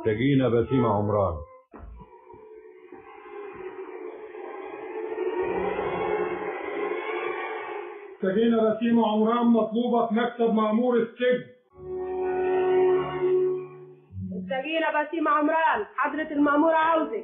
سجينة بسيمة عمران. سجينة بسيمة عمران مطلوبة في مكتب مأمور السجن. سجينة بسيمة عمران، حضرة المأمور عاوزك.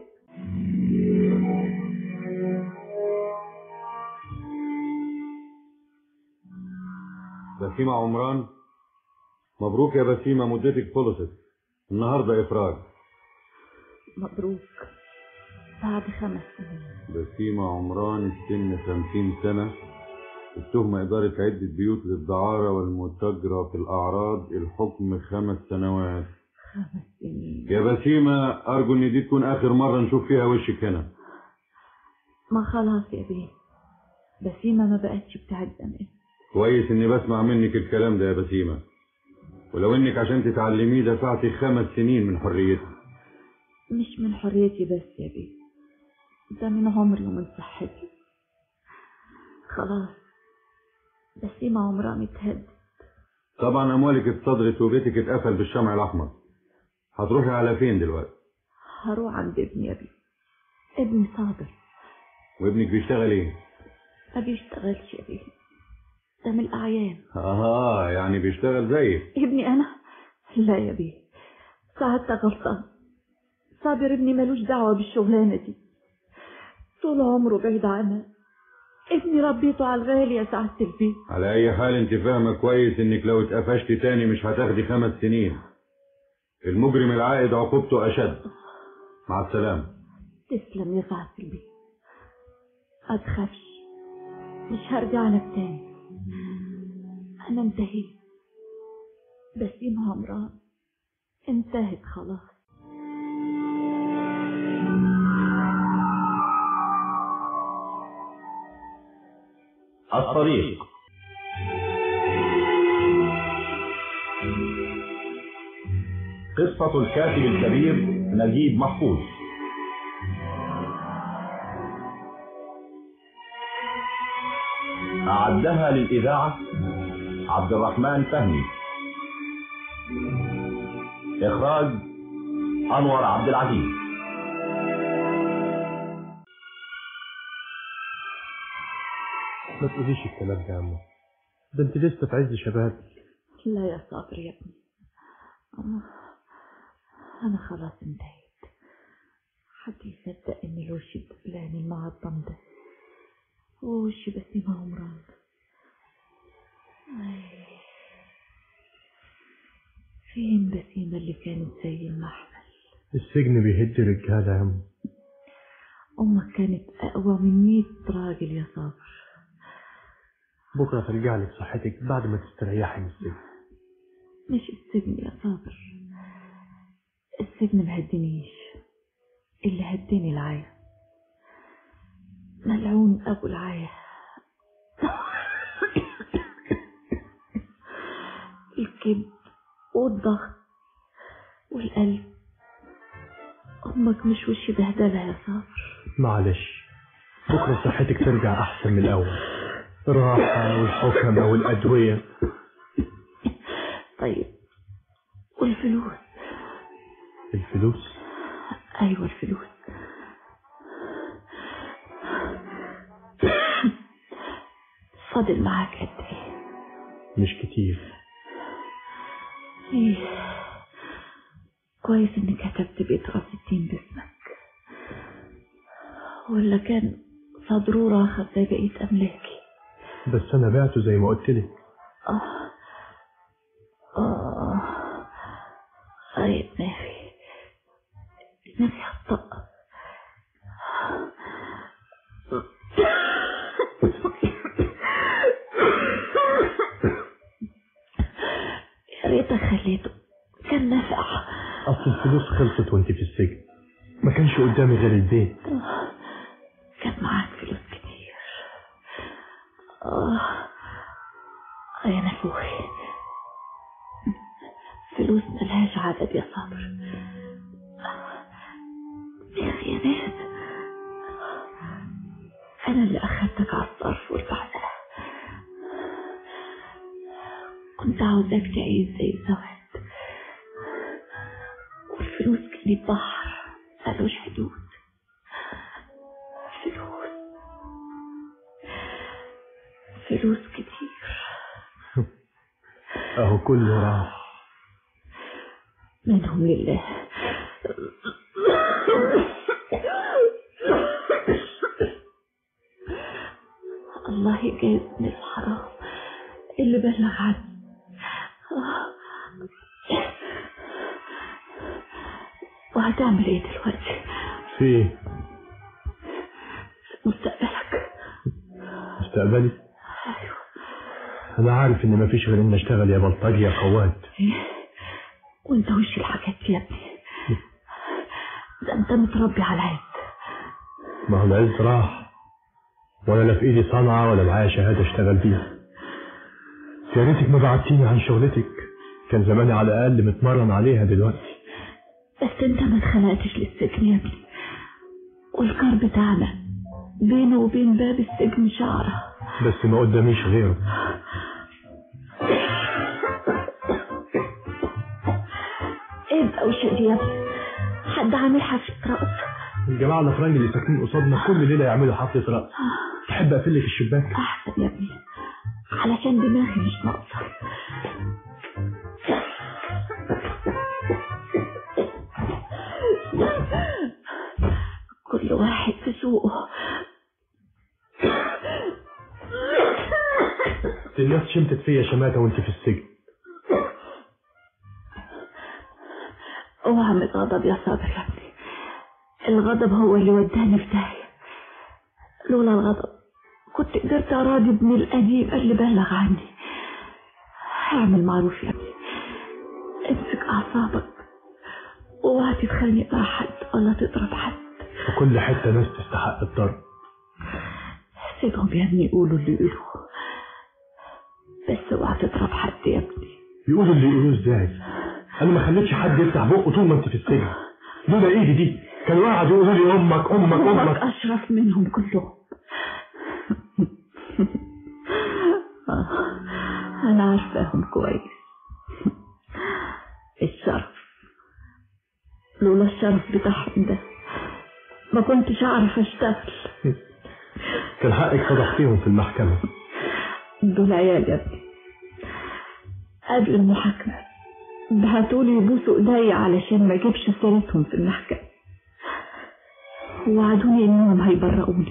بسيمة عمران، مبروك يا بسيمة، مدتك خلصت، النهارده إفراج. مبروك بعد 5 سنين. بسيمة عمران، السن 50 سنة، التهمة إدارة عدة بيوت للدعارة والمتاجرة في الأعراض، الحكم 5 سنوات. 5 سنين يا بسيمة، أرجو إن دي تكون آخر مرة نشوف فيها وشك هنا. ما خلاص يا بيه، بسيمة ما بقتش بتاعت زمان. كويس إني بسمع منك الكلام ده يا بسيمة، ولو إنك عشان تتعلميه دفعتي 5 سنين من حريتك. مش من حريتي بس يا بيه، ده من عمري ومن صحتي. خلاص بسيمة عمرها متهد. طبعا أموالك اتصدرت وبيتك اتقفل بالشمع الأحمر. هتروحي على فين دلوقتي؟ هروح عند ابني يا بيه، ابني صابر. وابنك بيشتغل ايه؟ ما بيشتغلش يا بيه، ده من الأعيان. يعني بيشتغل زيك. ابني أنا؟ لا يا بيه، سعادتك غلطان. صابر ابني ملوش دعوة بالشغلانة دي، طول عمره بعيد عنها. ابني ربيته على الغالي يا سعادة البيه. على أي حال أنت فاهمة كويس إنك لو اتقفشت تاني مش هتاخدي 5 سنين. المجرم العائد عقوبته أشد. مع السلامة. تسلم يا سعادة البيه، ما تخافش، مش هرجع لك تاني. أنا انتهيت، بسيمة عمران انتهت خلاص. الطريق. قصة الكاتب الكبير نجيب محفوظ. أعدها للإذاعة عبد الرحمن فهمي. إخراج أنور عبد العزيز. ما تقوليش الكلام ده يا عمو، ده انت لسه في عز شباب. لا يا صابر يا ابني، أنا خلاص انتهيت. حد يصدق إن الوش الدبلان المعظم ده ووش بسيمة عمران؟ فين بسيمة اللي كانت زي المحمل؟ السجن بيهد رجالة يا عمو. أمك كانت أقوى من 100 راجل يا صابر. بكرة ترجع لك صحتك بعد ما تستريحي من السجن. مش السجن يا صابر، السجن مهدنيش، اللي هدني العاية. ملعون أبو العاية. الكبد والضغط والقلب. أمك مش وشي بهدلها يا صابر. معلش، بكرة صحتك ترجع أحسن من الأول. الراحة والحكمة والأدوية. طيب والفلوس؟ الفلوس؟ أيوة الفلوس. فاضل معاك قد ايه؟ مش كتير. ايه كويس انك كتبت بإطراف 60 باسمك، ولا كان صدره راخر زي بقية أملاكي. بس أنا بعته زي ما قلت لك. طيب نفسي هتطق. يا ريتك خليته، كان نافع. أصل الفلوس خلصت وانت في السجن، ما كانش قدامي غير البيت. كان معاك فلوس كتير. يا نفوخي، فلوس ملهاش عدد يا صابر. يا خيانات، أنا اللي أخدتك على الصرف والبعزة. كنت عاوزاك تعيش زي الزواج، والفلوس فلوس كليب بحر ملوش حدود. فلوس كتير. اهو كله راح منهم لله. الله يجازني الحرام اللي بلغ عني. وهتعمل ايه دلوقتي؟ في ايه؟ مستقبلك. مستقبلي؟ ايوه. انا عارف ان مفيش غير ان اشتغل يا بلطجي يا قواد. وانت وش الحاجات دي يا ابني؟ ده انت متربي على العز. ما هو العز راح وانا لا في ايدي صنعة ولا معايا شهادة اشتغل بيها. يا ريتك ما بعتيني عن شغلتك، كان زماني على الاقل متمرن عليها دلوقتي. بس انت ما اتخلقتش للسجن يا ابني، والكار بتاعنا بينه وبين باب السجن شعره. بس ما قداميش غيره. ايه الدوشه دي يا ابني؟ حد عامل حفله رقص؟ الجماعة الافرنج اللي ساكنين قصادنا كل ليلة يعملوا حفلة رقص. تحب اقفل لك الشباك؟ احسن يا ابني، علشان دماغي مش ناقصه. كل واحد في سوقه. الناس شمتت فيا شماتة وانت في السجن. اوعى من الغضب يا صابر يا ابني، الغضب هو اللي وداني في داهية. لولا الغضب كنت قدرت اراضي ابن القديم اللي بلغ عني. اعمل معروف يا ابني، امسك اعصابك واوعى تتخانق مع حد ولا تضرب حد. في كل حتة ناس تستحق الضرب. سيبهم يا ابني يقولوا اللي يقولوه، بس اوعى تضرب حد يا ابني. يقولوا اللي يقولوه ازاي؟ انا ما خليتش حد يفتح بقه طول ما انت في السجن. لولا ايدي دي كانوا قاعد يقولوا لي امك امك امك. اشرف منهم كلهم. انا عارفاهم كويس. الشرف، لولا الشرف بتاعهم ده ما كنتش اعرف اشتغل. كان حقك فضحتيهم في المحكمة. دول عيال يا ابني، قبل المحاكمة بعتولي يبوسوا ايديا علشان ما اجيبش سيرتهم في المحكمة، ووعدوني انهم هيبرئوني.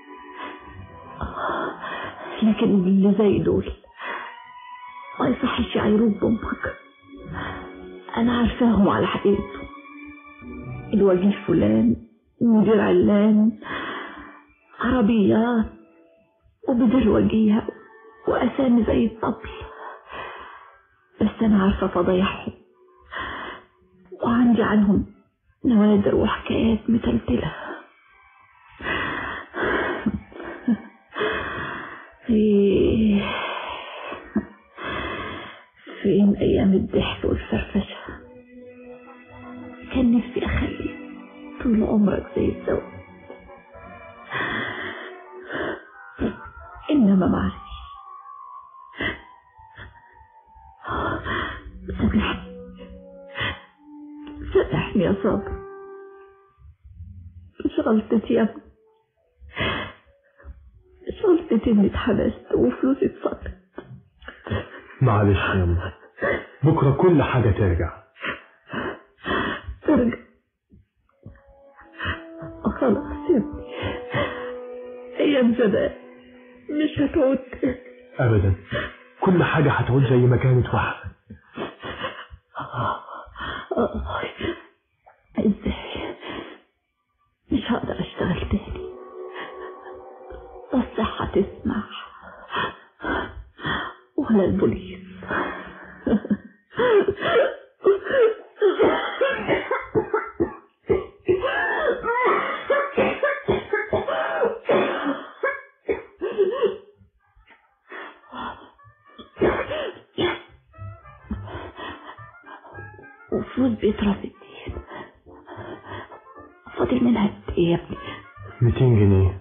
لكن اللي زي دول ما يصحش يعيروك بامك. انا عارفاهم على حقيقتهم، الوجيه فلان، مدير علان، عربيات وبدل وجيه واسامي زي الطبل. بس انا عارفه فضايحهم وعندي عنهم نوادر وحكايات متلتله. فين ايام الضحك والفرفشه؟ كان نفسي اخلي طول عمرك زي الزوج، انما معلش. سامحني يا صابر، مش غلطتي يا ابني، مش غلطتي اني اتحبست وفلوسي اتفضلت. معلش يا أمي، بكرة كل حاجة ترجع. ترجع؟ خلاص يا ابني، ايام زمان مش هتعود تاني ابدا، كل حاجة هتعود زي ما كانت واحدة. ازاي؟ مش هقدر اشتغل تاني، الصحة تسمح ولا البوليس. وفلوس بيترصد دي فاضل منها قد ايه يا ابني؟ 200 جنيه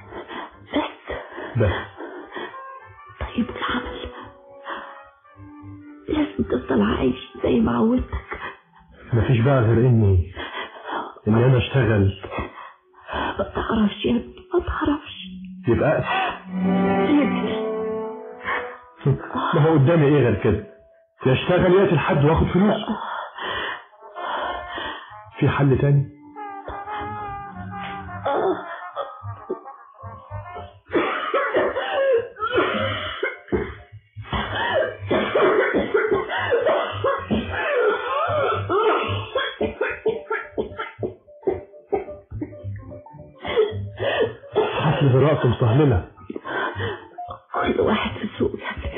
بس. بس. طيب العمل لازم تفضل عايش زي ما عودتك. مفيش بقى غير إني أنا أشتغل. ما تعرفش يا ابني، ما تعرفش. يبقى يقتل. ما هو قدامي إيه غير كده؟ يشتغل يقتل حد وآخد فلوس. في حل تاني؟ حفل برأس مصهللة. كل واحد في سوق.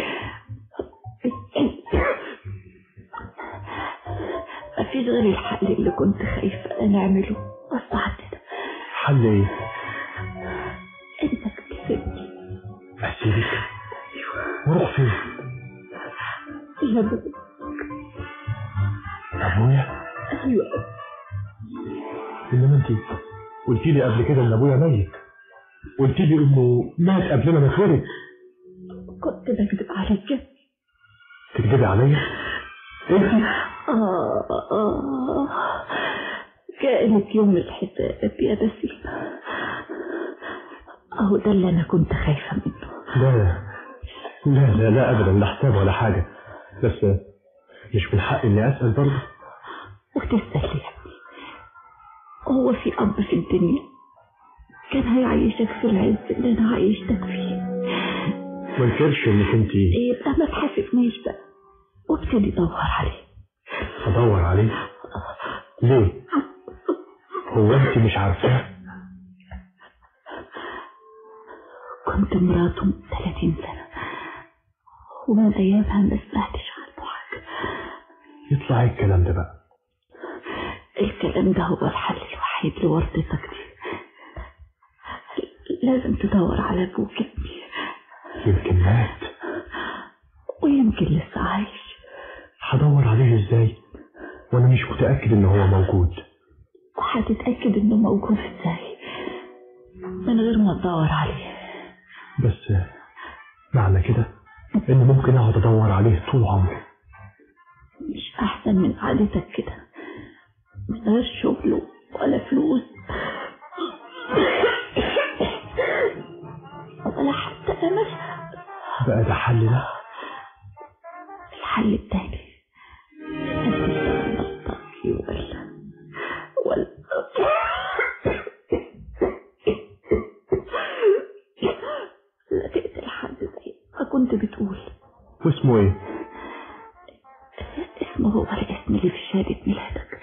مفيش غير الحل اللي كنت خايفة نعمله بس عدنا. حل ايه؟ انك تسيبني. اسيبك؟ واروح فين؟ لابوك. ابويا؟ ايوه. انما انتي قلتي لي قبل كده ان ابويا ميت، قلتي لي انه مات قبل ما نتولد. كنت بكذب عليك. تكذبي عليا؟ انتي؟ كأنك يوم الحساب يا بسيم. اهو ده اللي انا كنت خايفة منه. لا لا لا لا ابدا، لا حساب ولا حاجة، بس مش من حقي اني اسأل برضه. وتسأل لي يا ابني؟ هو في اب في الدنيا كان هيعيشك في العز اللي انا عايشتك فيه؟ ما انكرش انك انتي. يبقى ما تحاسبنيش بقى وابتدي دور عليه. ادور عليه؟ ليه؟ هو انت مش عارفاه؟ كنت مراته من 30 سنة ومن ايامها ما سمعتش عنه حاجة. يطلع ايه الكلام ده بقى؟ الكلام ده هو الحل الوحيد لورطتك دي. لازم تدور على ابوك ابني. يمكن مات ويمكن لسه عايش. هدور عليه ازاي وانا مش متأكد ان هو موجود؟ وهتتأكد انه موجود ازاي من غير ما تدور عليه؟ بس معنى كده ان ممكن اقعد ادور عليه طول عمري. مش احسن من عادتك كده من غير شغل ولا فلوس ولا حتى امل؟ بقى ده حل؟ ده الحل التاني انت تشتغل نصطاكي ولا لا تقتل حد زي ما كنت بتقول. واسمه ايه؟ اسمه هو الاسم اللي في شهادة ميلادك،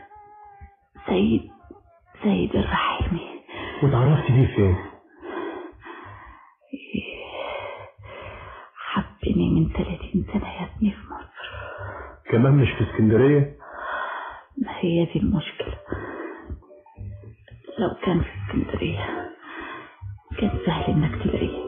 سيد الرحيمي. واتعرفت بيه فين؟ حبني من 30 سنة يا ابني في مصر. كمان مش في اسكندرية؟ ما هي دي المشكلة. لو كان في اسكندرية كان سهل انك تلاقيه،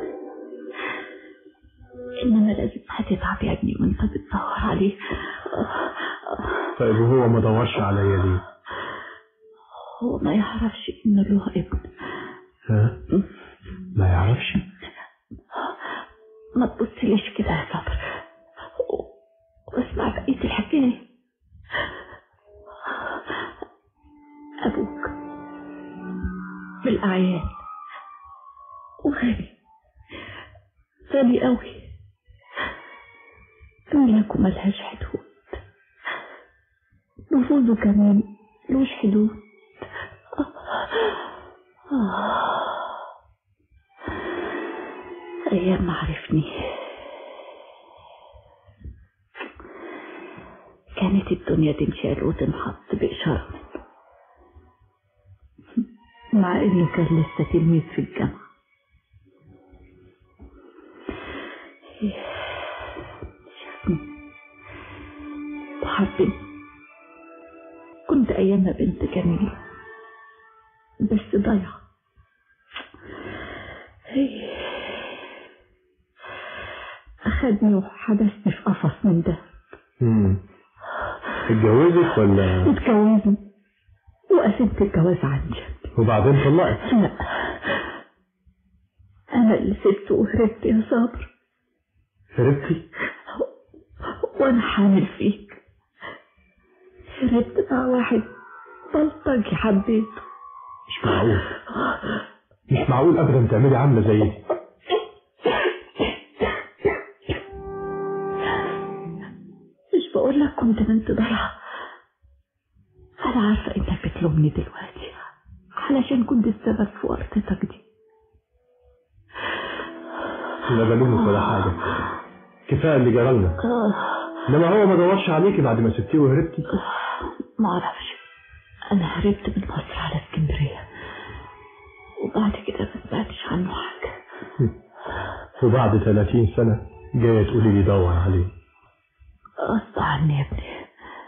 انما لازم هتتعب يا ابني وانت بتدور عليه. طيب وهو ما دورش عليا ليه؟ هو ما يعرفش انه له ابن. ها؟ ما يعرفش؟ ما تبصليش كده يا صبر واسمع بقية الحكاية. ابوك بالاعيان وغني غني قوي، املاكه ملهاش حدود، نفوذه كمان ملوش حدود. ايام ما عرفني كانت الدنيا تنشال وتنحط بإشارة منه، مع انه كان لسه تلميذ في الجامعة. شافني وحبني. كنت ايامها بنت جميلة بس ضايعة. أخدني وحبسني في قفص من ده. اتجوزك ولا؟ اتجوزني وقسمت الجواز عندي. وبعدين طلقت؟ لا، أنا اللي سبته وهربت يا صابر. هربتي؟ وأنا حامل فيك. هربت مع واحد بلطجي حبيته. مش معقول، مش معقول ابدا تعملي عامله زي دي. مش بقول لك كنت بنت ضرع؟ انا عارفه انك بتلومني دلوقتي علشان كنت السبب في ورطتك دي. لا بلومك ولا حاجه، كفايه اللي جرالنا. انما هو ما دورش عليكي بعد ما سبتيه وهربتي؟ ما اعرفش، انا هربت من مصر على اسكندريه وبعد كده ما سمعتش عنه حاجه. وبعد 30 سنه جايه تقولي لي دور عليه؟ غصب عني يا ابني،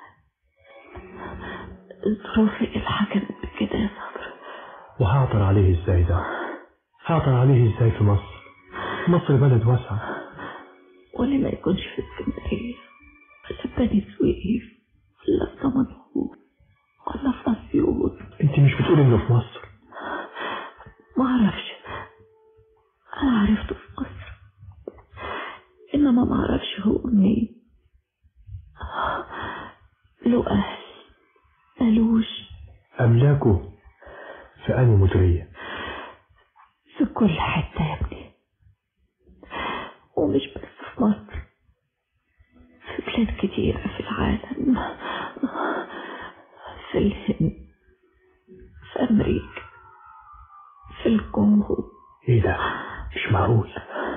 الظروف اللي حكمت بكده يا صبر. وهعطر عليه ازاي ده؟ هعطر عليه ازاي في مصر؟ مصر بلد واسعه. واللي ما يكونش في اسكندريه ولا بني سويف ولا في دمنهور ولا في اسيوط. انت مش بتقولي انه في مصر؟ ما اعرفش، انا عرفته في مصر انما ما اعرفش هو منين. له اهل ملوش. املاكه في انهي مديريه؟ في كل حته يا ابني، ومش بس في مصر، في بلاد كتيرة في العالم، في الهند، في أمريكا، في الكونغو. ايه ده؟ مش معقول.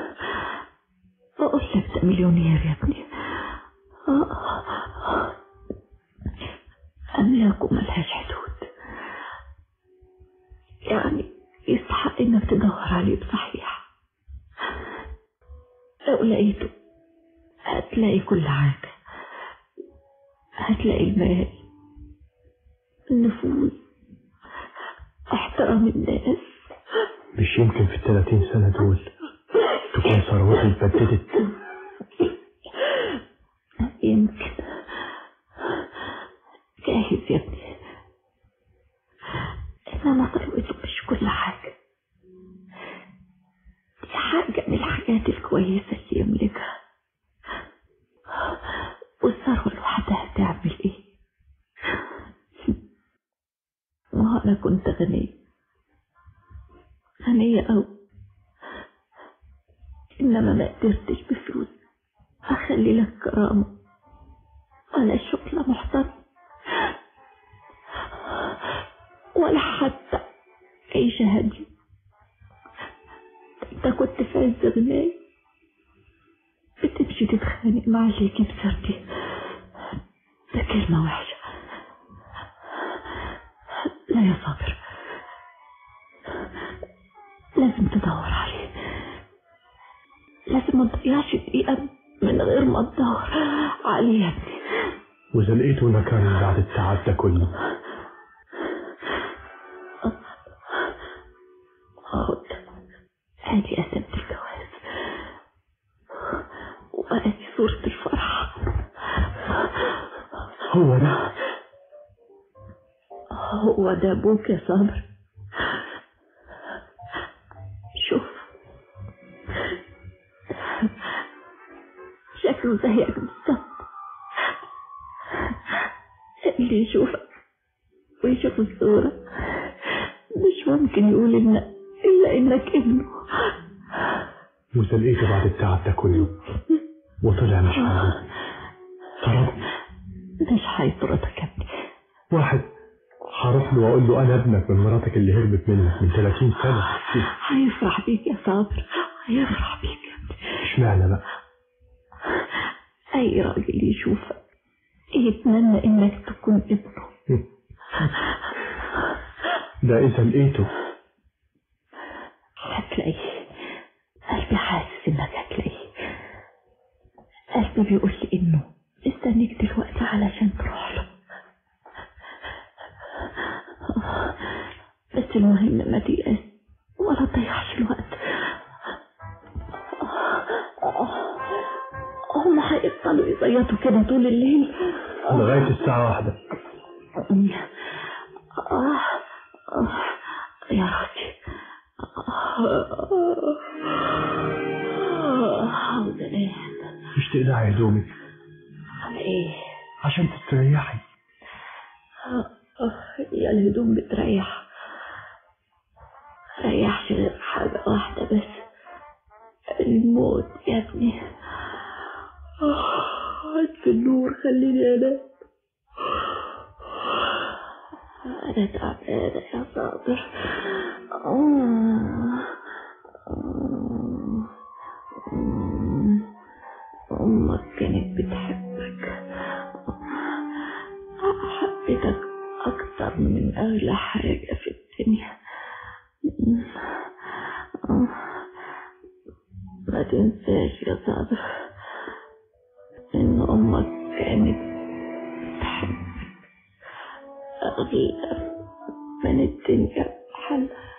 بقول لك ده مليونير يا ابني. أملاكه ملهاش حدود، يعني يستحق إنك تدور عليه بصحيح. لو لقيته هتلاقي كل حاجة، هتلاقي المال، النفوذ، احترام الناس. مش يمكن في 30 سنة دول تكون ثروتي اتبددت؟ يمكن. جاهز يا ابني، إنما ثروته مش كل حاجة، دي حاجة من الحاجات الكويسة اللي يملكها. والثروة لوحدها تعمل ايه؟ ما أنا كنت غنية أوي، إنما ما قدرتش بفلوس أخلي لك كرامة ولا شغلة محترمة ولا حتى عيشة هادية. أنت كنت في عز غناي بتمشي تتخانق مع اللي يجيب سيرتي، ده كلمة وحشة. لا يا صابر، لازم تدور عليه، لازم ما تضيعش دقيقة من غير ما تدور عليه يا ابني. وإذا لقيته مكان بعد التعب ده كله؟ هادي قسمت الجواز وقالت صورة الفرح. هو ده ابوك يا صابر. شوف شكله زيك بالظبط. اللي يشوفك ويشوف الصورة مش ممكن يقول إلا إنك ابنه. وإذا لقيته بعد التعب ده كله وطلع مش عاوز طردني؟ مش هيطردك يا ابني. واحد هروح له واقول له انا ابنك من مراتك اللي هربت منك من 30 سنة. هيفرح بيك يا صابر، هيفرح بيك يا ابني. اشمعنى بقى؟ اي راجل يشوفك يتمنى انك تكون ابنه. ده اذا لقيته هتلاقيه. قلبي حاسس انك هتلاقيه. قلبي بيقول لي انه مستنيك دلوقتي علشان تروح له. بس المهم ما تيأس ولا تضيعش الوقت. هم هيفضلوا يزيطوا كده طول الليل لغاية الساعة 1. يا راسي. عاوزة انام. مش تقلعي هدومك؟ على ايه؟ عشان تستريحي. هي الهدوم بتريح، مريحش غير حاجة واحدة بس، الموت يا ابني. في النور خليني انام، انا تعبانة يا صابر. امك كانت بتحبك، حبيتك اكتر من اغلى حاجة في الدنيا. ما تنساش يا صابر ان امك كانت بتحبك اغلى من الدنيا بحالها.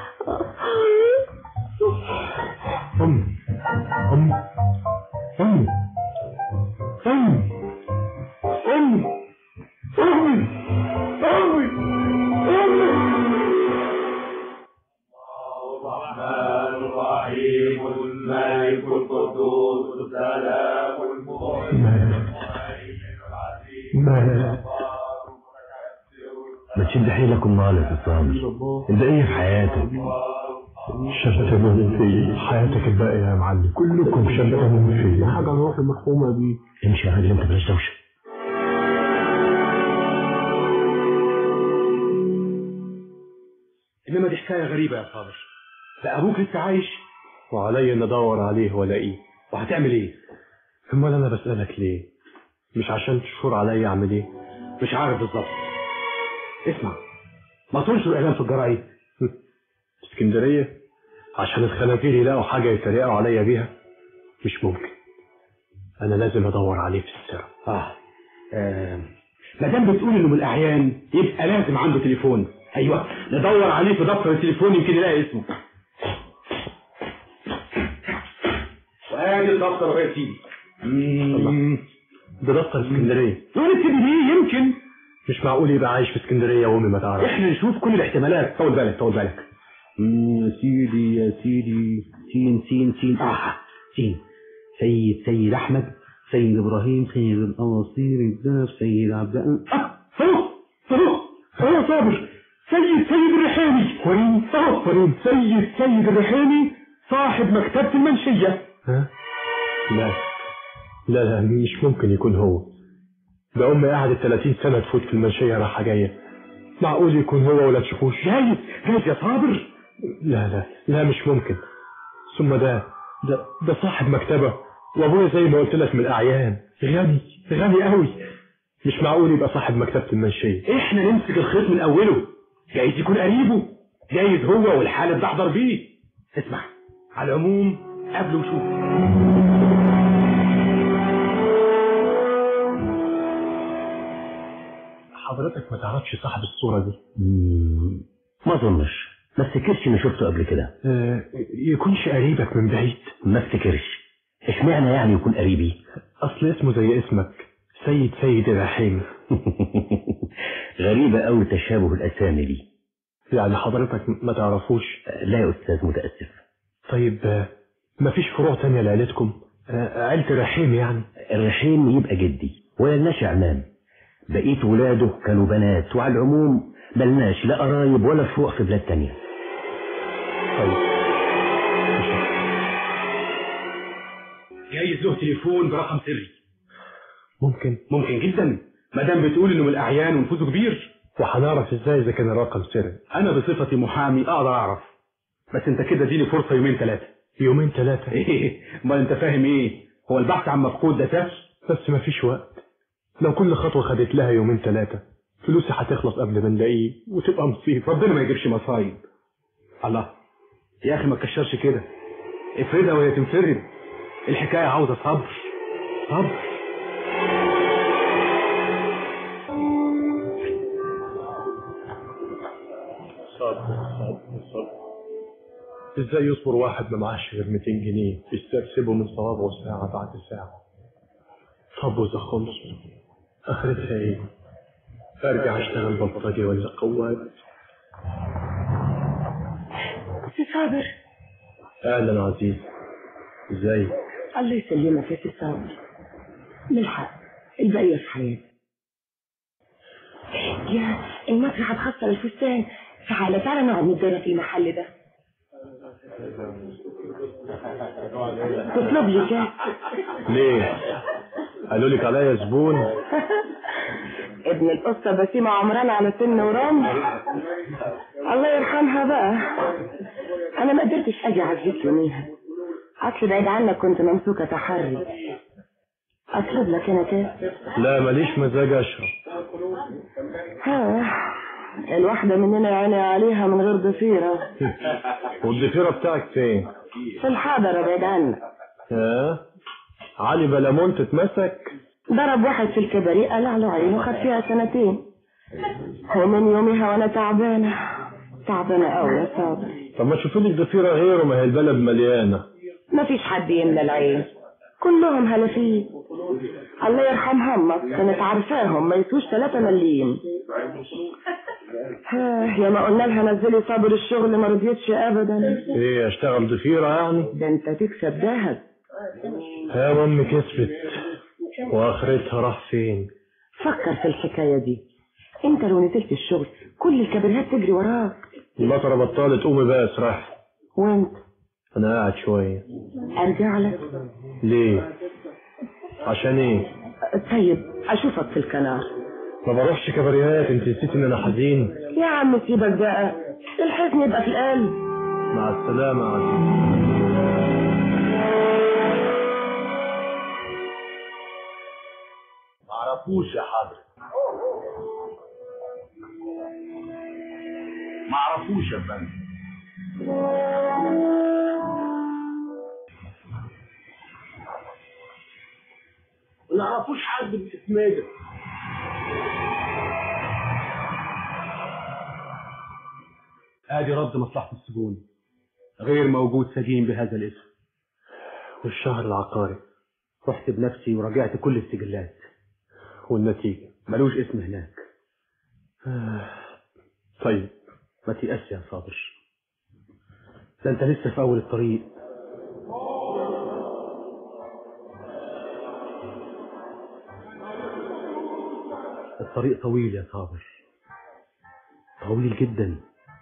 أمي أمي أمي أمي أمي أمي أمي أمي. الرحمن الرحيم الملك القدوس السلام المؤمن ما تشد حيلك امال يا صامر، البقية في حياتك. شتموني في حياتك الباقية يا معلم، كلكم شتموني في حاجة روحي محرومة بيه. امشي يا راجل انت بلاش دوشة. انما دي حكاية غريبة يا صابر، ده ابوك لسه عايش وعلي ان ادور عليه والاقيه. وهتعمل ايه؟ امال انا بسألك ليه؟ مش عشان تشور عليا اعمل ايه؟ مش عارف بالظبط. اسمع، ما تنشر اعلان في الجرايد. اسكندرية عشان الخنازير يلاقوا حاجة يتريقوا عليا بيها؟ مش ممكن، انا لازم ادور عليه في السر. ما دام بتقول انه من الاعيان يبقى لازم عنده تليفون. ايوه، ندور عليه في دفتر التليفون يمكن نلاقي اسمه. وادي الدفتر اهو يا سيدي. ده دفتر اسكندرية. نبتدي بيه، يمكن. مش معقول يبقى عايش في اسكندرية وامي ما تعرف. احنا نشوف كل الاحتمالات. طول بالك طول بالك. يا سيدي يا سيدي، سين سين سين سين. سيد احمد، سيد ابراهيم، سيد الأواصير، الدهب، سيد عبد صاروخ يا صابر. سيد الريحاني. وريني. سيد الريحاني صاحب مكتبة المنشية. ها؟ لا مش ممكن يكون هو. ده امي قعدت 30 سنة تفوت في المنشية راحة جاية. معقول يكون هو ولا تشوفوش؟ جايز يا صابر. لا مش ممكن. ثم ده صاحب مكتبة، وابويا زي ما قلت لك من الاعيان، غني قوي. مش معقول يبقى صاحب مكتبة المنشية. احنا نمسك الخيط من اوله، جايز يكون قريبه، جايز هو والحالة بتحضر بيه. اسمع، على العموم قبله وشوف. حضرتك ما تعرفش صاحب الصورة دي؟ ما اظنش، ما افتكرش اني شفته قبل كده. يكونش قريبك من بعيد؟ ما افتكرش. اشمعنى يعني يكون قريبي؟ اصل اسمه زي اسمك، سيد الرحيم. غريبة قوي تشابه الاسامي دي. يعني حضرتك ما تعرفوش؟ لا يا استاذ، متأسف. طيب ما فيش فروع تانية لعيلتكم؟ عيلة الرحيم يعني؟ الرحيم يبقى جدي، ولا لناش عمام. بقيت ولاده كانوا بنات، وعلى العموم ملناش لا قرايب ولا فروع في بلاد تانية. طيب جايز له تليفون برقم سري. ممكن جدا، ما دام بتقول انه من الاعيان ونفوذه كبير. وهنعرف ازاي اذا كان الرقم سري؟ انا بصفتي محامي اقدر اعرف، بس انت كده اديني فرصه يومين ثلاثه. يومين ثلاثه؟ ايه ما انت فاهم ايه؟ هو البحث عن مفقود ده سهل؟ بس ما فيش وقت. لو كل خطوه خدت لها يومين ثلاثه فلوسي هتخلص قبل ما نلاقيه وتبقى مصيبه. ربنا ما يجيبش مصايب. الله يا اخي ما تكشرش كده، افردها وهي تنفرد. الحكايه عاوزه صبر. صبر. ازاي يصبر واحد ما معاش غير 200 جنيه يسترسبه من صوابعه ساعة بعد ساعة؟ طب وإذا خلص آخرتها إيه؟ أرجع أشتغل بلطجي ولا قواد؟ سي صابر. أهلا عزيز، إزاي؟ الله يسلمك يا سي صابر. نلحق البقية في حياتي. المسرح هتخسر الفستان. تعالى نقعد نتدرى في المحل ده. تطلب لي كاس. ليه؟ قالوا لك عليا زبون؟ ابن القصة بسيمة عمران على سن ورام، الله يرحمها بقى. انا ما قدرتش اجي اعزيك يوميها، اصل بعيد عنك كنت ممسوكة تحري. اطلب لك انا كاس؟ لا ماليش مزاج اشرب. الواحدة مننا عيني عليها من غير ضفيرة. والضفيرة بتاعك فين؟ في الحضرة بعيد عنك. علي بلامون تتمسك؟ ضرب واحد في الكباريه قلع له عينه وخد فيها 2 سنين. ومن يومها وانا تعبانة قوي يا صابر. طب ما تشوفي لك ضفيرة غيره، ما هي البلد مليانة. ما فيش حد يملى العين، كلهم هلافين. الله يرحم همك كانت عارفاهم ما يسوش 3 مليم. يا ما قلنا لها نزلي صابر الشغل ما رضيتش ابدا. ايه اشتغل ضفيرة يعني؟ ده انت تكسب دهب. يا مامي كسبت واخرتها راح فين؟ فكر في الحكاية دي، انت لو نزلت الشغل كل الكبريات تجري وراك. المطرة بطلت، قومي بقى اسرح. وانت؟ انا قاعد شوية. ارجع لك؟ ليه؟ عشان ايه؟ طيب اشوفك في الكنار. ما بروحش كبريات، انت نسيت ان انا حزين. يا عم سيبك بقى، الحزن يبقى في القلب. مع السلامة عزيزي. معرفوش يا حضرة، معرفوش يا فندم. منعرفوش حد باسم ده. ادي رد مصلحة السجون، غير موجود سجين بهذا الاسم. والشهر العقاري رحت بنفسي وراجعت كل السجلات، والنتيجة ملوش اسم هناك. طيب ما تيأس يا صابر، ده انت لسه في اول الطريق. الطريق طويل يا صابر، طويل جدا.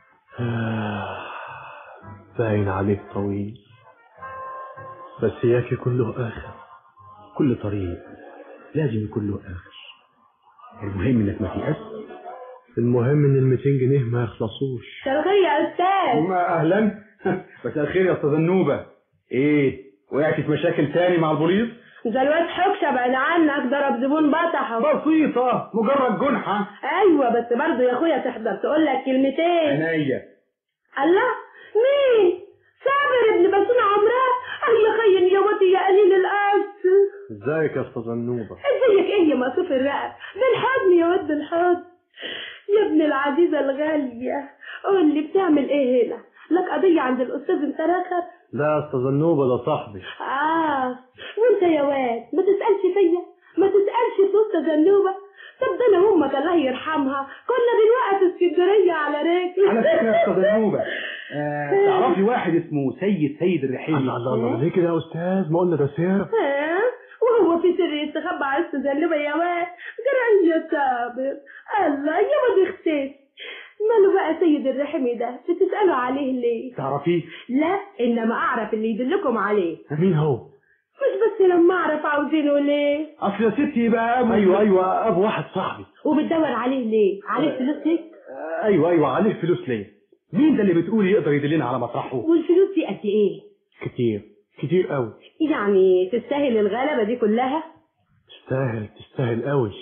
باين عليك طويل، بس ياكي كله آخر. كل طريق لازم يكون له آخر. المهم انك ما تيأس. المهم ان 200 جنيه ما يخلصوش. مساء الخير يا استاذ. اهلا. مساء الخير يا استاذ النوبة. ايه وقعتي في مشاكل تاني مع البوليس؟ ده الواد حكشة بعد عنك ضرب زبون بطحه. بسيطة، مجرد جنحة. ايوه بس برضه يا اخويا تحضر تقول لك كلمتين. عينيا. الله، مين؟ صابر ابن بسيمة عمران. الله خين يا وطي يا قليل القصد. ازيك يا استاذ النوبة؟ ازيك ايه يا مقصوف الرقب؟ بالحضن يا ود الحضن. يا ابن العزيزة الغالية، قول لي بتعمل ايه هنا؟ لك قضية عند الأستاذ انت راخر؟ لا يا استاذ النوبة، ده صاحبي. وانت يا واد ما تسألش فيا، ما تسألش في أستاذ النوبة. طب ده انا امك الله يرحمها كنا بنوقف اسكندرية على رجل. على فكرة يا استاذ النوبة، تعرفي واحد اسمه سيد الرحيمي؟ الله ليه كده يا استاذ؟ ما قلنا ده سر. وهو في سر يستخبى على استاذ النوبة يا واد؟ جرعي يا صابر. الله يا واد اختي، ماله بقى سيد الرحمي ده؟ بتسألوا عليه ليه؟ تعرفيه؟ لا، انما اعرف اللي يدلكم عليه. مين هو؟ مش بس لما اعرف عاوزينه ليه؟ اصل يا ستي يبقى ابو. ايوه ابو واحد صاحبي. وبتدور عليه ليه؟ عليه فلوس ليه؟ ايوه عليه فلوس ليه؟ مين ده اللي بتقولي يقدر يدلنا على مطرحه؟ والفلوس دي قد ايه؟ كتير قوي. يعني تستاهل الغلبة دي كلها؟ تستاهل قوي.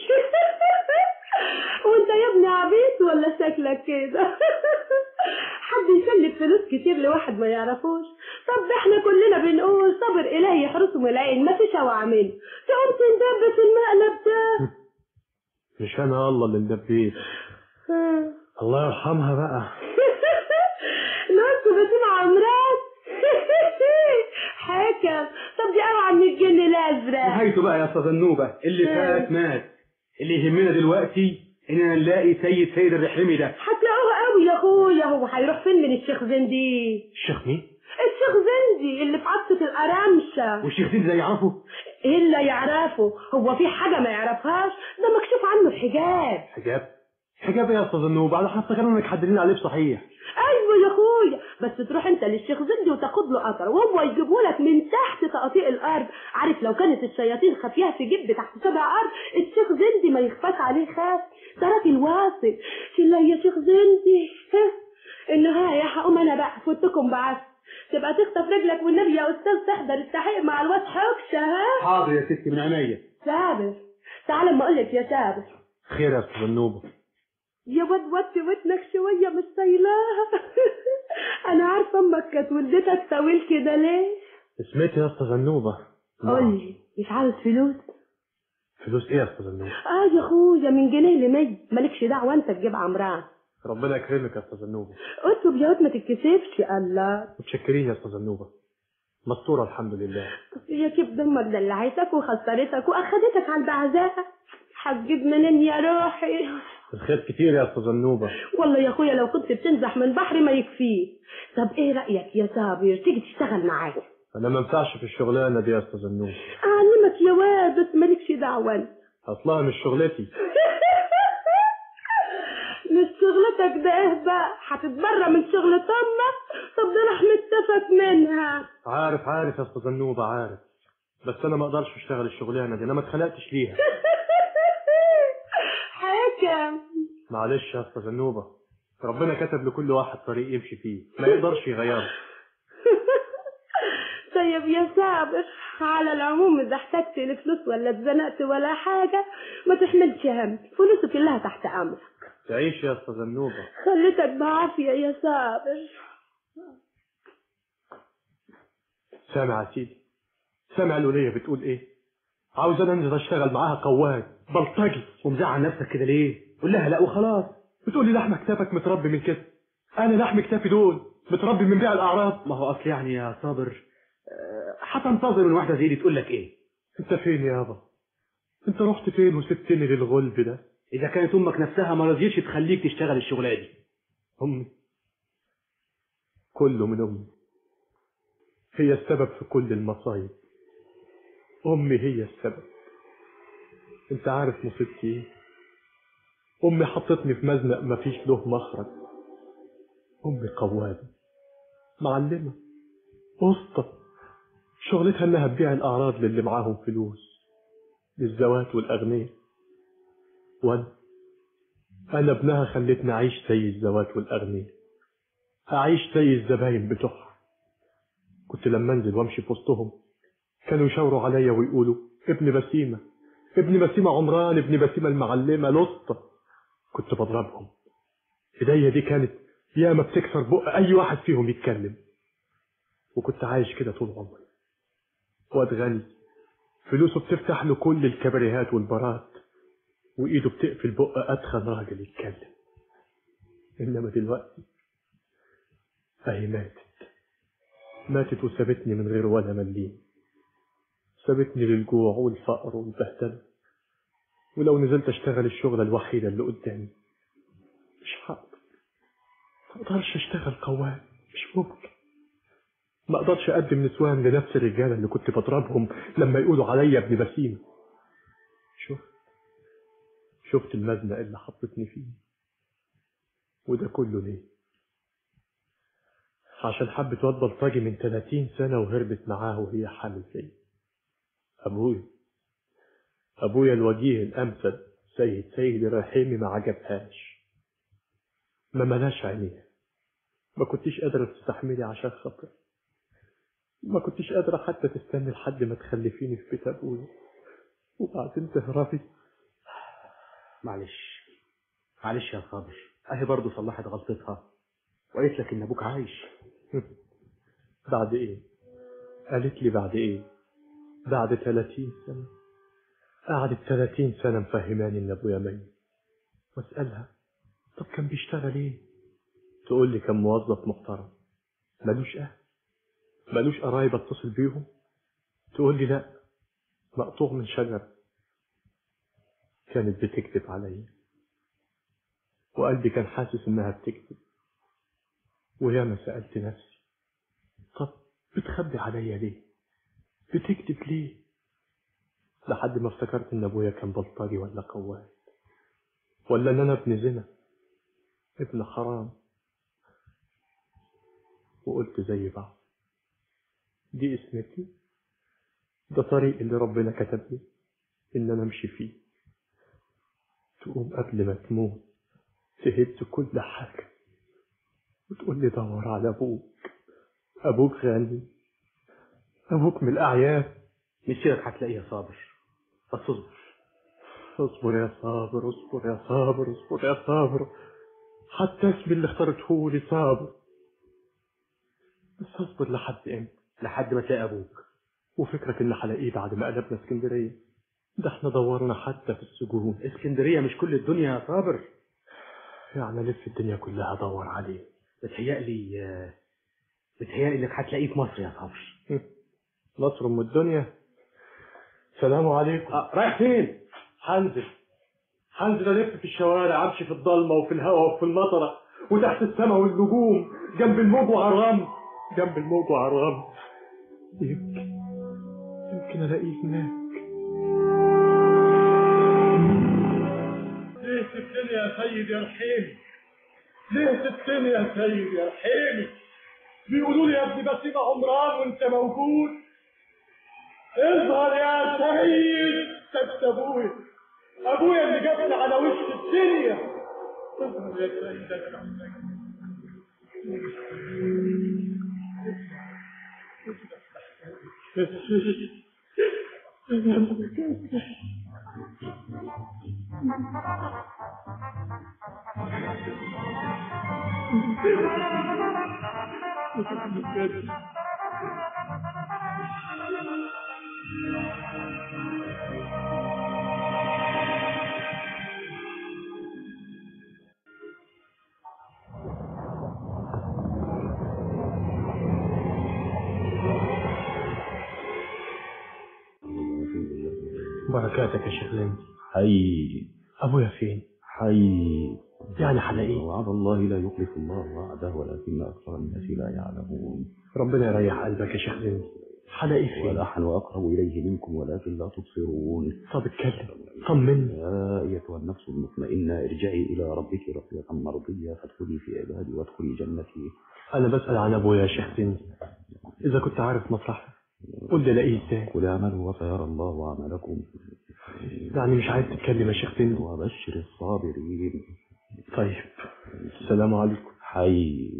وانت يا ابني عبيط ولا شكلك كده؟ حد يسلف فلوس كتير لواحد ما يعرفوش؟ طب احنا كلنا بنقول صبر الهي يحرسه من العين، ما فيش اوعمله. تقوم تندب في المقلب ده؟ مش انا الله اللي اندبيت. الله يرحمها بقى. نص بسيمة عمران. حكم. طب دي اوعى من الجن الازرق. نهايته بقى يا استاذ النوبة، اللي فات مات. اللي يهمنا دلوقتي اننا نلاقي سيد الرحمي ده. هتلاقوه قوي يا اخويا. هو هيروح فين من الشيخ زندي؟ الشيخ مين؟ الشيخ زندي اللي في عطسة القرامشة. والشيخ زندي ده يعرفه؟ ايه اللي يعرفه؟ هو في حاجة ما يعرفهاش؟ ده مكشوف عنه الحجاب. حجاب ايه يا استاذ النوبه؟ انا افتكر انك حددين عليه صحيح. ايوه يا اخويا، بس تروح انت للشيخ زندي وتاخد له قطر وهو يجيبهولك من تحت تقطيع الارض. عارف لو كانت الشياطين خفيها في جيب تحت 7 ارض الشيخ زندي ما يخفاش عليه خاف. ده راجل واصل. الله يا شيخ زندي. النهايه هقوم انا بقى فوتكم بعث. تبقى تخطف رجلك والنبي يا استاذ تحضر التحقيق مع الواد حكشه. ها حاضر يا ستي من عينيا. سابر تعال اما اقول لك يا سابر. خير يا استاذ النوبه؟ يا واد وطي ودنك شويه مش طايلاها. انا عارفه امك كانت ولدتك طويل كده ليه؟ سمعتي يا استاذ النوبه؟ قول لي مش عاوز فلوس؟ فلوس ايه يا استاذ النوبه؟ يا اخويا من جنيه ل100 مالكش دعوه انت تجيب عمران. ربنا يكرمك يا استاذ النوبه. اطلب يا واد ما تتكسفش. الله متشكرين يا استاذ النوبه، مستوره الحمد لله. يا كيف دمك دلعتك وخسرتك واخدتك على البعزاء. هتجيب منين يا روحي؟ الخير كتير يا استاذ النوبه. والله يا اخويا لو كنت بتنزح من بحر ما يكفيه. طب ايه رايك يا صابر تيجي تشتغل معايا؟ انا ما ينفعش في الشغلانه دي يا استاذ النوبه. اعلمك يا واد بس مالكش دعوه. اصلها مش شغلتي. مش شغلتك ده ايه بقى؟ هتتبرى من شغلة امك؟ طب ده انا متفق منها. عارف يا استاذ النوبه عارف، بس انا ما اقدرش اشتغل الشغلانه دي، انا ما اتخلقتش ليها. حكم. معلش يا استاذ النوبه، ربنا كتب لكل واحد طريق يمشي فيه ما يقدرش يغيره. طيب يا صابر على العموم اذا احتجت لفلوس ولا اتزنقت ولا حاجه ما تحملش هم، فلوسي كلها تحت امرك. تعيش يا استاذ النوبه. خليتك بعافيه يا صابر. سامع يا سيدي؟ سامع الوليه بتقول ايه؟ عاوز انا انزل اشتغل معاها قواد بلطجي. ومزعل نفسك كده ليه؟ قول لها لا وخلاص. بتقول لي لحم كتافك متربي من كده، انا لحم كتافي دول متربي من بيع الاعراض. ما هو اصل يعني يا صابر هتنتظر من واحده زي دي تقول لك ايه؟ انت فين يابا؟ انت رحت فين وسبتني للغلب ده؟ اذا كانت امك نفسها ما رضيتش تخليك تشتغل الشغلانه دي. امي كله من امي، هي السبب في كل المصايب. امي هي السبب. انت عارف مصيبتي ايه؟ امي حطتني في مزنق مفيش له مخرج. امي قوادة معلمة اسطى، شغلتها انها تبيع الاعراض للي معاهم فلوس، للزوات والاغنياء. وانا ابنها خلتني اعيش زي الزوات والاغنياء، اعيش زي الزباين بتوعها. كنت لما انزل وامشي في وسطهم كانوا يشاوروا عليا ويقولوا ابن بسيمة، ابن بسيمة عمران، ابن بسيمة المعلمة الاسطى. كنت بضربهم، ايديا دي كانت ياما بتكسر بق اي واحد فيهم يتكلم. وكنت عايش كده طول عمري. واد غني فلوسه بتفتح له كل الكباريهات والبارات، وايده بتقفل بق اتخن راجل يتكلم. انما دلوقتي اهي ماتت وسابتني من غير ولا مليم، سابتني للجوع والفقر والبهدله. ولو نزلت اشتغل الشغله الوحيده اللي قدامي مش هقدر، ما اقدرش اشتغل قوام، مش ممكن. ما اقدرش اقدم نسوان لنفس الرجاله اللي كنت بضربهم لما يقولوا عليا ابن بسيمة. شفت المزنق اللي حطتني فيه، وده كله ليه؟ عشان حبت واد بلطجي من 30 سنة وهربت معاه وهي حامل فيا. ابويا الوجيه الامثل سيد الرحيمي ما عجبهاش، ما ملاش عينيها، ما كنتش قادرة تستحملي عشان خاطر، ما كنتش قادرة حتى تستني لحد ما تخلفيني في بيت ابويا وبعدين تهربي. معلش يا صابر، اهي برضه صلحت غلطتها وقالت لك ان ابوك عايش. بعد ايه؟ قالت لي بعد ايه؟ بعد 30 سنة. قعدت 30 سنة مفهماني ان ابويا ميت. واسألها طب كان بيشتغل ايه؟ تقول لي كان موظف محترم، ملوش اهل، ملوش قرايب اتصل بيهم. تقول لي لا، مقطوع من شجرة. كانت بتكذب عليا، وقلبي كان حاسس انها بتكذب. وياما سألت نفسي طب بتخبي عليا ليه؟ بتكذب ليه؟ لحد ما افتكرت ان ابويا كان بلطجي ولا قواد، ولا ان انا ابن زنا ابن حرام، وقلت زي بعض دي اسمتي، ده طريق اللي ربنا كتب لي إن أنا أمشي فيه. تقوم قبل ما تموت تهد كل حاجة وتقول لي دور على أبوك غني، أبوك من الأعيان. مسيرك هتلاقيه يا صابر، بس اصبر يا صابر، اصبر يا صابر، اصبر يا صابر، حتى اسمي اللي اخترته لي صابر. بس اصبر لحد امتى؟ لحد ما تلاقي أبوك. وفكرك إن هلاقيه بعد ما قلبنا اسكندرية؟ ده احنا دورنا حتى في السجون. اسكندرية مش كل الدنيا يا صابر. يعني ألف الدنيا كلها أدور عليه. بتهيألي إنك هتلاقيه في مصر يا صابر. مصر أم الدنيا. سلام عليكم. رايح فين؟ هنزل ألف في الشوارع، أمشي في الضلمة وفي الهواء وفي المطرة وتحت السماء والنجوم، جنب الموج وعلى الرمل، جنب الموج وعلى الرمل. يمكن ألاقيه هناك. ليه سبتني يا سيد يا رحيمي؟ ليه سبتني يا سيد يا رحيمي؟ بيقولوا لي يا ابني بسيب عمران وانت موجود. اظهر يا سيد. سبت ابويا اللي جابني على وش الدنيا. اظهر يا سيد انا بركاتك يا شيخ لندي. حي. أبويا فين؟ حي. يعني حلاقيه. وعد الله لا يخلف الله وعده ولكن أكثر الناس لا يعلمون. ربنا يريح قلبك يا شيخ لندي. حلاقيه فين؟ ونحن أقرب إليه منكم ولكن لا تبصرون. طب اتكلم، طمني. يا أيتها النفس المطمئنة ارجعي إلى ربك راضية مرضية فادخلي في عبادي وادخلي جنتي. أنا بسأل عن أبويا يا شيخ لندي، إذا كنت عارف مصلحته قل لي الاقيه ازاي. قل اعملوا وسيرى الله عملكم. يعني مش عايز تتكلم يا شيخ لندي؟ وبشر الصابرين. طيب السلام عليكم. حي.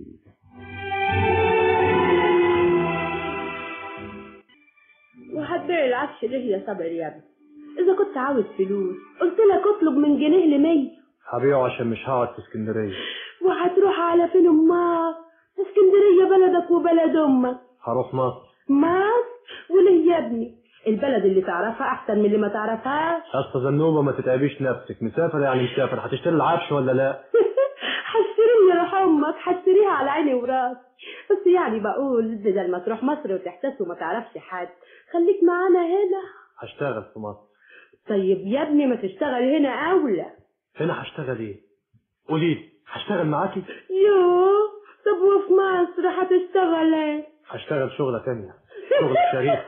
وهتبيع العفش ليه يا صابر يا ابني؟ اذا كنت عاوز فلوس قلت لك اطلب من جنيه ل100. هبيعه عشان مش هقعد في اسكندريه. وهتروح على فين امال؟ اسكندريه بلدك وبلد امك. هروح مصر. وليه يا ابني؟ البلد اللي تعرفها احسن من اللي ما تعرفهاش. أسطى زنوبة ما تتعبيش نفسك، مسافر يعني مسافر. هتشتري العفش ولا لا؟ هشتريه يا روح امك، هشتريها على عيني وراسي. بس يعني بقول بدل ما تروح مصر وتحتس وما تعرفش حد، خليك معانا هنا. هشتغل في مصر. طيب يا ابني ما تشتغل هنا اولى. هنا هشتغل ايه؟ قولي لي، هشتغل معاكي؟ يوه، طب وفي مصر هتشتغل ايه؟ هشتغل شغلة تانية، شغل شريف.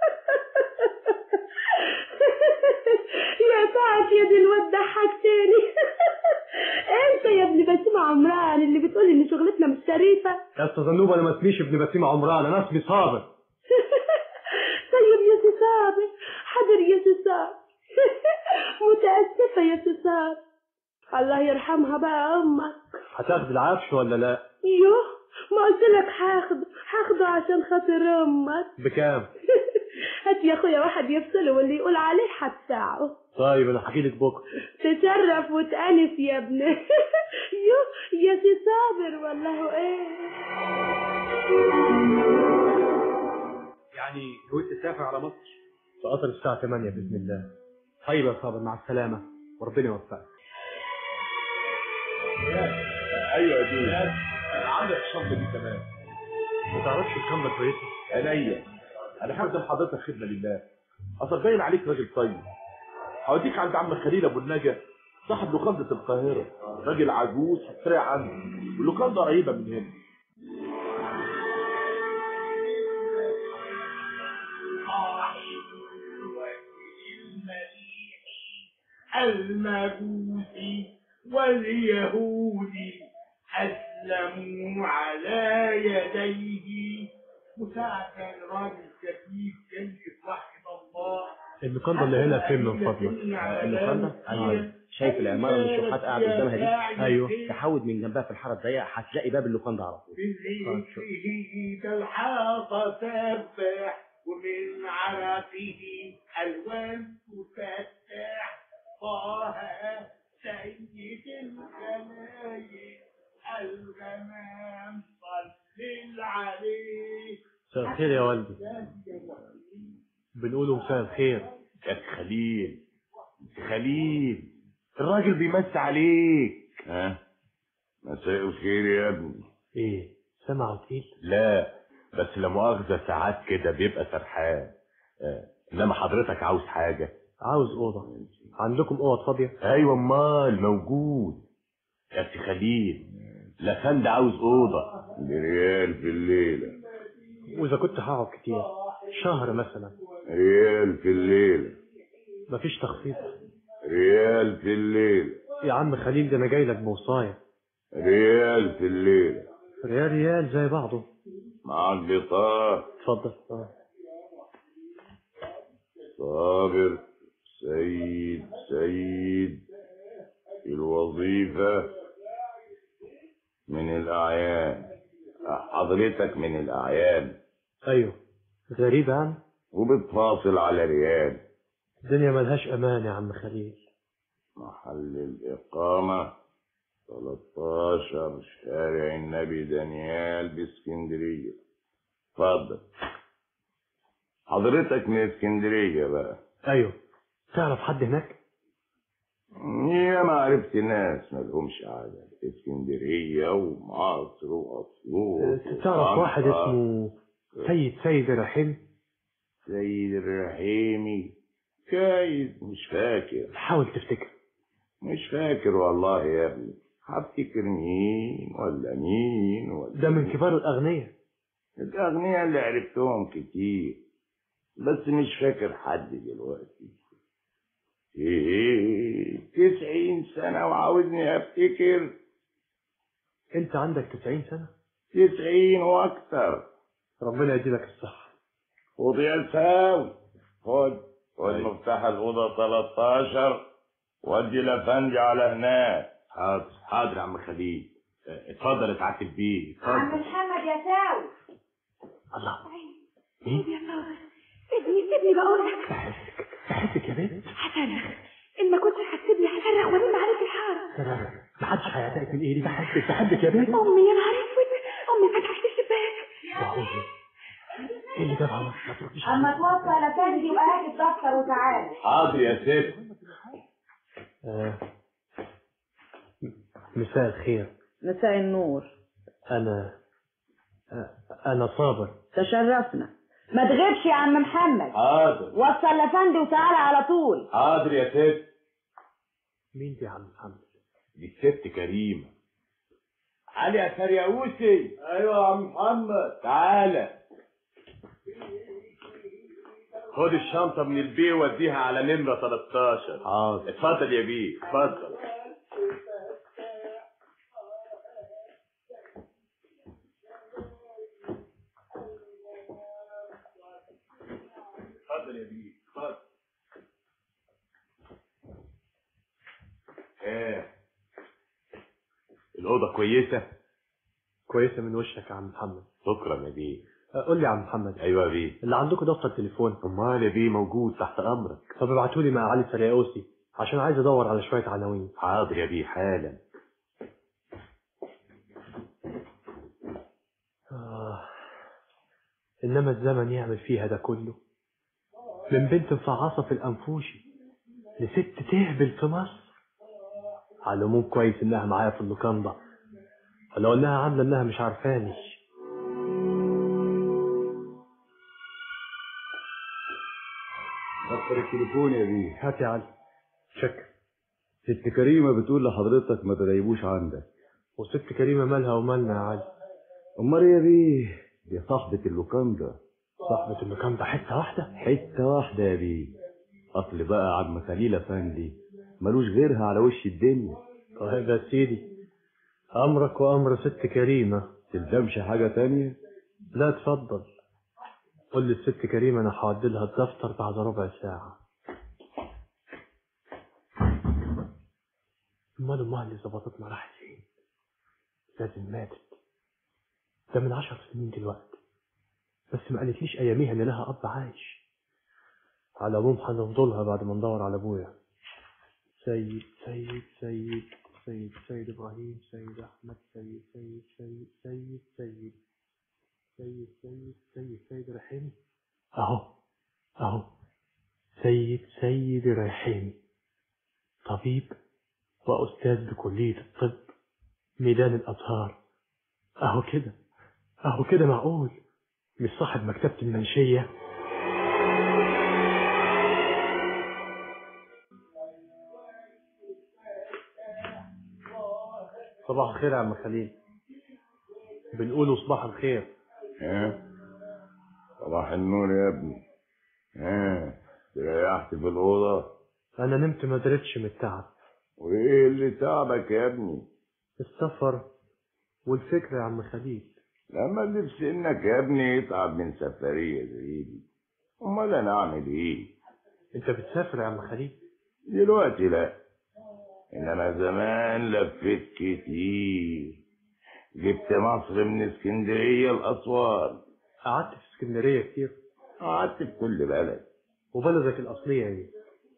يا سعد يا دي الواد ضحكتني. انت يا ابن بسيمة عمران اللي بتقول ان شغلتنا مش شريفة. يا أسطى زنوبة انا ما اسميش ابن بسيمة عمران، انا اسمي صابر. طيب يا سي صابر، حاضر يا سي صابر. متأسفة يا سي صابر، الله يرحمها بقى امك. هتاخد العفش ولا لا؟ يوه، ما قلت لك هاخده عشان خاطر امك. بكام؟ هات يا اخويا واحد يفصله واللي يقول عليه هتساعه. طيب انا هحكي لك بكره. تشرف وتأنس يا ابني. يوه يا سي صابر والله ايه. يعني نويت تسافر على مصر؟ في قطر الساعة 8 بإذن الله. طيب يا صابر، مع السلامة وربنا يوفقك. ايوه يا دي، عندك الشنطه دي كمان. ما تعرفش الكاميرا كويسة؟ عينيا، انا هخدم حضرتك خدمه لله. اصل باين عليك راجل طيب. هوديك عند عم خليل ابو النجا صاحب لوكاندا القاهره، راجل عجوز هتفرق عنه، واللوكاندا قريبه من هنا. المجوسي واليهودي أسلموا على يديه مساعدا راجل كفيف جيد وحد الله. اللوكاندا اللي هنا فين من فضلك؟ اللوكاندا؟ ايوه، شايف العماره اللي الشحات قاعد قدامها دي؟ ايوه، تحود من جنبها في الحاره الضيقه هتلاقي باب اللوكاندا على طول. بالريح الحاطه تسبح ومن عرقه الوان تفتح طه سيد الخلايق الغمام صلي عليه. مساء الخير يا والدي. بنقوله مساء الخير يا خليل الراجل بيمس عليك. مساء الخير يا ابني. ايه سمعه تقيل؟ لا بس لا مؤاخذة ساعات كده بيبقى سرحان. انما حضرتك عاوز حاجة؟ عاوز اوضه. عندكم اوض فاضيه؟ ايوه امال موجود يا سي خليل. لا فند عاوز اوضه بريال في الليله. واذا كنت هقعد كتير شهر مثلا؟ ريال في الليله. مفيش تخفيض؟ ريال في الليله. يا عم خليل ده انا جاي لك بوصايه. ريال في الليله. ريال زي بعضه. معاك بطاقه؟ اتفضل. صابر سيد الوظيفة من الأعيان. حضرتك من الأعيان؟ أيوه. غريبة يعني؟ وبتفاصل على ريال. الدنيا ملهاش أمان يا عم خليل. محل الإقامة 13 شارع النبي دانيال باسكندرية. اتفضل. حضرتك من اسكندرية بقى؟ أيوه. تعرف حد هناك؟ يا ما عرفت ناس مالهمش عادة اسكندرية ومصر وأسيوط. تعرف واحد اسمه سيد الرحيم؟ سيد الرحيمي كايز مش فاكر. حاول تفتكر. مش فاكر والله يا ابني. هفتكر مين ولا ده من كبار الأغنياء. الأغنياء اللي عرفتهم كتير بس مش فاكر حد دلوقتي. 90 سنة وعاوزني افتكر؟ انت عندك 90 سنة؟ 90 واكتر. ربنا يديلك الصحة. خد يا ساوي. خد مفتاح الأوضة 13 ودي لفندي على هناك. حاضر يا عم خليل. اتفضل يا سعادة البيه. عم محمد يا ساوي. الله. مين؟ سيبني بقول لك. بحسك يا بنت. هصرخ. ان ما كنتش هتسيبني هصرخ والم عليك الحاره. صرخ. محدش هيعتقد من ايدي. بحسك يا بنت. امي يا نهار اسود. امي فتحت الشباك. ايه اللي جابها ما تروحيش؟ اما توصل يا فندي وهات الدفتر وتعالى. حاضر يا ست. مساء الخير. مساء النور. انا صابر. تشرفنا. ما تغيبش يا عم محمد. حاضر. وصل لفندي وتعالى على طول. حاضر يا ست. مين دي يا عم محمد؟ دي الست كريمة. علي يا سرياوسي. ايوه يا عم محمد. تعالى خد الشنطة من البيه وديها على نمرة 13. حاضر. اتفضل يا بيه اتفضل. اتفضل يا بيه اتفضل. الأوضة كويسة؟ كويسة من وشك يا عم محمد. شكرا يا بيه. قول لي يا عم محمد. ايوه يا بيه. اللي عندكم دفتر تليفون؟ امال يا بيه موجود تحت امرك. طب ابعتولي مع علي سرياوسي عشان عايز ادور على شوية عناوين. حاضر يا بيه حالا. انما الزمن يعمل فيها ده كله. من بنت مفعصة في الانفوشي لست تهبل في مصر. على العموم كويس انها معايا في اللوكاندا، ولو انها عاملة انها مش عارفاني. دفتر التليفون يا بيه. هات يا علي. شكرا. ست كريمة بتقول لحضرتك ما تغيبوش عندك. وست كريمة مالها ومالنا يا علي؟ امال يا بيه دي صاحبة اللوكاندا. صاحبة اللوكاندا حتة واحدة؟ حتة واحدة يا بيه. اصل بقى عم خليل افندي ملوش غيرها على وش الدنيا. طيب يا سيدي أمرك وأمر ست كريمة. تلزمش حاجة تانية؟ لا اتفضل. قول لي الست كريمة أنا هعدلها الدفتر بعد ربع ساعة. أمال أمها اللي ظبطتنا راحت فين؟ لازم ماتت. ده من 10 سنين دلوقتي، بس ما قالتليش أياميها إن لها أب عايش. على العموم هنفضلها بعد ما ندور على أبويا. سيد سيد سيد سيد سيد إبراهيم، سيد أحمد، سيد سيد سيد سيد سيد سيد سيد سيد سيد رحيمي. أهو سيد رحيمي، طبيب وأستاذ بكلية الطب، ميدان الأزهار. أهو كده معقول مش صاحب مكتبة المنشية؟ صباح الخير يا عم خليل. بنقوله صباح الخير. صباح النور يا ابني. تريحت في الأوضة؟ أنا نمت ما درتش من التعب. وإيه اللي تعبك يا ابني؟ السفر والفكرة يا عم خليل. لما اللي في سنك يا ابني يتعب من سفرية زي دي، أمال أنا أعمل إيه؟ أنت بتسافر يا عم خليل؟ دلوقتي لا، إنما زمان لفيت كتير. جبت مصر من اسكندرية لأسوان. قعدت في اسكندرية كتير؟ قعدت في كل بلد. وبلدك الأصلية إيه؟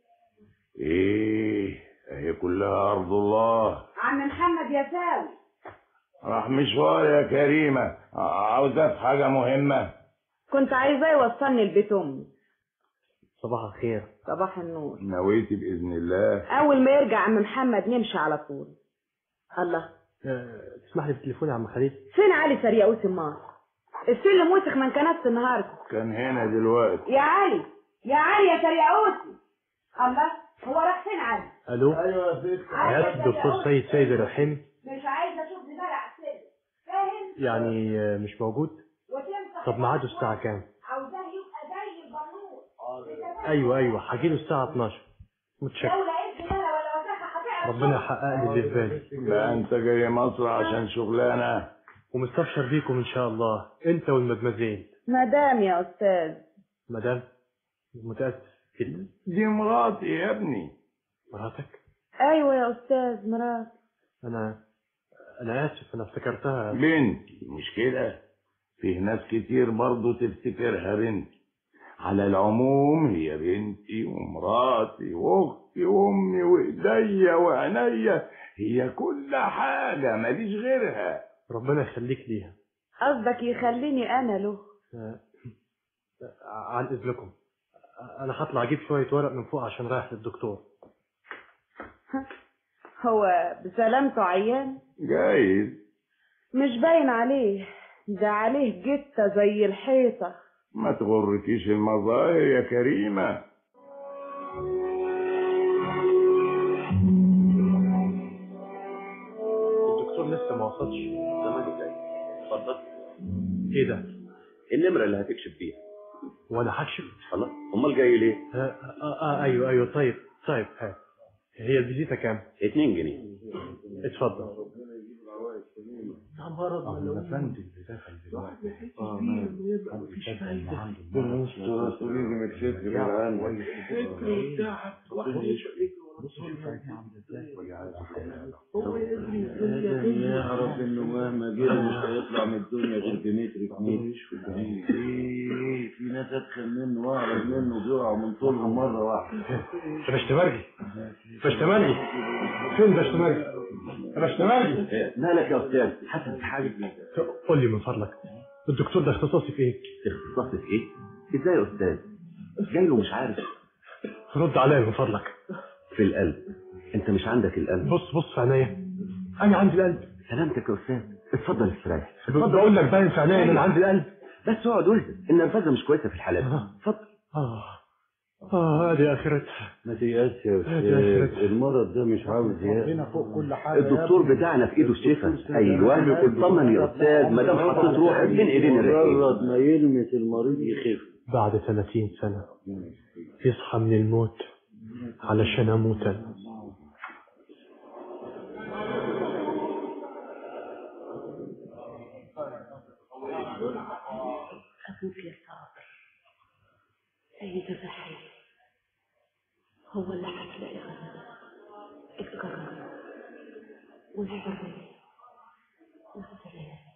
إيه، هي كلها أرض الله. عم محمد يا ساوي، راح مشوار يا كريمة، عاوزة في حاجة مهمة. كنت عايزاه يوصلني لبيت امي. صباح الخير. صباح النور. نويتي بإذن الله؟ اول ما يرجع عم محمد نمشي على طول. الله، تسمح لي بالتليفون يا عم خليل؟ فين علي سرياوس امال؟ السلم وسخ من كنست النهارده. كان هنا دلوقتي. يا علي يا سرياوسي. الله، هو راح فين علي؟ الو. ايوه يا ست. عيادة الدكتور سيد الرحيمي. مش عايزه اشوف دماغي على السلم، فاهم؟ يعني مش موجود؟ طب ميعاده الساعة كام؟ عاوزاه يبقى زي البنور. ايوه هجيله الساعة 12. متشكر. لو لقيت زباله ولا وسخه هتعرف. ربنا يحقق لي اللي في بالي. بقى انت جاي مصر عشان شغلانه؟ ومستبشر بيكم ان شاء الله، انت والمدمزين. مدام يا استاذ. مدام؟ متأسف كده. دي مراتي يا ابني. مراتك؟ ايوه يا استاذ مراتي. انا اسف، انا افتكرتها بنتي. مش كده؟ فيه ناس كتير برضو تفتكرها بنتي. على العموم هي بنتي ومراتي واختي وامي وايديا وعينيا، هي كل حاجة ماليش غيرها. ربنا يخليك ليها. قصدك يخليني انا له؟ عن اذنكم انا هطلع اجيب شوية ورق من فوق عشان رايح للدكتور. هو بسلامته عيان؟ جايز. مش باين عليه، ده عليه جتة زي الحيطة. ما تغركيش المظاهر يا كريمة. الدكتور لسه ما وصلش. زمانه جاي. اتفضل. ايه ده؟ النمرة اللي هتكشف فيها. وانا هكشف؟ خلاص، امال جاي ليه؟ ايوه طيب ها. هي الفيزيتا كام؟ 2 جنيه. اتفضل. يا فندم بدخل دلوقتي. يعرف انه مهما جه مش هيطلع من الدنيا غير بمتر 2 في ناس ادخل منه واعرض منه بيقعوا من طولهم مره واحده. باشتمرجي فين باشتمرجي؟ مالك يا استاذ؟ حاسس بحاجه؟ قول لي من فضلك، الدكتور ده اختصاصي في ايه؟ اختصاصي في ايه؟ ازاي يا استاذ؟ جاي له مش عارف. رد عليا من فضلك. في القلب. انت مش عندك القلب. بص في عينيا، انا عندي القلب. سلامتك يا استاذ، اتفضل استريح. بقول لك باين في عينيا ان انا عندي القلب. بس اقعد واهدى، النرفزه مش كويسه في الحالات. اتفضل. هذه اخرتها. ما تيأسش يا استاذ، المرض ده مش عاوز يأس. فوق كل حاجه. الدكتور بتاعنا في ايده الشفا. ايوه اطمن يا استاذ، ما دام حطيت روحك بين ايدين الرحيم. مجرد ما يلمس المريض يخف. بعد 30 سنه يصحى من الموت علشان اموت انا. أبوك يا صابر سيد الرحيل هو اللي هتلاقي اتكرر والحرية والسلام.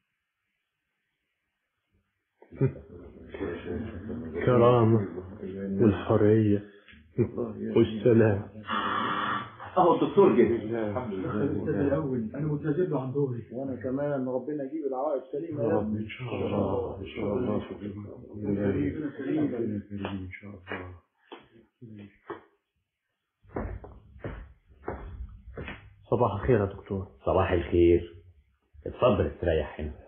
كرامة والحرية والسلام. اهو الدكتور جه. الحمد لله. الاول انا متجد عن دوري، وانا كمان ربنا يجيب العوائد سليمه يا رب. ان شاء الله ان شاء الله ربنا كريم ان شاء الله. صباح الخير يا دكتور. صباح الخير. اتفضل استريح هنا.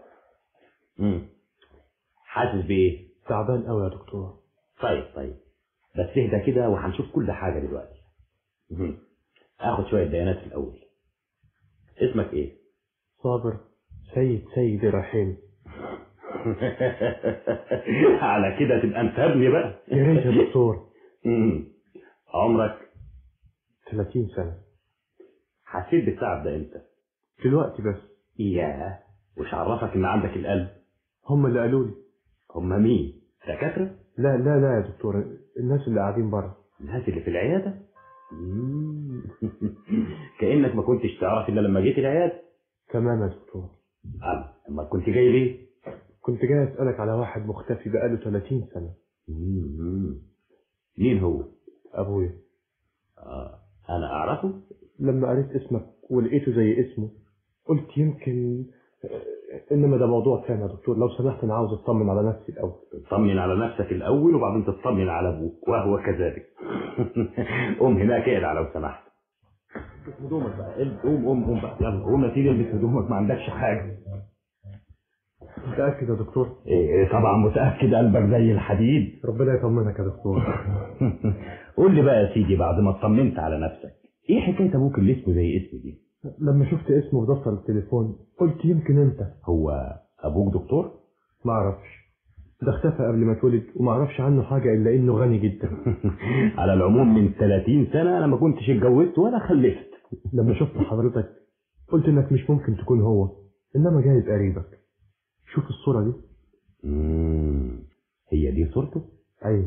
حاسس بايه؟ تعبان قوي يا دكتور. طيب بس اهدى كده وهنشوف كل حاجه دلوقتي. اخد شويه بيانات الاول. اسمك ايه؟ صابر سيد رحيم. على كده تبقى انت ابني بقى. يا ريت يا دكتور. عمرك 30 سنه. حسيت بالتعب ده امتى؟ دلوقتي بس. ياه، وش عرفك ان عندك القلب؟ هم اللي قالوا لي. هم مين؟ دكاتره؟ لا يا دكتور، الناس اللي قاعدين بره. الناس اللي في العياده؟ كأنك ما كنتش تعرف الا لما جيت العياده. تمام يا دكتور. اما كنت جاي ليه؟ كنت جاي اسالك على واحد مختفي بقاله 30 سنه. مين هو؟ ابويا. انا اعرفه. لما قريت اسمك ولقيته زي اسمه قلت يمكن، انما ده موضوع ثاني يا دكتور. لو سمحت انا عاوز اطمن على نفسي الاول. تطمن على نفسك الاول وبعدين تطمن على ابوك، وهو كذلك. قوم هناك اقلع لو سمحت. هدومك بقى. قوم بقى. يلا قوم يا سيدي البس هدومك، ما عندكش حاجه. متاكد يا دكتور؟ ايه طبعا متاكد، قلبك زي الحديد. ربنا يطمنك يا دكتور. قول لي بقى يا سيدي، بعد ما اطمنت على نفسك، ايه حكايه ابوك اللي اسمه زي اسمي دي؟ لما شفت اسمه في دفتر التليفون قلت يمكن انت. هو ابوك دكتور؟ ما اعرفش، ده اختفى قبل ما اتولد وما اعرفش عنه حاجه الا انه غني جدا. على العموم من 30 سنه انا ما كنتش اتجوزت ولا خلفت. لما شفت حضرتك قلت انك مش ممكن تكون هو، انما جايب قريبك. شوف الصوره دي. هي دي صورته؟ ايوه.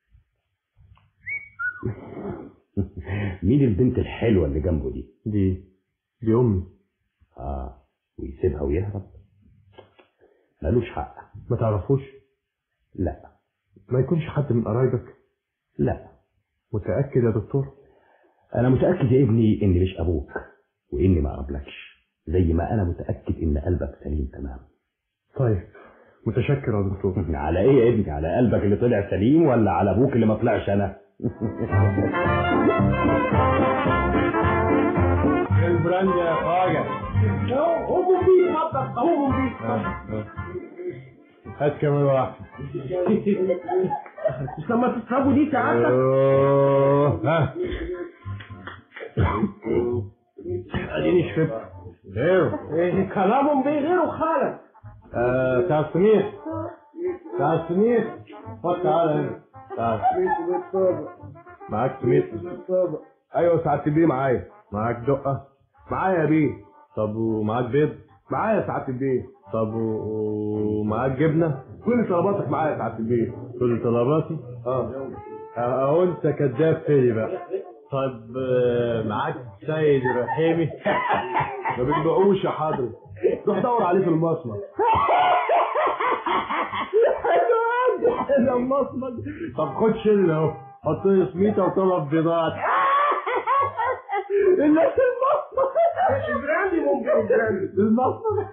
مين البنت الحلوه اللي جنبه دي؟ دي امي. ويسيبها ويهرب؟ مالوش حق. ما تعرفوش؟ لا. ما يكونش حد من قرايبك؟ لا. متاكد يا دكتور؟ انا متاكد يا ابني اني مش ابوك، واني ما اقربلكش، زي ما انا متاكد ان قلبك سليم تمام. طيب متشكر يا دكتور. على ايه يا ابني؟ على قلبك اللي طلع سليم ولا على ابوك اللي ما طلعش انا؟ البراند يا خواجه. قوموا بيه اتفضل، قوموا بيه. هات كمان واحد. مش لما تشربوا دي ساعتك. ها اديني شربت. غيره كلامهم بيه غيره خالص. بتاع السمير. خد تعالى هنا. تعال. معاك سمير؟ ايوه ساعات بيه معايا. معاك دقه؟ معايا يا بيه. طب ومعاك بيض؟ معايا ساعات بيه. طب ومعاك جبنه؟ كل طلباتك معايا ساعات بيه. كل طلباتي؟ اهو انت كداب فيا بقى. طب معاك سيد رحيمي؟ ما بيبيعوش يا حضرتك، روح دور عليه في المصمت. طب خد شله اهو، حط لي سميته وطلب بيضات. الناس المصمت البراندي ممكن المصمت.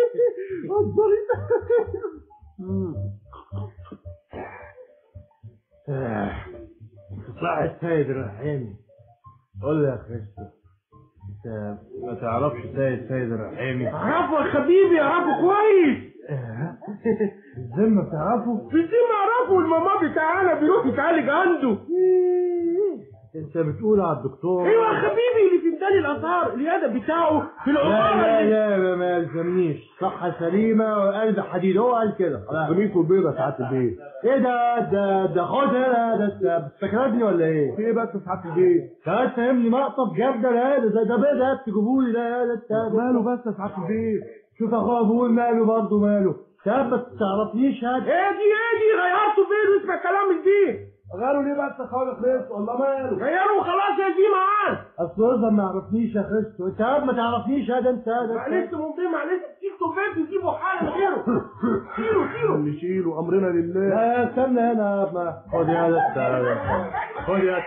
صح السيد الرحيمي. قول لي يا كريستو، انت ما تعرفش سيد الرحيمي؟ اعرفه يا حبيبي، اعرفه كويس. الذمة بتعرفه؟ في الذمة اعرفه، الماما بتاعنا بيروح يتعالج عنده. انت بتقول على الدكتور؟ ايوه يا حبيبي، اللي في ميدان الاثار العياده بتاعه في العماره. لا ما يلزمنيش. صحة سليمة وقلب حديد، هو قال كده. قميص والبيضة ساعات البيت. ايه ده خد هنا. ده بتستكردني ولا ايه؟ في ايه بس ساعات البيت؟ تعال فهمني مقطب جبده. لا ده بيض. هات تجيبولي. لا ماله بس ساعات البيت؟ شوف اخويا ابوي ماله برضه ماله. انت ما تعرفنيش هادي. ايه دي غيرته فين واسمع كلام الدين؟ غيروا ليه بس خالص خلص والله ماله؟ غيروا وخلاص يا دي معاه. اصل ما يعرفنيش يا خستو، انت ما تعرفنيش هذا انت هذا. معلش ممكن معلش تيجوا فين تجيبوا حاله غيره. شيلوا نشيله امرنا لله. لا استنى هنا يا ابني. خد يا هذا خد يا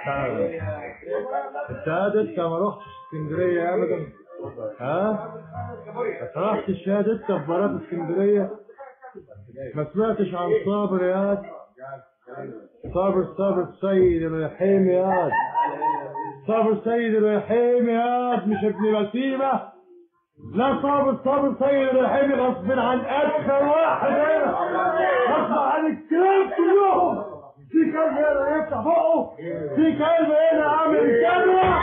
هذا انت ما رحتش اسكندريه ابدا. ها؟ ما رحتش يا انت في مرات اسكندريه؟ ما سمعتش عن صابر يا صابر سيد الرحيم يا صابر سيد الرحيم يا مش ابن بسيمة. لا صابر سيد الرحيم غصب عن ادخل واحد هنا غصب عن الكلام كلهم. في كلب هنا يفتح بقه، في كلب هنا عامل جدوى.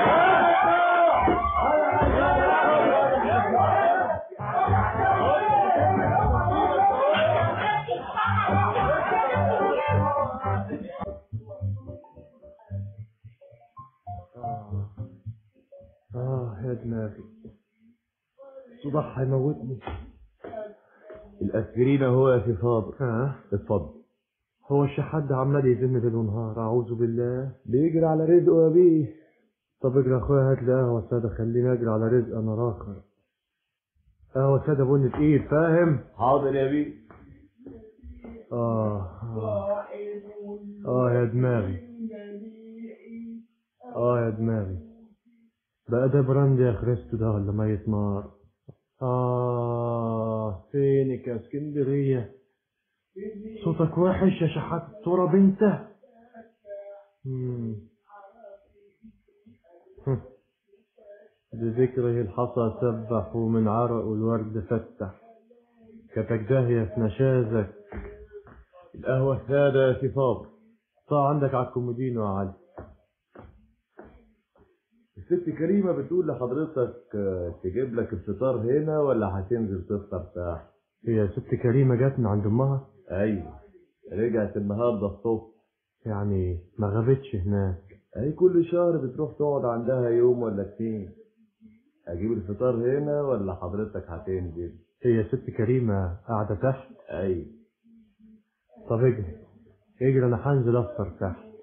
يا دماغي صداح هيموتني. الاسبرين اهو يا سي صابر. اتفضل. هو الشحات ده عمال يزن ليل ونهار، اعوذ بالله. بيجري على رزقه يا بيه. طب اجري يا اخويا هات لي قهوه ساده خليني اجري على رزق انا راخر. قهوه ساده بني تقيل فاهم؟ حاضر يا بيه. يا دماغي. يا دماغي. بقى ده براندي يا خريستو ده ولا ميت نار؟ فينك يا اسكندرية؟ صوتك وحش يا شحات التراب انت. بذكره الحصى سبح ومن عرق الورد فتح، كتك داهية في نشازك. القهوة السادة يا سي صابر. طلع عندك على الكومودينو يا علي. الست كريمة بتقول لحضرتك تجيب لك الفطار هنا ولا هتنزل تفطر تحت؟ هي ست كريمة جت من عند امها؟ ايوه رجعت النهارده الصبح. يعني ما غابتش هناك؟ اي كل شهر بتروح تقعد عندها يوم ولا 2. اجيب الفطار هنا ولا حضرتك هتنزل؟ هي ست كريمة قاعدة تحت؟ ايوه. طب اجري انا هنزل افطر تحت.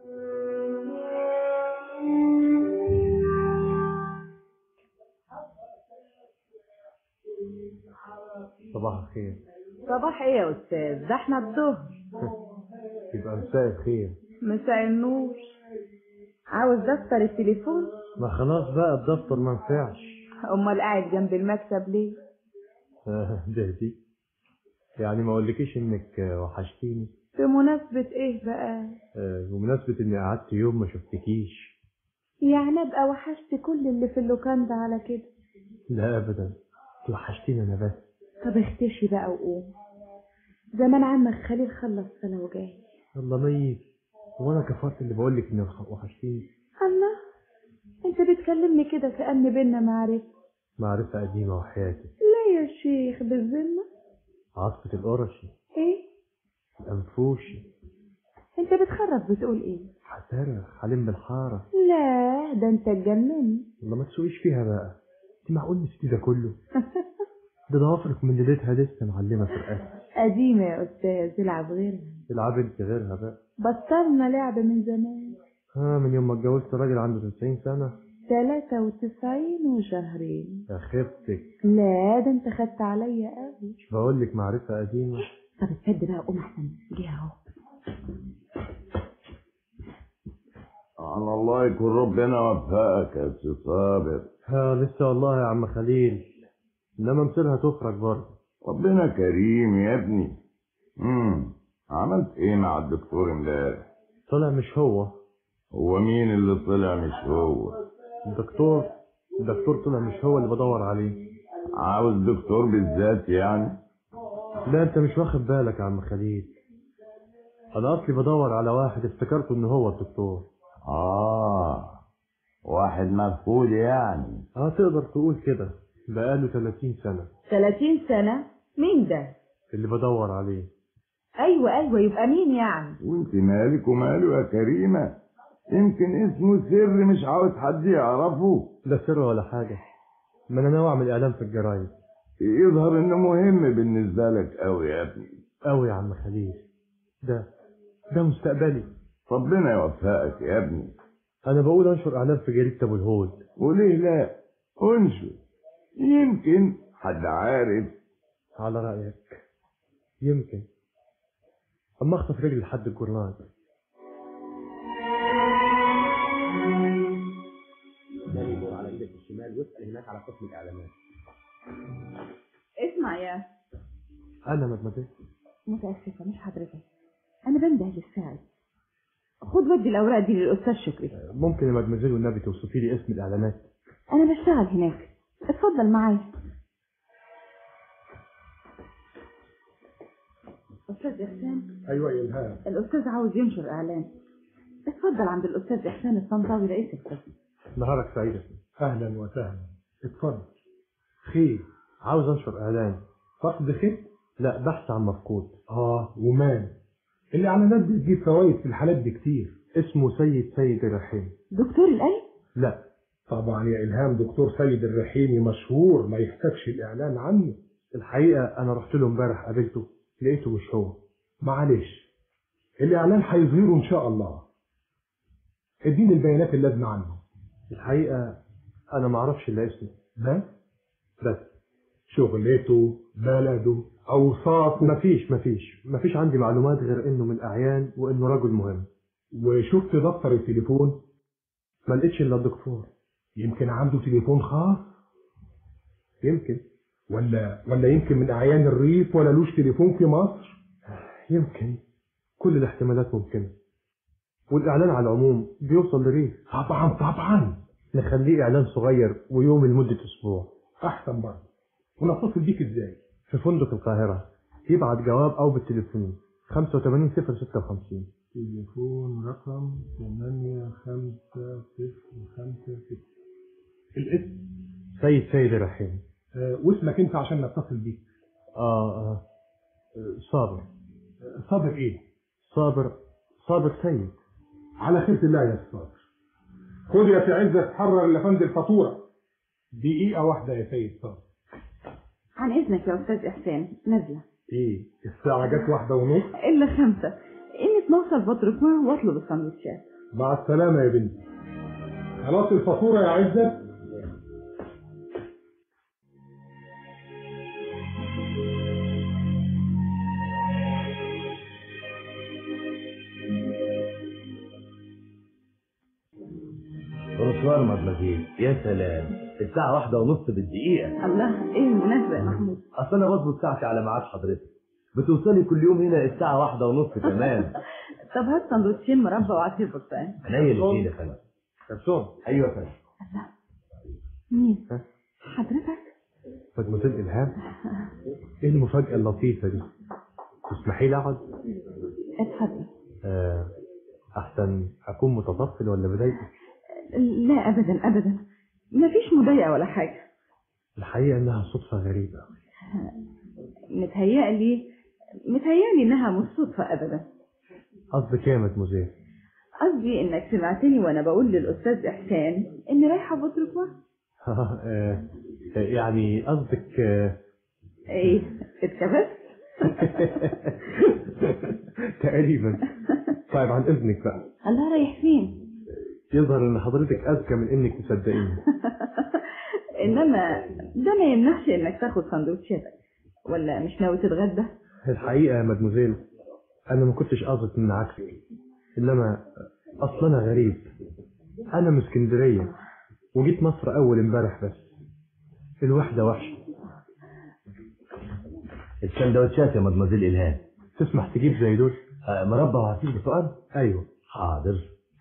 صباح الخير. صباح ايه يا استاذ؟ ده احنا الظهر. يبقى مساء الخير. مساء النور. عاوز دفتر التليفون؟ ما خلاص بقى الدفتر ما نفعش. امال قاعد جنب المكتب ليه؟ دي يعني ما اقولكيش انك وحشتيني. بمناسبة ايه بقى؟ بمناسبة اني قعدت يوم ما شفتكيش. يعني ابقى وحشت كل اللي في اللوكان ده على كده؟ لا ابدا وحشتيني انا بس. طب اختشي بقى وقوم، زمان عمك خليل خلص صلاة وجاي. الله ميت، وانا كفرت اللي بقولك اني وحشتيني؟ الله انت بتكلمني كده كأن بينا معرفة قديمة وحياتي. لا يا شيخ بالذمة. عاصفة القرشي. ايه؟ الانفوشي. انت بتخرف بتقول ايه؟ هصرخ حلم بالحارة. لا ده انت اتجننت. والله ما تسوقيش فيها بقى، انت معقول نسيتي ده كله؟ ده ضوافرك من ليلتها لسه معلمة في القلب. قديمة يا استاذ، العب غيرها. العب انت غيرها بقى. بطلنا لعب من زمان. من يوم ما اتجوزت راجل عنده 90 سنة. 93 وشهرين. يا خيبتك. لا ده انت خدت عليا قوي. مش بقول لك معرفة قديمة. طب اتسد بقى قوم احسن جه اهو. على الله يكون ربنا وفقك يا سي صابر. لسه والله يا عم خليل، انما مصيرها تخرج برضه. ربنا كريم يا ابني. عملت ايه مع الدكتور امبارح؟ طلع مش هو. هو مين اللي طلع مش هو؟ الدكتور طلع مش هو اللي بدور عليه. عاوز دكتور بالذات يعني؟ لا انت مش واخد بالك يا عم خليل، انا اصلي بدور على واحد افتكرته ان هو الدكتور. واحد مفقود يعني؟ تقدر تقول كده. بقاله 30 سنة. 30 سنة؟ مين ده؟ اللي بدور عليه. ايوه يبقى مين يعني؟ وانت مالك وماله يا كريمة؟ يمكن اسمه سر مش عاوز حد يعرفه. لا سر ولا حاجة، ما انا ناوي اعمل اعلان في الجرايد. يظهر انه مهم بالنسبة لك قوي يا ابني. قوي يا عم خليل، ده مستقبلي. ربنا يوفقك يا ابني. انا بقول انشر اعلان في جريدة ابو الهول. وليه لا؟ انشر، يمكن حد عارف. على رأيك، يمكن. اما اخطف رجلي لحد الجورنال. داري دور على ايدك الشمال واسأل هناك على قسم الاعلانات. اسمع يا انا مدمزيل. متأسفة مش حضرتك، انا بنده للساعد. خد ودي الاوراق دي للاستاذ شكري. ممكن يا مدمزيل والنبي توصفي لي اسم الاعلانات؟ انا بشتغل هناك، اتفضل معايا. استاذ احسان. ايوه يا الهام. الاستاذ عاوز ينشر اعلان، اتفضل عند الاستاذ احسان الطنطاوي رئيس القسم. نهارك سعيد. اهلا وسهلا، اتفضل. خير، عاوز انشر اعلان. فقد خير؟ لا، بحث عن مفقود. ومال؟ الاعلانات دي بتجيب فوائد في الحالات دي كتير. اسمه سيد الرحيمي. دكتور القلب؟ لا طبعا يا الهام، دكتور سيد الرحيمي مشهور، ما يحتاجش الاعلان عنه. الحقيقه انا رحت له امبارح، قابلته لقيته مش هو. معلش، الاعلان هيظهره ان شاء الله. اديني البيانات اللازمه عنه. الحقيقه انا ما اعرفش الا اسمه بس شغلته، بلده، اوصافه. مفيش عندي معلومات غير انه من الاعيان وانه رجل مهم. وشفت دفتر التليفون؟ ما لقيتش الا الدكتور. يمكن عنده تليفون خاص، يمكن، ولا يمكن من اعيان الريف ولا لوش تليفون في مصر. يمكن، كل الاحتمالات ممكنه. والاعلان على العموم بيوصل للريف. طبعا نخليه اعلان صغير ويوم لمده اسبوع احسن برضه. ونتصل بيك ازاي؟ في فندق القاهره، يبعت جواب او بالتليفون 85056. تليفون رقم 85056. الاسم سيد الرحيمي. واسمك انت عشان نتصل بيك. صابر. صابر ايه؟ صابر سيد. على خيرة الله يا صابر. خد يا سي عزت، حرر لفند الفاتورة. دقيقة واحدة يا سيد صابر. عن اذنك يا استاذ احسان، نازله. ايه الساعة جت 1:30 الا 5. اني اتنوصل بطرقها واطلب السندوتشات. مع السلامة يا بنتي. خلاص الفاتورة يا عزت. بونسوار مدمزيل. يا سلام، الساعة 1:30 بالدقيقة. الله، ايه المناسبة يا محمود؟ اصل انا بظبط ساعتي على ميعاد حضرتك، بتوصلي كل يوم هنا الساعة 1:30 كمان. طب هات سندوتشين مربى وعصير برتقال. عينيا الاثنين يا فندم. كبسون. ايوه يا فندم. الله، مين؟ حضرتك؟ مدمزيل الهام. ايه المفاجأة اللطيفة دي؟ تسمحي لي اقعد؟ اتفضل. احسن اكون متطفل ولا بضايقك؟ لا ابدا ابدا، مفيش مضايقة ولا حاجة. الحقيقة انها صدفة غريبة. متهيألي انها مش صدفة ابدا. قصدك ايه يا مدموزيل؟ قصدي انك سمعتني وانا بقول للاستاذ احسان اني رايحة بطرقها. يعني قصدك ايه، اتكبست؟ تقريبا. طيب عن اذنك بقى. الله، رايح فين؟ يظهر ان حضرتك اذكى من انك تصدقيني. انما ده ما يمنعش انك تاخد سندوتشاتك. ولا مش ناوي تتغدى؟ الحقيقه يا مدموزيل انا ما كنتش قاصد من عكسك، انما اصلا انا غريب. انا من اسكندريه وجيت مصر اول امبارح، بس الوحده وحشه. السندوتشات يا مدمزيل الهام. تسمح تجيب زي دول؟ مربى وعصير برتقال. ايوه حاضر.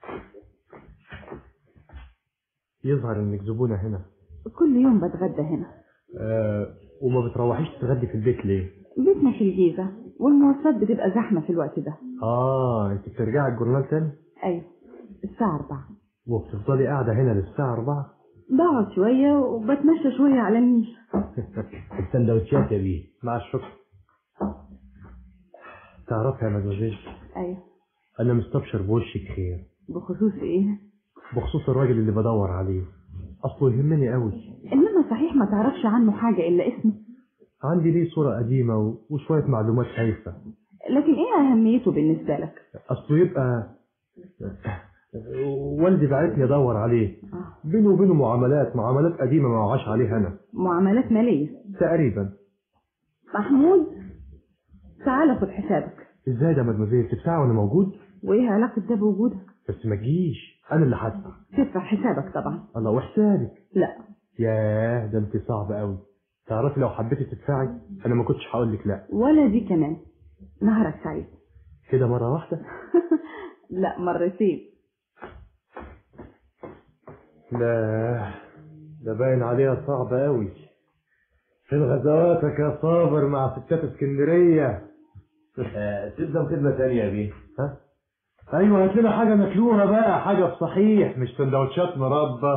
يظهر انك زبونه هنا. كل يوم بتغدى هنا. وما بتروحيش تتغدي في البيت ليه؟ بيتنا في الجيزة والمواصلات بتبقى زحمة في الوقت ده. انت بترجعي الجورنال تاني؟ ايوه، الساعة 4. وبتفضلي قاعدة هنا للساعة 4؟ بقعد شوية وبتمشى شوية على النيش. السندوتشات يا بيه. مع الشكر. تعرفي يا مدموزيل؟ ايوه. انا مستبشر بوشك خير. بخصوص ايه؟ بخصوص الراجل اللي بدور عليه، اصله يهمني قوي. انما صحيح ما تعرفش عنه حاجة الا اسمه؟ عندي ليه صورة قديمة وشوية معلومات هايفة. لكن ايه اهميته بالنسبة لك؟ اصله يبقى والدي بعتني ادور عليه. بينه وبينه معاملات قديمة ما وعاش عليها انا. معاملات مالية تقريبا. محمود تعال خد حسابك. ازاي ده مدمزيل؟ تدفع وانا موجود؟ وايه علاقة ده بوجودك؟ بس ما تجيش، انا اللي هدفع. تدفع حسابك طبعا. الله وحسابك؟ لا. ياه ده انت صعب قوي. تعرفي لو حبيتي تدفعي انا ما كنتش هقول لك لا. ولا دي كمان. نهارك سعيد. كده مرة واحدة؟ لا مرتين. لا ده باين عليها صعبة قوي. فين غزواتك يا صابر مع ستات اسكندرية؟ تلزم خدمة تانية يا بيه. ها؟ ايوه هات لنا حاجة ماكلوها بقى، حاجة بصحيح مش سندوتشات مربى.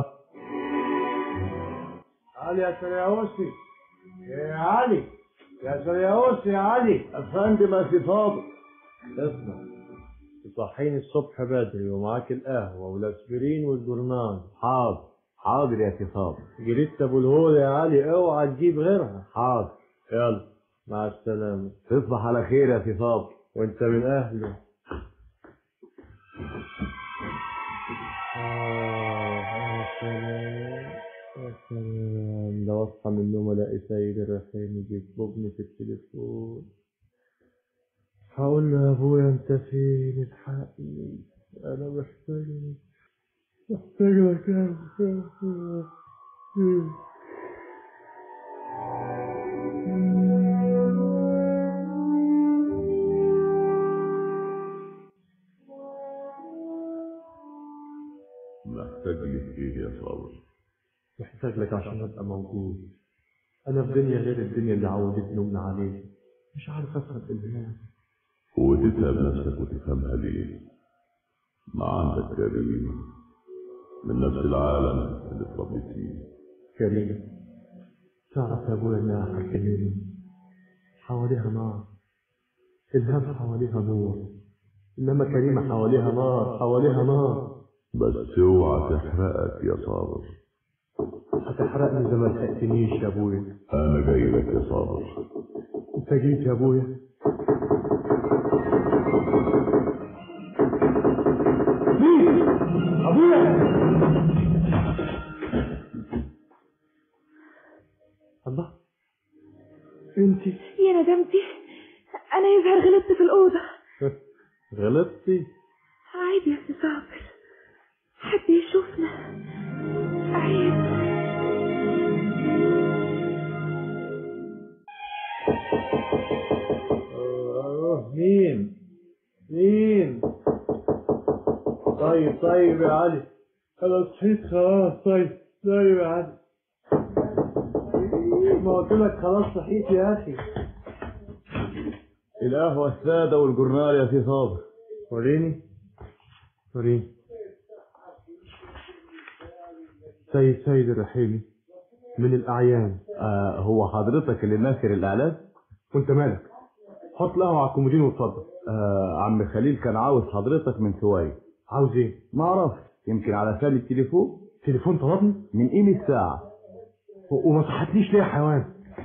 علي يا سرياوسي، يا علي يا سرياوسي يا علي. افندم يا سي فاضل. اسمع، تصحيني الصبح بدري ومعاك القهوة والاسبرين والجورنال. حاضر يا سي فاضل. جريت ابو الهول يا علي، اوعى تجيب غيرها. حاضر. يلا مع السلامة. تصبح على خير يا سي فاضل. وانت من اهله. يا سلام لو اصحى من النوم الاقي سيد الرحيم بيطلبني في التليفون. هقول له يا ابويا انت فين؟ الحقني انا محتاجك محتاج لك ايه يا صابر؟ محتاج لك عشان ابقى موجود. انا في دنيا غير الدنيا اللي عودتني امنا عليها، مش عارف افهم الهام. وتتعب نفسك وتفهمها ليه؟ ما عندك كريم من نفس العالم اللي اتربيت فيه. كريم تعرف يا ابويا انها حكيمين حواليها نار، الهام حواليها نور، انما كريمه حواليها نار. بس اوعى تحرقك يا صابر. هتحرقني زي ما لحقتنيش يا ابويا. انا جاي لك يا صابر. انت جيت يا ابويا. ابويا الله انتي يا ندمتي، انا يظهر غلطت في الاوضه. غلطتي؟ عيب يا سي صابر، حد يشوفنا، عيب. مين؟ طيب يا علي، انا صحيت خلاص. طيب يا علي، ما قلت لك خلاص صحيت يا اخي. القهوة السادة والجورنال يا سي صابر. وريني. سيد الرحيمي من الأعيان. هو حضرتك اللي ناشر الإعلان؟ وانت مالك؟ حط القهوة على الكومودين واتفضل. عم خليل كان عاوز حضرتك من شوية. عاوز ايه؟ ما اعرفش، يمكن على سبيل التليفون. تليفون طلبني؟ من قيمة ساعة. وما صحتليش ليه يا حيوان؟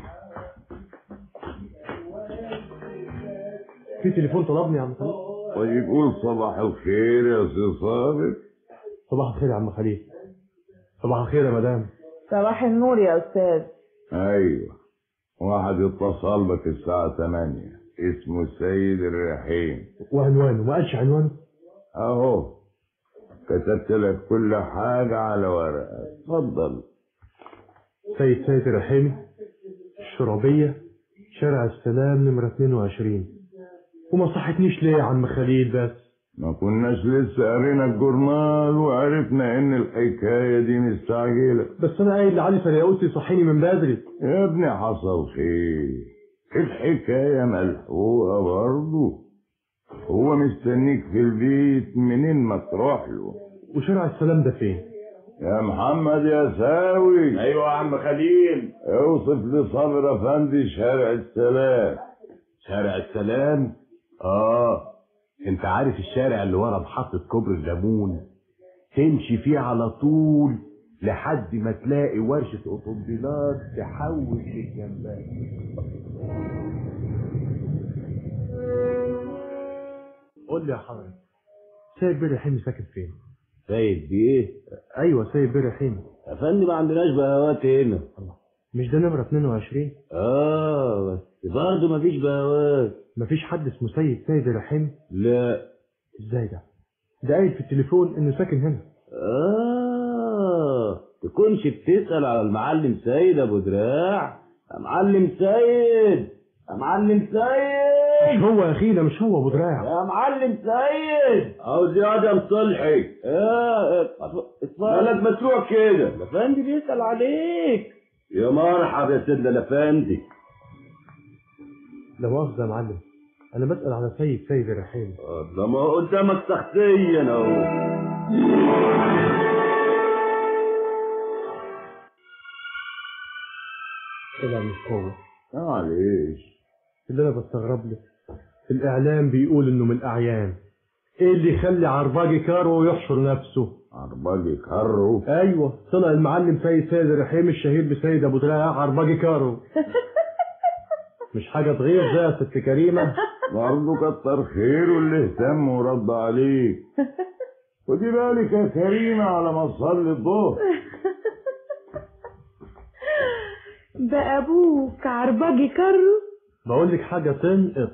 في تليفون طلبني يا عم خليل؟ طيب قول صباح الخير يا سي صابر. صباح الخير يا عم خليل. صباح الخير يا مدام. صباح النور يا استاذ. ايوه، واحد اتصل بك الساعة 8 اسمه سيد الرحيم. وعنوانه؟ ما قالش عنوانه؟ اهو كتبت لك كل حاجة على ورقة. اتفضل. سيد الرحيمي، الشرابية، شارع السلام نمرة 22. وما صحتنيش ليه يا عم خليل بس؟ ما كناش لسه قرينا الجورنال وعرفنا ان الحكاية دي مستعجلة. بس انا قايل لعلي فرياوسي صحيني من بدري. يا ابني حصل خير، الحكاية ملحوقة برضه. هو مستنيك في البيت منين ما تروح له. وشارع السلام ده فين؟ يا محمد يا ساوي. ايوه يا عم خليل. اوصف لصابر افندي شارع السلام. شارع السلام؟ انت عارف الشارع اللي ورا محطة كوبري الليمون؟ تمشي فيه على طول لحد ما تلاقي ورشة اوتومبيلات تحول للجنبات. قول لي يا حضرتك، سيد بيه رحيمي ساكن فين؟ سيد بيه؟ ايوه سيد بيه رحيمي. يا فندم ما عندناش بهوات هنا. مش ده نمرة 22؟ بس برضه مفيش بهوات. مفيش حد اسمه سيد رحيمي؟ لا. ازاي ده؟ ده قايل في التليفون انه ساكن هنا. تكونش بتسأل على المعلم سيد ابو دراع؟ يا معلم سيد، يا معلم سيد. مش هو يا اخي، ده مش هو ابو دراع. يا معلم سيد، عاوز يا ادم صلحي. مالك مسروع كده؟ الافندي بيسأل عليك. يا مرحبا يا سيدنا الافندي. لا مؤاخذة يا معلم، انا بسأل على سيد الرحيمي. ده ما قدامك شخصيا اهو. طلع مش هو. معلش، اللي انا بستغرب له الاعلام بيقول انه من الاعيان. ايه اللي يخلي عرباجي كارو يحشر نفسه؟ عرباجي كارو؟ ايوه، طلع المعلم سيد الرحيمي الشهير بسيد ابو دراع عرباجي كارو. مش حاجه تغير زي يا ست كريمه. برضه كتر خيره اللي اهتم ورد عليك. ودي بالك يا كريمه على ما تصلي الظهر. ده ابوك عرباجي كارو؟ بقول لك حاجه تنقط.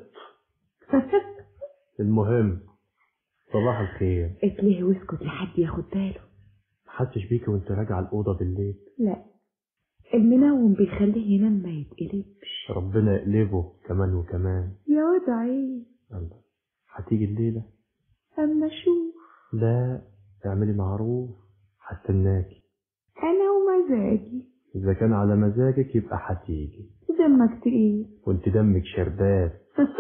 المهم صباح الخير. اتلهي واسكت لحد ياخد باله. محسش بيكي وانت راجعه الاوضه بالليل؟ لا، المنوم بيخليه ينام ما يتقلبش. ربنا يقلبه كمان وكمان. يا واد عيب. الله، هتيجي الليله؟ اما اشوف. لا، اعملي معروف، هستناكي. انا ومزاجي. اذا كان على مزاجك يبقى هتيجي. دمك تقيل. وانت دمك شربات.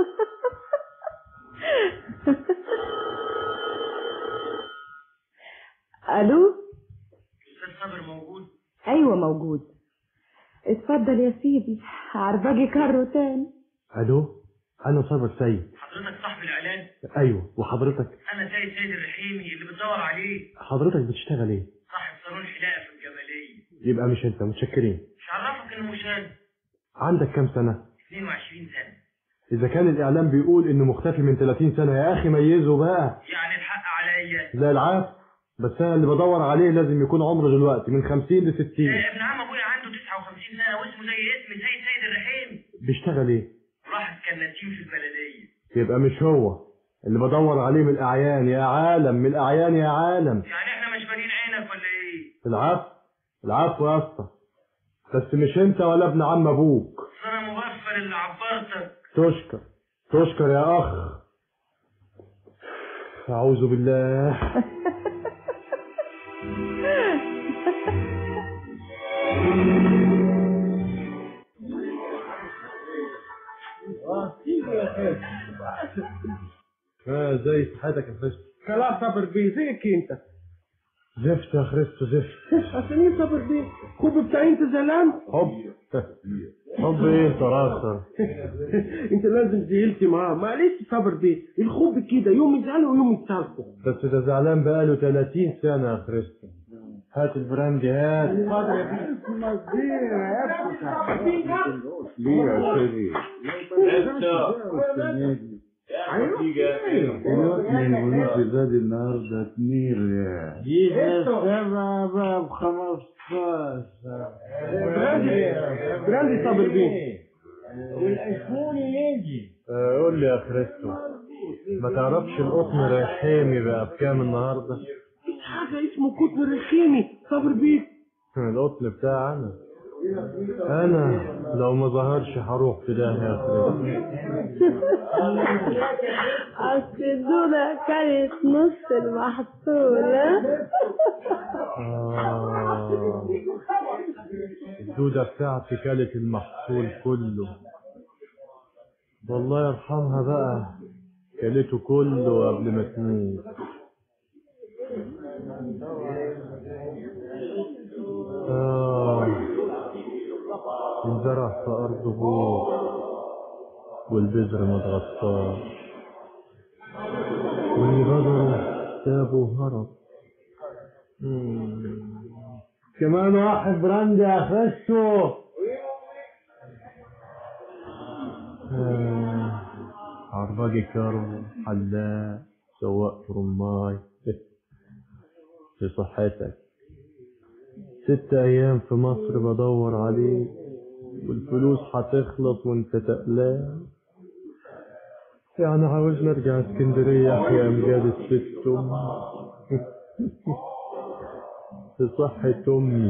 الو، استاذ صابر موجود؟ ايوه موجود. اتفضل يا سيدي، عرباجي كارو تاني. الو، انا صابر سيد. حضرتك صاحب الاعلان؟ ايوه، وحضرتك؟ انا سيد الرحيمي اللي بتدور عليه. حضرتك بتشتغل ايه؟ صاحب صالون حلاقه في الجماليه. يبقى مش انت، متشكرين. مش عرفك انه مش انا. عندك كام سنه؟ 22 سنه. اذا كان الاعلام بيقول انه مختفي من 30 سنه يا اخي ميزه بقى. يعني الحق عليا؟ لا العفو، بس انا اللي بدور عليه لازم يكون عمره دلوقتي من 50 ل 60. ابن عم ابويا عنده 59 سنه واسمه زي اسم سيد الرحيمي. بيشتغل ايه؟ راح كنتيم في البلديه. يبقى مش هو اللي بدور عليه من الاعيان يا عالم، من الاعيان يا عالم. يعني احنا مش بانين عينك ولا ايه؟ العفو، العفو يا اسطى، بس مش انت ولا ابن عم ابوك. انا مغفل اللي عبرتك. تشكر، تشكر يا اخ. اعوذ بالله. زي صحتك يا خريستو؟ خلاص صابر بيه، زيك انت. زفت يا خريستو، زفت. عشان ايه صابر بيه؟ خوب بتاعي انت زعلان؟ حب. حب ايه تراثر؟ انت لازم زعلت معاه. معلش صابر بيه، الخوب كده يوم يزعلوا ويوم يتصالحوا. بس ده زعلان بقاله 30 سنة يا خريستو. هات البراندي، هات. ليه يا سيدي؟ من ونص زاد النهارده 2 ريال. جيب 7 بقى ب 15. براندي صابر بيه. والايفون يجي. قول لي يا خريستو، ما تعرفش القطن الرحيمي بقى بكام النهارده؟ حاجة اسمه قطن رخيمي صابر بيه. القطن بتاعنا انا لو ما ظهرش هروح في داهية يا خريستو. اصل الدودة كانت نص المحصولة. الدودة بتاعتي كانت المحصول كله. والله يرحمها بقى، كلته كله قبل ما تموت. انزرع في أرض بور والبذر ما اتغطاش، واللي بذره سابه هرب. كمان واحد براندي يا خسو. عرباجي كارو، حلاق، سواق فرماي. في صحتك 6 أيام في مصر بدور عليك، والفلوس هتخلص وانت تقلان. يعني عاوز نرجع اسكندرية أحيا أمجاد الست أمي. في صحة أمي.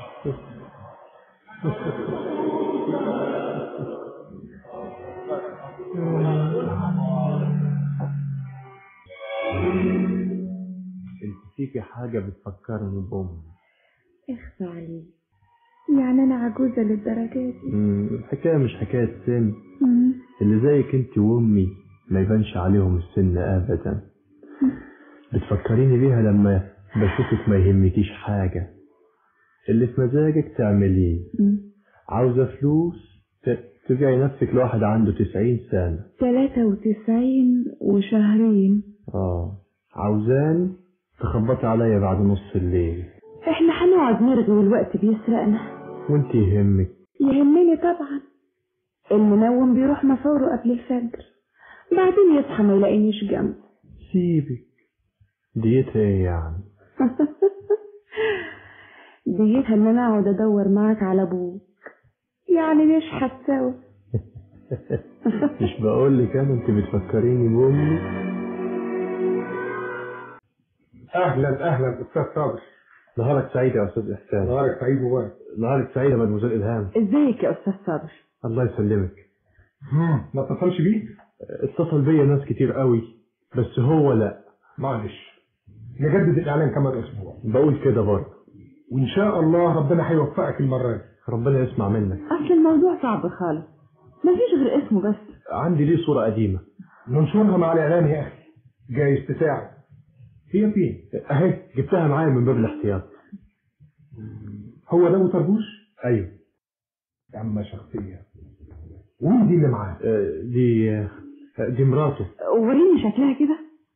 انت فيكي حاجة بتفكرني بأمي. اخفى عليك، يعني انا عجوزة للدرجة دي؟ الحكاية مش حكاية سن. اللي زيك انت وامي ما يبانش عليهم السن ابدا. بتفكريني بيها لما بشوفك ما يهمكيش حاجة، اللي في مزاجك تعمليه. عاوزة فلوس تبيعي نفسك لواحد عنده 90 سنة. 93 وشهرين. عاوزاني تخبطي عليا بعد نص الليل. احنا هنقعد نرغي والوقت بيسرقنا. وانت يهمك؟ يهمني طبعا. المنوم بيروح مفوره قبل الفجر، بعدين يصحى ما يلاقينيش جنبه. سيبك، ديتها ايه يعني؟ ديتها ان انا اقعد ادور معاك على ابوك، يعني مش هتساوي. مش بقولك انا انت بتفكريني بامي. اهلا اهلا استاذ صابر. نهارك سعيد يا استاذ احسان. نهارك سعيد مبارك. نهارك سعيد يا مدموزيل الهام. ازيك يا استاذ صابر؟ الله يسلمك. ما اتصلش بيك؟ اتصل بيا ناس كتير قوي، بس هو لا. معلش، نجدد الاعلان كمان اسبوع. بقول كده برضه، وان شاء الله ربنا هيوفقك المره دي. ربنا يسمع منك. اصل الموضوع صعب خالص، مفيش غير اسمه بس. عندي ليه صورة قديمة ننشرها مع الاعلان يا اخي، جايز تساعد. هي فين؟ اهي جبتها معايا من باب الاحتياط. هو ده ابو طربوش؟ ايوه. اما شخصية. وين دي اللي معاه؟ دي مراته. وريني شكلها كده.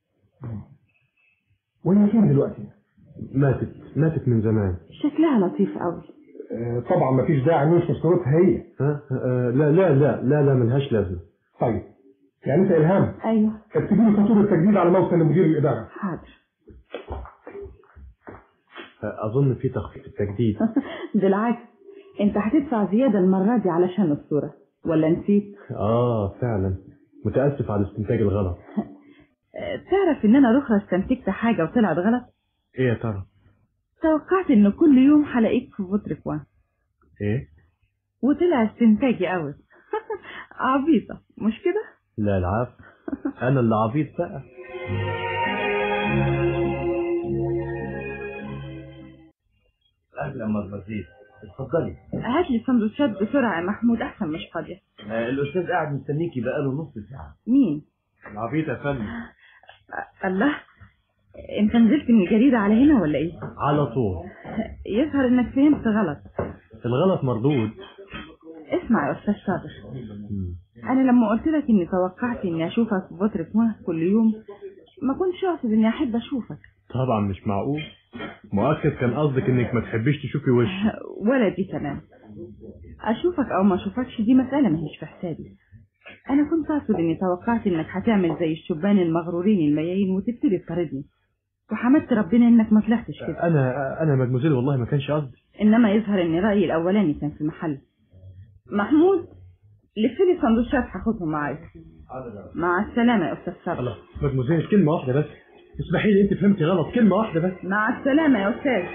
وهي فين دلوقتي؟ ماتت من زمان. شكلها لطيف قوي. طبعا مفيش داعي ننشر صورتها هي. لا لا لا لا لا ملهاش لازمه. طيب يعني انت الهام. ايوه. اكتبي لي فاتوره التجديد على موصل لمدير الاداره. حاضر. اظن في تخفيض التجديد. بالعكس، انت هتدفع زياده المره دي علشان الصوره، ولا نسيت؟ فعلا، متاسف على الاستنتاج الغلط. تعرف ان انا رخرة استنتجت حاجه وطلعت غلط؟ ايه يا ترى؟ توقعت ان كل يوم هلاقيك في بطرك وان. ايه؟ وطلع استنتاجي قوي. عبيطه مش كده؟ لا العفو، انا اللي عبيط بقى. اهلا مدمزيل، اتفضلي. هات لي سندوتشات بسرعه يا محمود، احسن مش فاضيه. الاستاذ قاعد مستنيكي بقاله نص ساعه. مين؟ العبيط يا فندم. الله، انت نزلت من الجريده على هنا ولا ايه؟ على طول. يظهر انك فهمت غلط. الغلط مردود. اسمع يا استاذ صابر، انا لما قلت لك اني توقعت اني اشوفك في بطرك وان كل يوم، ما كنتش اقصد اني احب اشوفك. طبعا مش معقول، مؤكد كان قصدك انك ما تحبيش تشوفي وشي. ولا دي كمان. اشوفك او ما اشوفكش دي مسألة ماهيش في حسابي. انا كنت اقصد اني توقعت انك هتعمل زي الشبان المغرورين الميايين وتبتدي تطاردني، وحمدت ربنا انك ما طلعتش كده. انا مدموزيل والله ما كانش قصدي. انما يظهر ان رأيي الاولاني كان في محل. محمود، لف لي سندوتشات هاخدهم معايا. مع السلامة يا استاذ صابر. الله، مدموزيل كلمة واحدة بس، اسمحي لي، انت فهمتي غلط، كلمة واحدة بس. مع السلامة يا استاذ.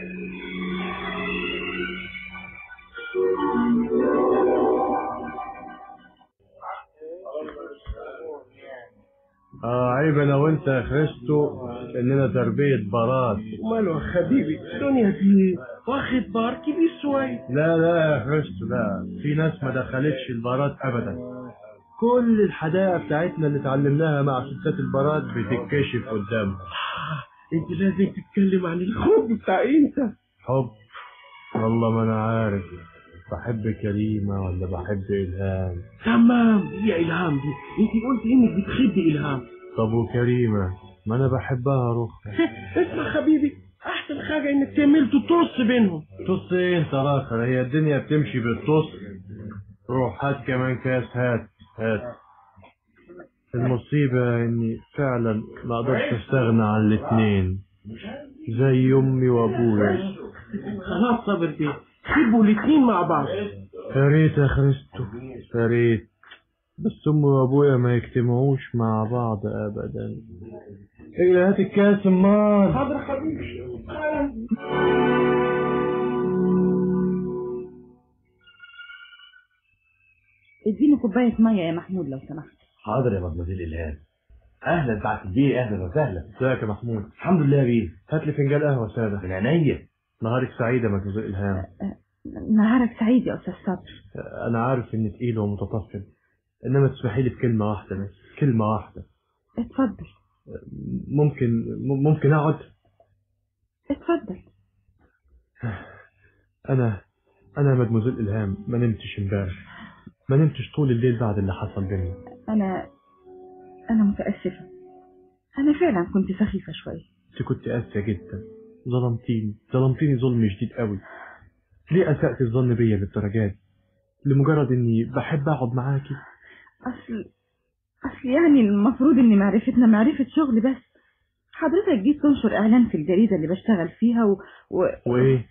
عيب انا وانت يا خريستو اننا تربية بارات. ماله يا حبيبي، الدنيا دي واخد بار كبير شوية. لا يا خريستو، لا، في ناس ما دخلتش البارات ابدا. كل الحدائق بتاعتنا اللي اتعلمناها مع ستات البارات بتتكشف قدامه. انت لازم تتكلم عن الحب بتاع انت. حب؟ والله ما انا عارف بحب كريمة ولا بحب إلهام. تمام، هي إلهام دي، انت قلت انك بتحبي إلهام. طب وكريمة؟ ما انا بحبها روح. اسمع حبيبي، احسن احسن حاجه انك تعمل تطص بينهم. تص ايه انت راخر؟ هي الدنيا بتمشي بالتص. روح هات كمان كاس. هات. المصيبة اني فعلا ما اقدرش استغنى عن الاتنين زي امي وابويا. خلاص صابر بيه، سيبوا الاتنين مع بعض. يا ريت يا خريستو، يا ريت، بس امي وابويا ما يجتمعوش مع بعض ابدا. ايه هات الكاس امال. حاضر حبيبي. اديني كوبايه ميه يا محمود لو سمحت. حاضر يا مدمزيل الهام. اهلا سعاده البيه، اهلا وسهلا. ازيك يا محمود؟ الحمد لله يا بيه. هات لي فنجان قهوه ساده. من عينيا. نهارك سعيد يا مدمزيل الهام. نهارك سعيد يا استاذ صبر. انا عارف اني تقيل ومتطفل، انما تسمحي لي بكلمه واحده بس، كلمه واحده. اتفضل. ممكن اقعد؟ اتفضل. انا مدموزيل الهام ما نمتش امبارح، ما نمتش طول الليل بعد اللي حصل بينا. انا متاسفه، انا فعلا كنت سخيفه شويه. انت كنت قاسيه جدا، ظلمتيني ظلم شديد قوي. ليه اسأت الظن بيا للدرجه دي لمجرد اني بحب اقعد معاكي؟ اصل يعني المفروض ان معرفتنا معرفه شغل بس. حضرتك جيت تنشر اعلان في الجريده اللي بشتغل فيها وايه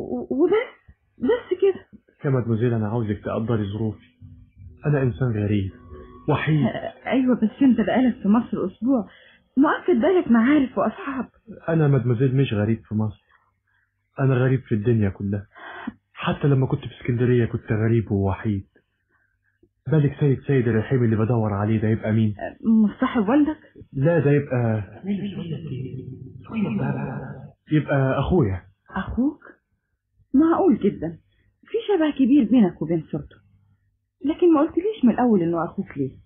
بس كده. يا مدموزيل انا عاوزك تقدري ظروفي. انا انسان غريب وحيد. ايوه بس انت بقالك في مصر اسبوع، مؤكد بالك معارف واصحاب. انا مدموزيل مش غريب في مصر، انا غريب في الدنيا كلها. حتى لما كنت في اسكندريه كنت غريب ووحيد. بالك سيد الرحيم اللي بدور عليه ده يبقى مين؟ مصاحب والدك؟ لا ده يبقى اخويا. اخوك؟ معقول جدا، في شبه كبير بينك وبين صورته، لكن ما قلتليش من الاول انه اخوك ليه؟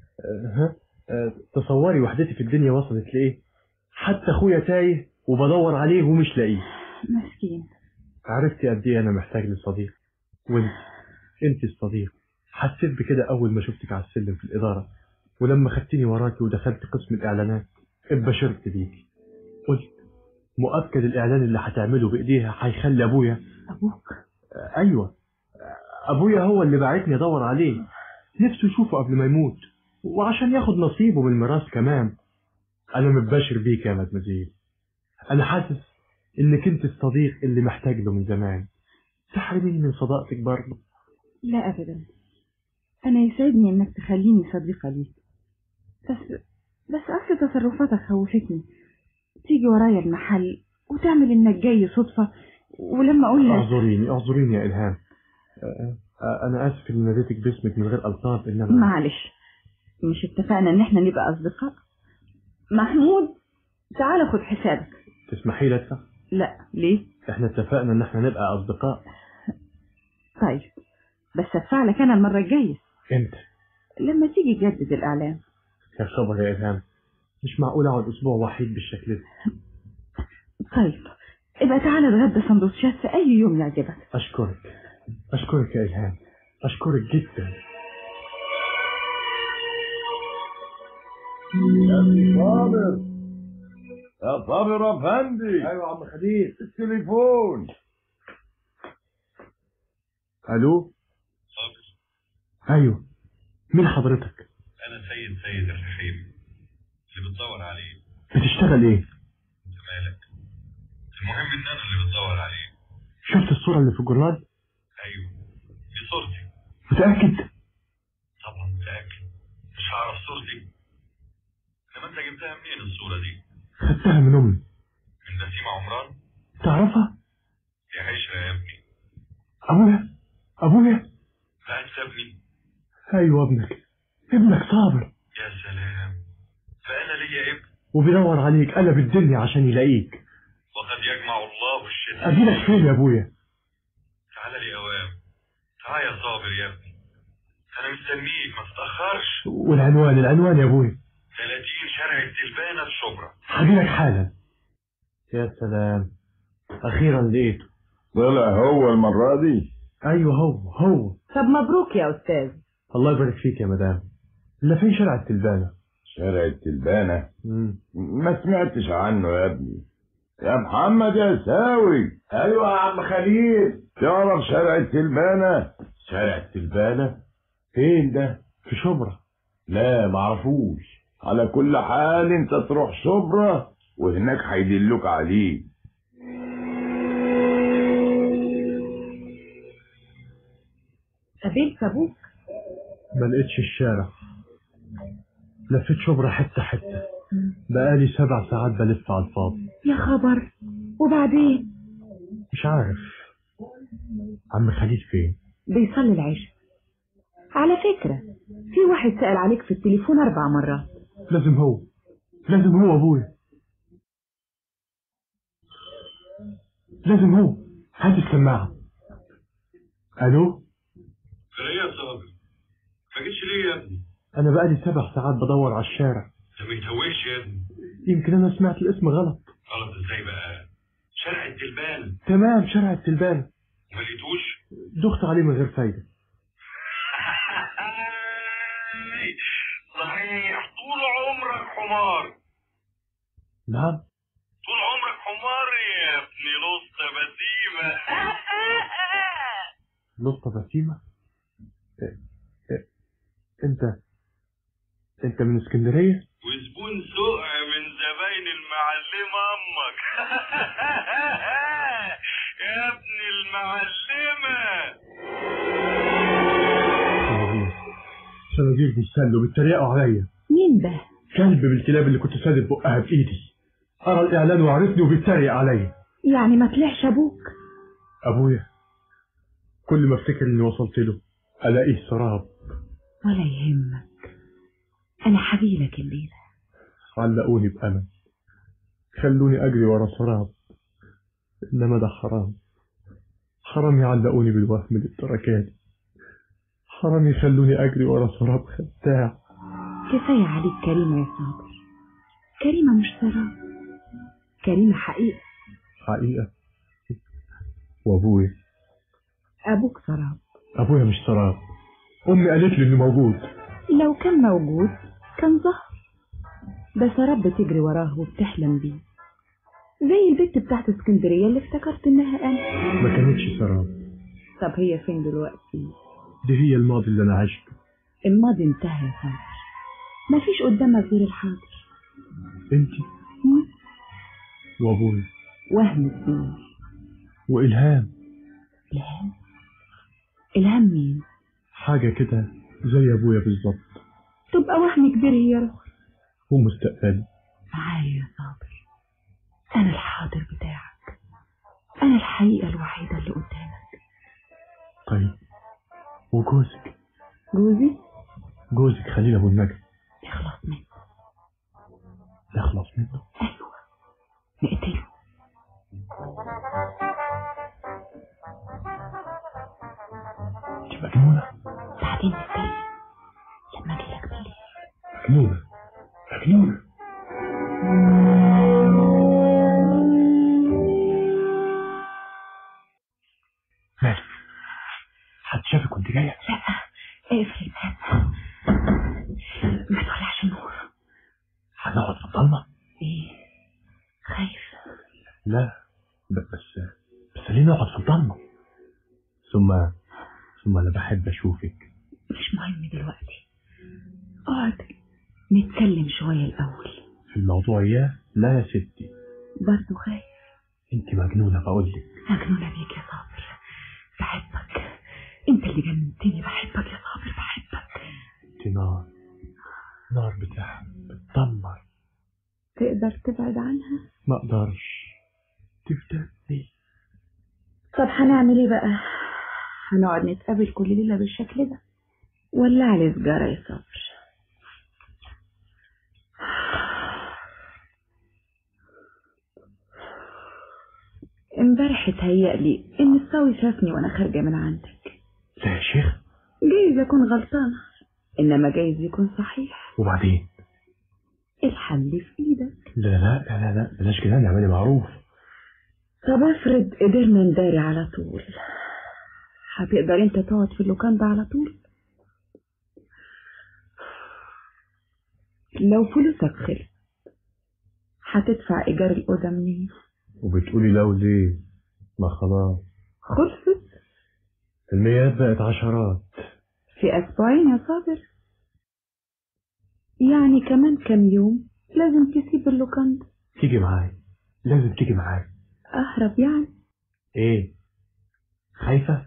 تصوري وحدتي في الدنيا وصلت لايه؟ حتى اخويا تايه وبدور عليه ومش لاقيه. مسكين. عرفتي قد ايه انا محتاج لصديق، انت الصديق. حسيت بكده اول ما شفتك على السلم في الاداره، ولما خدتني وراكي ودخلت قسم الاعلانات اتبشرت بيكي. قلت مؤكد الاعلان اللي هتعمله بايديها هيخلي ابويا. ابوك؟ ايوه ابويا هو اللي بعتني ادور عليه، نفسه يشوفه قبل ما يموت وعشان ياخد نصيبه من الميراث كمان. انا متبشر بيك يا مدمزيل، انا حاسس انك انت الصديق اللي محتاج له من زمان. تحرميني من صداقتك برضه؟ لا ابدا، انا يسعدني انك تخليني صديقه ليك، بس اصل تصرفاتك خوفتني. تيجي ورايا المحل وتعمل انك جاي صدفه، ولما اقول لك اعذريني يا الهام. انا اسف اني ناديتك باسمك من غير القاب. انما معلش، مش اتفقنا ان احنا نبقى اصدقاء؟ محمود تعال خد حسابك. تسمحي لي ادفع؟ لا ليه؟ احنا اتفقنا ان احنا نبقى اصدقاء. طيب بس ادفع لك انا المره الجايه. امتى؟ لما تيجي تجدد الاعلان. يا خبر يا الهام، مش معقول اقعد اسبوع وحيد بالشكل ده. طيب ابقى تعالى نتغدى سندوتشات في اي يوم يعجبك. اشكرك يا الهام، اشكرك جدا. يا صابر يا فندي. ايوه يا عم خليل. التليفون. الو. صابر. ايوه مين حضرتك؟ انا سيد الرحيم اللي بتدور عليه. بتشتغل ايه؟ انت مالك؟ المهم ان انا اللي بتدور عليه. شفت الصورة اللي في الجورنال؟ ايوه دي صورتي. متأكد؟ طبعا متأكد، مش هعرف صورتي؟ انما انت جبتها منين الصورة دي؟ خدتها من امي. من بسيمة عمران؟ تعرفها؟ دي عشرة يا ابني. ابويا؟ لا انت ابني. ايوه ابنك صابر. يا سلام، فانا ليا ابن وبيدور عليك، قلب الدنيا عشان يلاقيك. وقد يجمع الله الشتاء. اجيلك فين يا ابويا؟ تعال لي اوام. تعال يا صابر يا ابني، انا مستنيك ما تتاخرش. والعنوان يا ابويا؟ 30 شارع التلبانة الشبرا. هجيلك حالا. يا سلام، اخيرا لقيته. طلع هو المرة دي؟ ايوه هو. طب مبروك يا استاذ. الله يبارك فيك يا مدام. الا فين شارع التلبانة؟ شارع التلبانة؟ ما سمعتش عنه يا ابني. يا محمد يا ساوي. ايوه يا عم خليل. تعرف شارع التلبانة؟ شارع التلبانة فين ده؟ في شبرا؟ لا معرفوش. على كل حال انت تروح شبرا وهناك هيدلوك عليه. قابلت ابوك؟ ما لقيتش الشارع، لفيت شبرا حتة حتة، بقالي 7 ساعات بلف على الفاضي. يا خبر، وبعدين؟ مش عارف. عم خليل فين؟ بيصلي العشاء. على فكرة في واحد سأل عليك في التليفون 4 مرات. لازم هو ابويا، لازم هو. هات السماعة. الو. ايه يا صابر، ما جيتش ليه يا ابني؟ انا بقالي 7 ساعات بدور على الشارع. انت ما يتهوهش يا ابني. يمكن انا سمعت الاسم غلط. غلط ازاي بقى؟ شارع التلبان. تمام، شارع التلبان. ما لقيتوش؟ دخت عليه من غير فايدة. صحيح، طول عمرك حمار. نعم، طول عمرك حمار يا ابني لسطة بسيمة. لسطة بسيمة؟ انت من اسكندرية؟ وزبون سقع من زباين المعلمة امك. يا ابن المعلمة. صناديق بيتسلوا بيتريقوا عليا. مين ده؟ كلب بالكلاب اللي كنت سادد بقها بايدي. قرا الاعلان وعرفني وبيتريق عليا. يعني ما طلعش ابوك؟ ابويا كل ما افتكر اني وصلت له الاقيه سراب. ولا يهمك، انا حبيلك الليله. علقوني بامل، خلوني اجري ورا سراب، انما ده حرام يعلقوني بالوهم للدرجات. حرام يخلوني اجري ورا سراب خداع. كفايه عليك كريمه يا صابر. كريمه مش سراب، كريمه حقيقه. وابويا؟ ابوك سراب. ابويا مش سراب، امي قالت لي انه موجود. لو كان موجود كان ظهر. ده سراب بتجري وراه وبتحلم بيه، زي البت بتاعت اسكندريه اللي افتكرت انها انا. ما كانتش سراب. طب هي فين دلوقتي؟ دي هي الماضي اللي انا عشته. الماضي انتهى يا صابر، مفيش قدامك غير الحاضر. انتي وابويا وهم الدين والهام. الهام مين؟ حاجة كده زي ابويا بالظبط. تبقى وهم كبير هي روح. هو مستقبلي معايا يا صابر، انا الحاضر بتاعك، انا الحقيقة الوحيدة اللي قدامك. طيب وجوزك؟ جوزك خليل ابو النجا. نخلص منه. ايوه نقتله. انت مجنونة. بعدين نتكلم لما اجيلك بالليل. مجنونة. مالك؟ حد شافك وانت جاية؟ لا، اقفل الباب، ما تولعش النور. هنقعد في الضلمة؟ ايه، خايف؟ لا، بس ليه نقعد في الضلمة؟ ثم انا بحب اشوفك. مش مهم دلوقتي، اقعد نتكلم شوية الاول في الموضوع. لا يا ستي، برضو خايف؟ انت مجنونة بقولك. مجنونة بيك يا صابر، بحبك، انت اللي جننتني. بحبك يا صابر، بحبك. انت نار بتدمر. تقدر تبعد عنها؟ ما اقدرش، تفتني. طب هنعمل ايه بقى؟ هنقعد نتقابل كل ليلة بالشكل ده؟ ولع لي سجارة يا صابر. امبارح اتهيألي ان الساوي شافني وانا خارجة من عندك. لا يا شيخ، جايز اكون غلطانة، انما جايز يكون صحيح. وبعدين؟ الحل في ايدك. لا بلاش كده، نعملي معروف. طب افرض قدرنا نداري على طول، هتقدر انت تقعد في اللوكان ده على طول؟ لو فلوسك خلص هتدفع ايجار الاوضه منين؟ وبتقولي لو ليه؟ ما خلاص خلصت الميات بقت عشرات في أسبوعين يا صابر. يعني كمان كم يوم لازم تسيب اللوكاندا. تيجي معايا، لازم تيجي معايا. أهرب يعني؟ ايه خايفة؟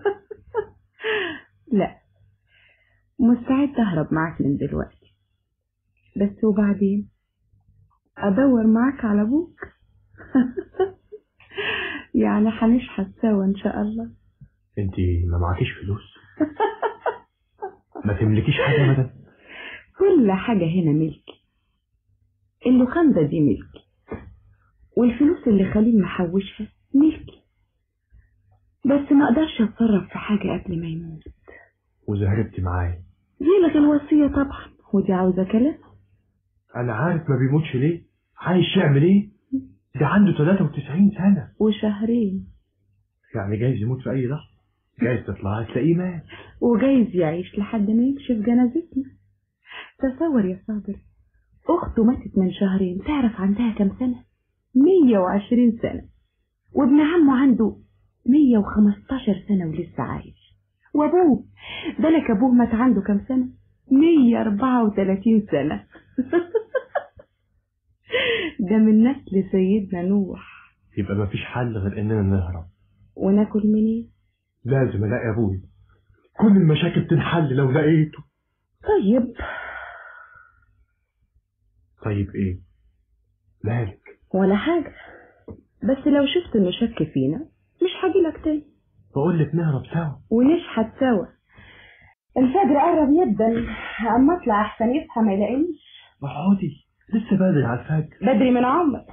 لا، مستعد أهرب معاك من دلوقتي، بس وبعدين أدور معاك على أبوك. يعني هنشحت سوا إن شاء الله. انتي ما معكيش فلوس؟ ما تملكيش حاجة ابدا؟ كل حاجة هنا ملكي، اللوكاندا دي ملكي، والفلوس اللي خليل محوشها ملكي، بس ما اقدرش اتصرف في حاجة قبل ما يموت. وزهربتي معايا؟ يلغي الوصية طبعا، ودي عاوزة كلام. انا عارف ما بيموتش ليه، عايش يعمل ايه؟ ده عنده 93 سنة وشهرين. يعني جايز يموت في اي لحظة، جايز تطلع تلاقيه مات، وجايز يعيش لحد ما يكشف جنازتنا. تصور يا صابر، اخته ماتت من شهرين، تعرف عندها كم سنة؟ 120 سنة. وابن عمه عنده 115 سنة ولسه عايش. وابوه ده لك ابوه مات عنده كم سنة؟ 134 سنة. ده من نسل سيدنا نوح. يبقى ما فيش حل غير اننا نهرب. وناكل منين؟ لازم الاقي ابوي، كل المشاكل تنحل لو لقيته. طيب ايه؟ مالك؟ ولا حاجة، بس لو شفت انه شك فينا مش هجيلك تاني. بقول لك نهرب سوا ونشحت سوا. الفجر قرب جدا، اما اطلع احسن يصحى ما يلاقينيش. اقعدي، لسه بدري على الفجر. بدري من عمرك.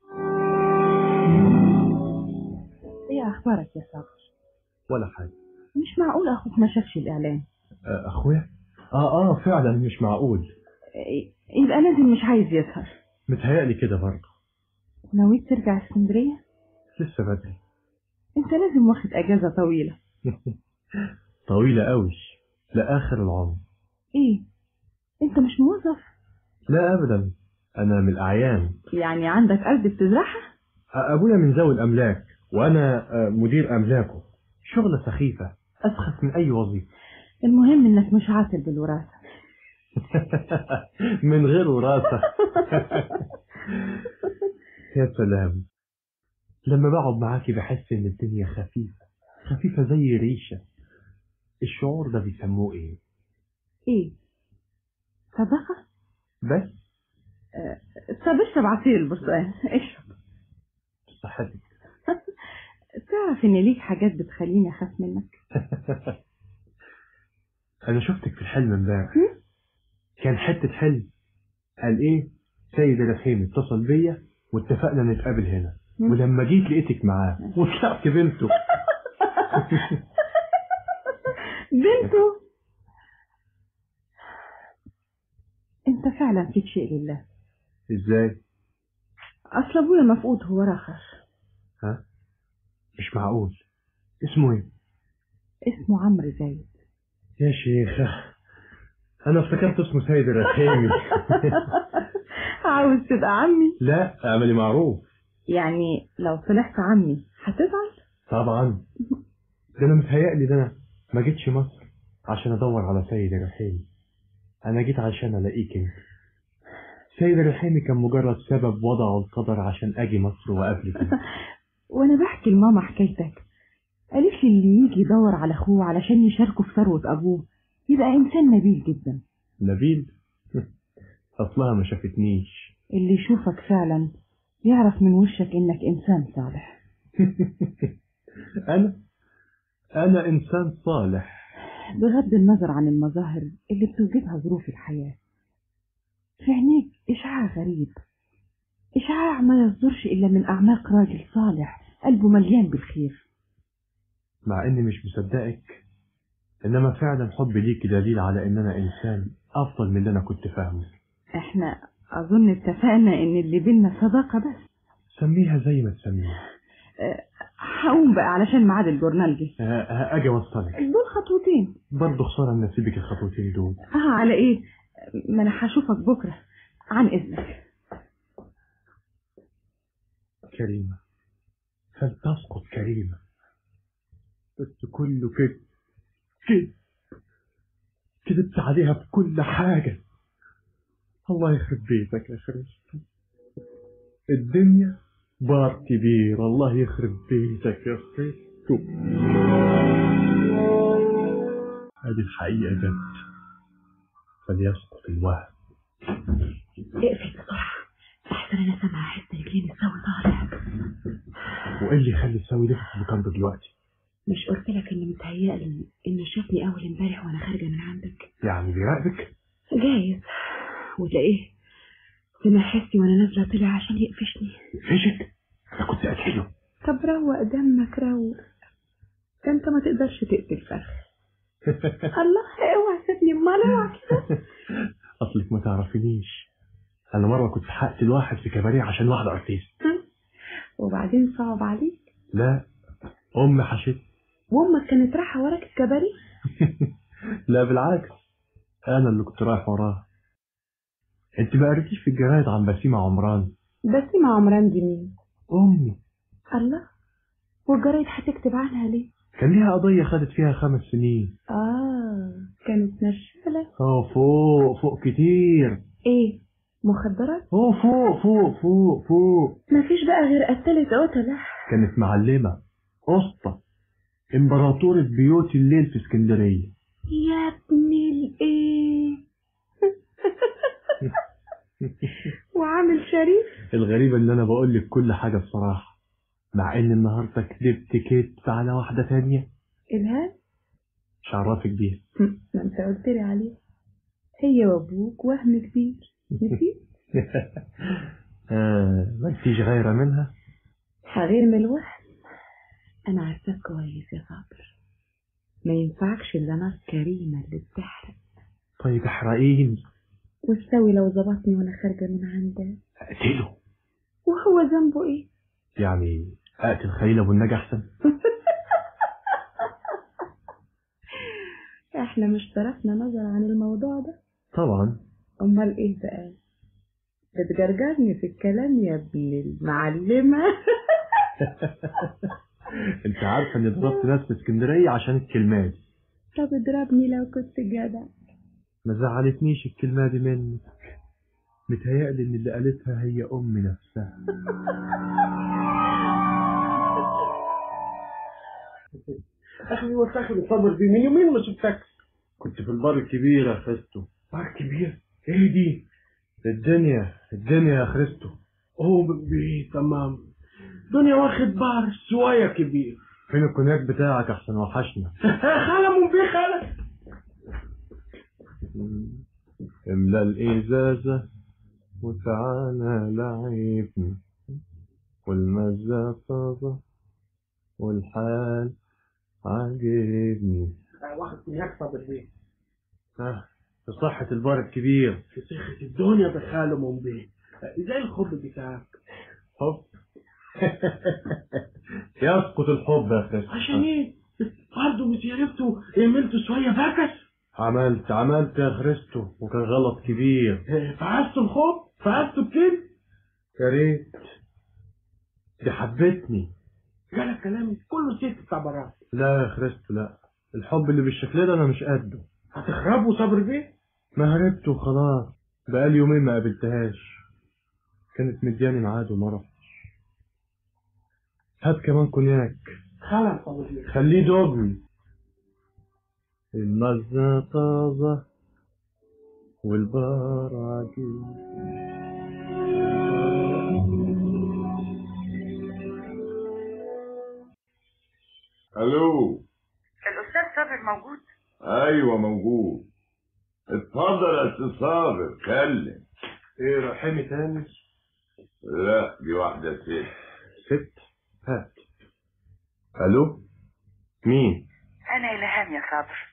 ايه اخبارك يا صابر؟ ولا حاجة. مش معقول اخوك ما شافش الاعلان. اخويا؟ فعلا مش معقول. يبقى لازم مش عايز يسهر. متهيألي كده برضه. ناوي ترجع اسكندرية؟ لسه بدري. انت لازم واخد اجازة طويلة. طويلة قوي، لآخر العمر. ايه، انت مش موظف؟ لا ابدا، انا من الاعيان. يعني عندك ارض بتزرعها؟ ابويا من ذوي الاملاك، وانا مدير املاكه. شغلة سخيفة اسخف من اي وظيفة. المهم انك مش عاطل بالوراثة. من غير وراثة. يا سلام، لما بقعد معاكي بحس ان الدنيا خفيفة زي ريشة. الشعور ده بيسموه ايه؟ ايه، صدقة؟ بس طب اشرب عصير البرتقال، اشرب. صحتك. تعرف ان ليك حاجات بتخليني اخاف منك. انا شفتك في الحلم امبارح، كان حتة حلم. قال ايه؟ سيد الرحيم اتصل بيا واتفقنا نتقابل هنا، ولما جيت لقيتك معاه وطلعت بنته. بنته؟ انت فعلا فيك شيء لله. ازاي؟ اصل ابويا مفقود، هو راخر. ها؟ مش معقول. اسمه ايه؟ اسمه عمرو زايد. يا شيخة، انا افتكرت اسمه سيد الرحيمي. عاوز تبقى عمي؟ لا، اعملي معروف. يعني لو طلعت عمي هتزعل؟ طبعا. ده انا متهيألي ده انا ما جيتش مصر عشان ادور على سيد الرحيمي، انا جيت عشان الاقيك انت. سيد الرحيمي كان مجرد سبب وضعه القدر عشان اجي مصر واقابلك. وانا بحكي لماما حكايتك، قالت لي اللي يجي يدور على اخوه علشان يشاركه في ثروة ابوه يبقى انسان نبيل جدا. نبيل؟ اصلها ما شافتنيش. اللي يشوفك فعلا يعرف من وشك انك انسان صالح. انا انسان صالح بغض النظر عن المظاهر اللي بتوجدها ظروف الحياة. في عينيك اشعاع غريب، اشعاع ما يصدرش الا من اعماق راجل صالح قلبه مليان بالخير. مع اني مش مصدقك، انما فعلا حبي ليك دليل على ان انا انسان افضل من اللي انا كنت فاهمه. احنا اظن اتفقنا ان اللي بينا صداقة بس. سميها زي ما تسميها. هقوم بقى علشان ميعاد الجورنال جه. اجي اوصلك. دول خطوتين. برضه خسارة ان اسيبك الخطوتين دول. على ايه؟ ما انا هشوفك بكرة، عن اذنك. كريمة، فلتسقط كريمة، بس كله كده كدبت عليها بكل حاجة. الله يخرب بيتك يا خريستو، الدنيا بار كبير. الله يخرب بيتك يا خريستو. هذه الحقيقة جد، فليسقط الوهم. اقفل بسرعة احسن انا سامعة حتة رجلين السوي طالع. وايه اللي يخلي السوي يلف في المكان ده دلوقتي؟ مش قلت لك ان متهيألي انه شافني اول امبارح وانا خارجة من عندك؟ يعني بيراقبك؟ جايز، وتلاقيه سمع حسي وانا نازلة طلع عشان يقفشني. يقفشك؟ انا كنت قتله. طب روق دمك روق، ده انت ما تقدرش تقتل فرخ. الله اوعى سيبني امال اوعى كده. اصلك ما تعرفينيش، انا مرة كنت هقتل واحد في كباريه عشان واحدة ارتيست. وبعدين صعب عليك؟ لا، امي حشت. وامك كانت رايحة وراك الكباريه؟ لا بالعكس، انا اللي كنت رايح وراها. انت ما قريتيش في الجرايد عن بسيمة عمران؟ بسيمة عمران دي مين؟ امي. الله، والجرايد هتكتب عنها ليه؟ كان ليها قضية خدت فيها 5 سنين. كانت نشالة. فوق كتير. ايه، مخدرات؟ فوق مفيش بقى غير قتلة قتلة. كانت معلمة قسطة امبراطورة بيوت الليل في اسكندرية. يا ابني الايه. وعامل شريف. الغريب ان انا بقول لك كل حاجة بصراحة، مع ان النهاردة كدبت على واحدة تانية. إلهام؟ مش عرفك بيها. ما انت قلت لي عليه، هي وابوك وهم كبير. نسيت؟ ما انتيش غايرة منها؟ غير من الوهم. انا عارفاك كويس يا صابر، ما ينفعكش الا نار كريمة اللي بتحرق. طيب احرقيني. والسوي لو ظبطني وانا خارجة من عندك اقتله. وهو ذنبه ايه؟ يعني اقتل خليل ابو النجا احسن. احنا مش طرفنا نظر عن الموضوع ده طبعا. امال ايه بقى؟ بتجرجرني في الكلام يا ابن المعلمة. انت عارفة اني ضربت ناس في اسكندرية عشان الكلمات. طب اضربني لو كنت جدع. ما زعلتنيش الكلمة دي منك، متهيألي ان اللي قالتها هي امي نفسها. اخي وساخن الصبر دي من يومين ما شفتك. كنت في البار الكبير يا خريستو. بار كبير؟ ايه دي؟ الدنيا يا خريستو. تمام. دنيا واخد بار شوية كبير. فين الكونياك بتاعك احسن وحشنا. خالة من بيه خالة. املا الازازة وتعالى لعبني، والمزة طازة والحال عاجبني. واخد كونياك صابر بيه. في صحة البار الكبير. في صحة الدنيا بخاله من بيه. زي الحب بتاعك. حب؟ يسقط الحب يا خريستو. عشان ايه؟ برضه مش عرفتوا عملتوا شوية فاكس؟ عملت يا خريستو، وكان غلط كبير. فعزتوا الحب؟ فعزتوا الكلب؟ يا ريت، دي حبتني. جالك كلامي كله ست تعبرات. لا يا خريستو لا، الحب اللي بالشكل ده انا مش قده. هتخربوا صبر بيه؟ ما هربت وخلاص، بقالي يومين ما قابلتهاش، كانت مدياني ميعاد وما رحتش. هات كمان كونياك. خلاص صبر بيه. خليه دوبني. المزة طازة والبار عجيب. الو، الاستاذ صابر موجود؟ ايوه موجود. اتفضل يا استاذ صابر، اتكلم. ايه رحمي تاني؟ لا دي واحدة ست. هات. الو، مين؟ انا الهام يا صابر.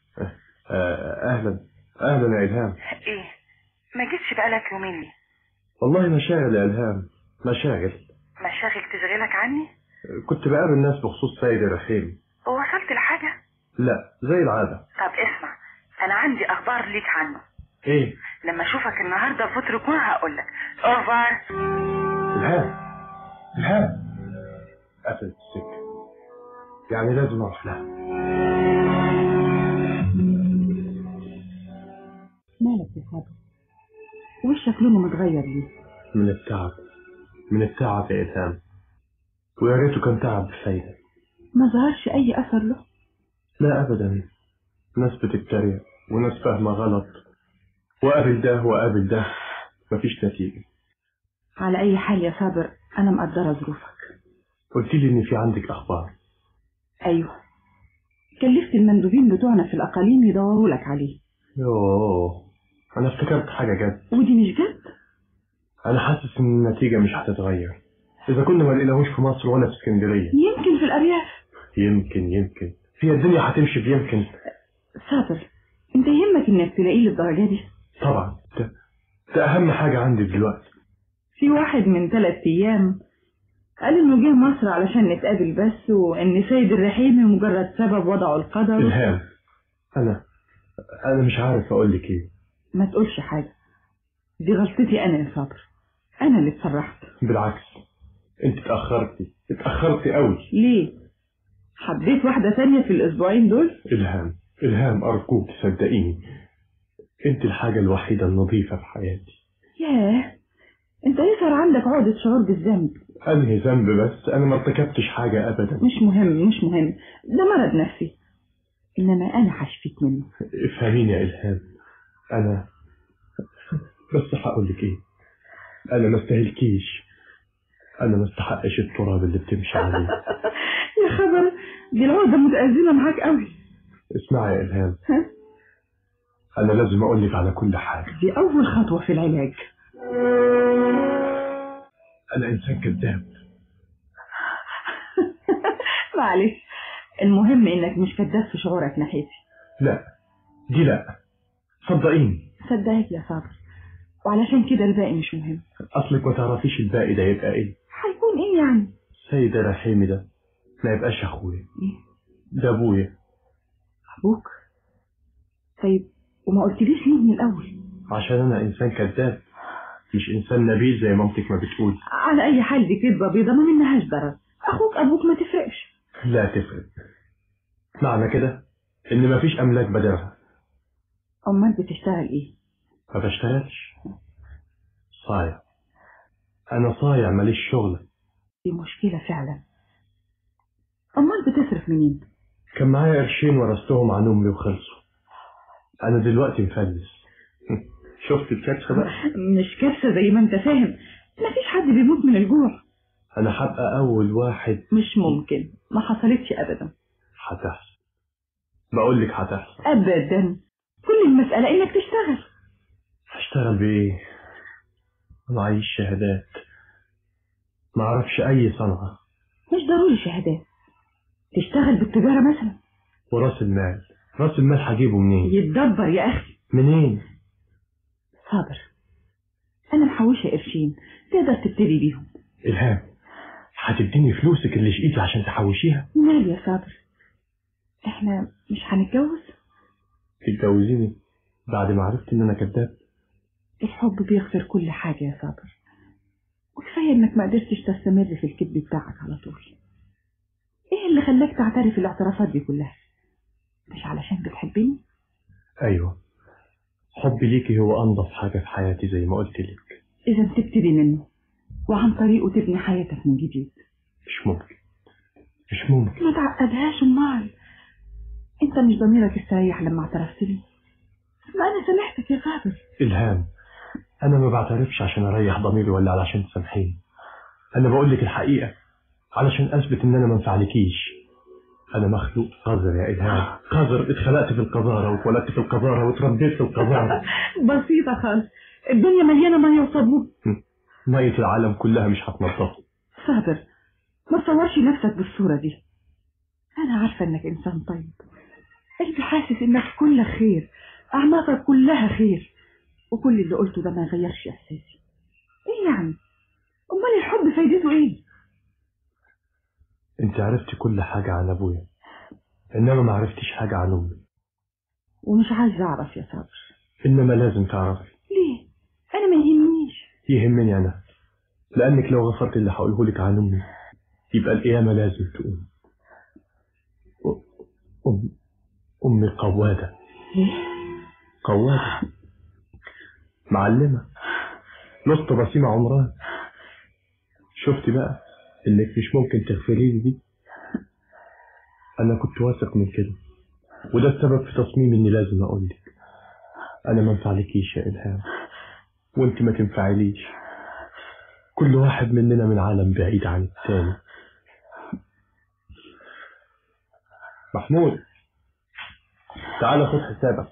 اهلا يا الهام. ايه ما جيتش بقالك يومين ليه؟ والله مشاغل يا الهام، مشاغل تشغلك عني؟ كنت بقابل ناس بخصوص سيد الرحيم. وصلت لحاجة؟ لا زي العادة. طب اسمع، انا عندي اخبار ليك عنه. ايه؟ لما اشوفك النهارده في تركون هقولك. اوفر. الهام قفلت السكة، يعني لازم اروح لها. مالك يا صابر؟ وشك لونه متغير ليه؟ من التعب يا إلهام، ويا ريته كان تعب بفايدة. ما ظهرش أي أثر له؟ لا أبدا، ناس بتتريق وناس فاهمة غلط، وقابل ده وقابل ده، مفيش نتيجة. على أي حال يا صابر أنا مقدرة ظروفك. قلت لي إن في عندك أخبار. أيوه، كلفت المندوبين بتوعنا في الأقاليم يدوروا لك عليه. يوه، أنا افتكرت حاجة جد. ودي مش جد؟ أنا حاسس إن النتيجة مش هتتغير إذا كنا ما لقيناهوش في مصر ولا في اسكندرية. يمكن في الأرياف. يمكن هي الدنيا هتمشي بيمكن. صابر، أنت يهمك إنك تلاقيه للدرجة دي؟ طبعا، ده أهم حاجة عندي دلوقتي. في واحد من 3 أيام قال إنه جه مصر علشان نتقابل بس، وإن سيد الرحيمي مجرد سبب وضعه القدر. إلهام، أنا مش عارف أقول لك إيه. ما تقولش حاجة، دي غلطتي أنا يا صابر، أنا اللي اتسرحت. بالعكس، أنت اتأخرتي قوي. ليه؟ حبيت واحدة تانية في الأسبوعين دول؟ إلهام أرجوك صدقيني، أنت الحاجة الوحيدة النظيفة في حياتي. ياه، أنت يظهر عندك عقدة شعور بالذنب. أنهي ذنب بس؟ أنا ما ارتكبتش حاجة أبدا. مش مهم، ده مرض نفسي، إنما أنا هشفيك منه. افهميني يا إلهام، أنا بس هقول لك إيه، أنا ما استاهلكيش، أنا ما استحقش التراب اللي بتمشي عليه. يا خبر، دي العقدة متأزمة معاك قوي. اسمعي يا إلهام، أنا لازم أقول لك على كل حاجة. دي أول خطوة في العلاج. أنا إنسان كذاب. معلش، المهم إنك مش كذاب في شعورك ناحيتي. لا، دي لا، صدقيني. صدقك يا صابر، وعلشان كده الباقي مش مهم. أصلك ما تعرفيش الباقي ده يبقى إيه. هيكون إيه يعني؟ سيد الرحيمي ده ما يبقاش أخويا. إيه؟ ده أبويا. أبوك؟ طيب وما قلتليش ليه من الأول؟ عشان أنا إنسان كذاب، مش إنسان نبيل زي مامتك ما بتقول. على أي حال دي كذبة بيضة ما منهاش ضرر. أبوك ما تفرقش. لا تفرق، معنى كده إن مفيش أملاك بدلها. أمال بتشتغل إيه؟ ما بشتغلش، صايع. أنا صايع ماليش شغل. دي مشكلة فعلا. أمال بتصرف منين؟ كان معايا قرشين ورثتهم عن أمي وخلصوا. أنا دلوقتي مفلس. شفت الكارثة بقى؟ مش كارثة زي ما أنت فاهم، مفيش حد بيموت من الجوع. أنا هبقى أول واحد. مش ممكن، ما حصلتش أبدا. هتحصل، بقولك هتحصل. أبدا، كل المسألة إنك تشتغل. هشتغل بإيه؟ معيش شهادات، ما أعرفش أي صنعة. مش ضروري شهادات، تشتغل بالتجارة مثلا. وراس المال هجيبه منين؟ يتدبر يا أخي. منين؟ صابر، أنا محوشة قرشين تقدر تبتدي بيهم. إلهام، هتديني فلوسك اللي في إيدي عشان تحوشيها؟ مال يا صابر، إحنا مش هنتجوز؟ تتجوزيني بعد ما عرفت إن أنا كذاب؟ الحب بيغفر كل حاجة يا صابر، وكفاية إنك ما قدرتش تستمر في الكذب بتاعك على طول. إيه اللي خلاك تعترف الاعترافات دي كلها؟ مش علشان بتحبني؟ أيوة، حبي ليكي هو أنظف حاجة في حياتي زي ما قلت لك. إذا تبتدي منه وعن طريقه تبني حياتك من جديد. مش ممكن. ما تعقدهاش. أمال أنت مش ضميرك استريح لما اعترفت لي؟ ما أنا سامحتك يا صابر. إلهام، أنا ما بعترفش عشان أريح ضميري ولا علشان تسامحيني. أنا بقول لك الحقيقة علشان أثبت إن أنا ما انفعلكيش. أنا مخلوق قذر يا إلهام، قذر. اتخلقت في القذارة واتولدت في القذارة واتربيت في القذارة. بسيطة خالص، الدنيا مليانة مية وصابون. مية العالم كلها مش هتنضفه. صابر، ما تصورش نفسك بالصورة دي. أنا عارفة إنك إنسان طيب، قلبي حاسس إنك كل خير، أعماقك كلها خير، وكل اللي قلته ده ما يغيرش إحساسي. إيه يعني؟ أمال الحب فايدته إيه؟ انت عرفتي كل حاجة عن أبويا، إنما ما عرفتيش حاجة عن أمي. ومش عايزة أعرف يا صابر. إنما لازم تعرفي. ليه؟ أنا ما يهمنيش. يهمني أنا، لأنك لو غفرت اللي هقوله لك عن أمي يبقى القيامة لازم تقوم. أمي قوادة. قوادة معلمة نص بسيمة عمران. شفت بقى إنك مش ممكن تغفري لي دي؟ أنا كنت واثق من كده، وده السبب في تصميمي إني لازم أقولك. أنا ما انفعلكيش يا إلهام، وإنت ما تنفعليش. كل واحد مننا من عالم بعيد عن التاني. محمود تعال خد حسابك.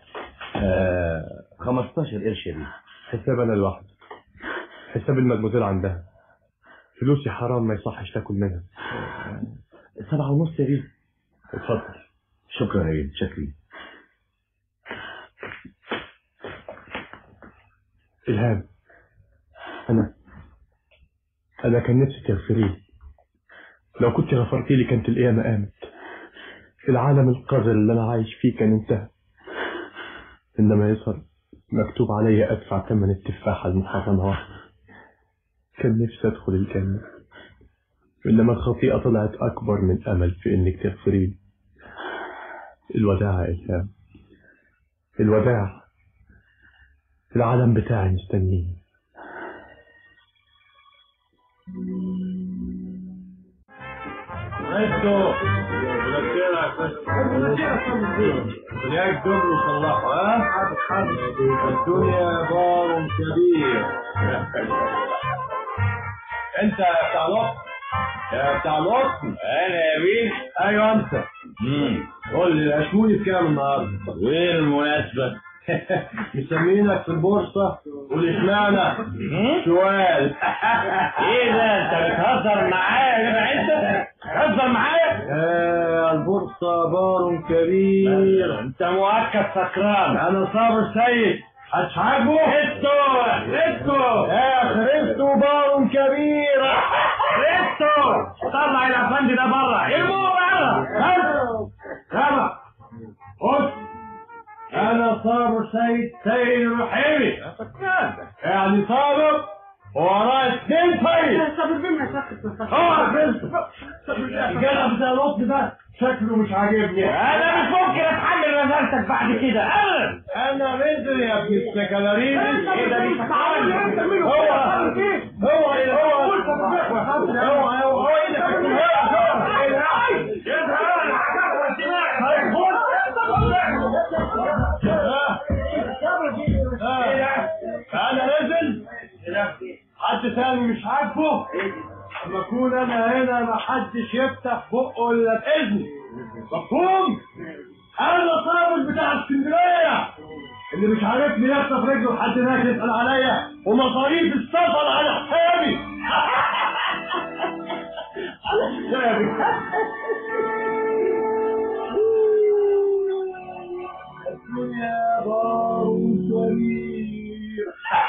15 قرش يا بيه. حساب أنا لوحدي، حساب المدموزيل عندها. فلوسي حرام، ما يصحش تاكل منها. 7.5 يا بيه. اتفضل. شكرا يا بيه، شكرا. إلهام، أنا كان نفسي تغفري لي. لو كنت غفرتي لي كانت القيامة قامت، العالم القذر اللي أنا عايش فيه كان انتهى. إنما يظهر مكتوب علي أدفع ثمن التفاحة المحرمة واحدة. كان نفسي أدخل الجنة، إنما الخطيئة طلعت أكبر من أمل في إنك تغفري لي. الوداع يا إلهام، الوداع. العالم بتاعي مستنيني. انتوا ياك دول وصلحوا. ها الدنيا بار كبير. انت بتاع لطف؟ يا بتاع لطف؟ انا يا بيه. ايوه انت. قول لي الاشموني بكام النهارده؟ وين المناسبة؟ مسمينك في البورصة والاشمعنى سؤال. ايه ده انت بتهزر معايا يا جدع؟ انت بتهزر معايا؟ البورصة بار كبير. انت مؤكد سكران. انا صابر سيد. هتحاجبه؟ ريستو يا خريستو بار كبير. ريستو طلع الافندي ده بره. ايوه بره. يلا خش. انا صابر سيد الرحيمي. يعني صابر وراء 2 سيد. صابر بينا سكت. الجدع بتاع الوقت ده شكله مش عاجبني. انا مش ممكن اتحمل رزالتك بعد كده ابدا. انا رزل يا ابن السكالاريني. ايه ده مش انا نزل حد ثاني مش عاجبه. لما اكون انا هنا ما حدش يفتح بقه الا باذني. مفهوم؟ انا صابر بتاع اسكندريه اللي مش عارفني يخطف رجله لحد هناك يسال عليا ومصاريف السفر على حسابي. على حسابي. الدنيا بار كبير.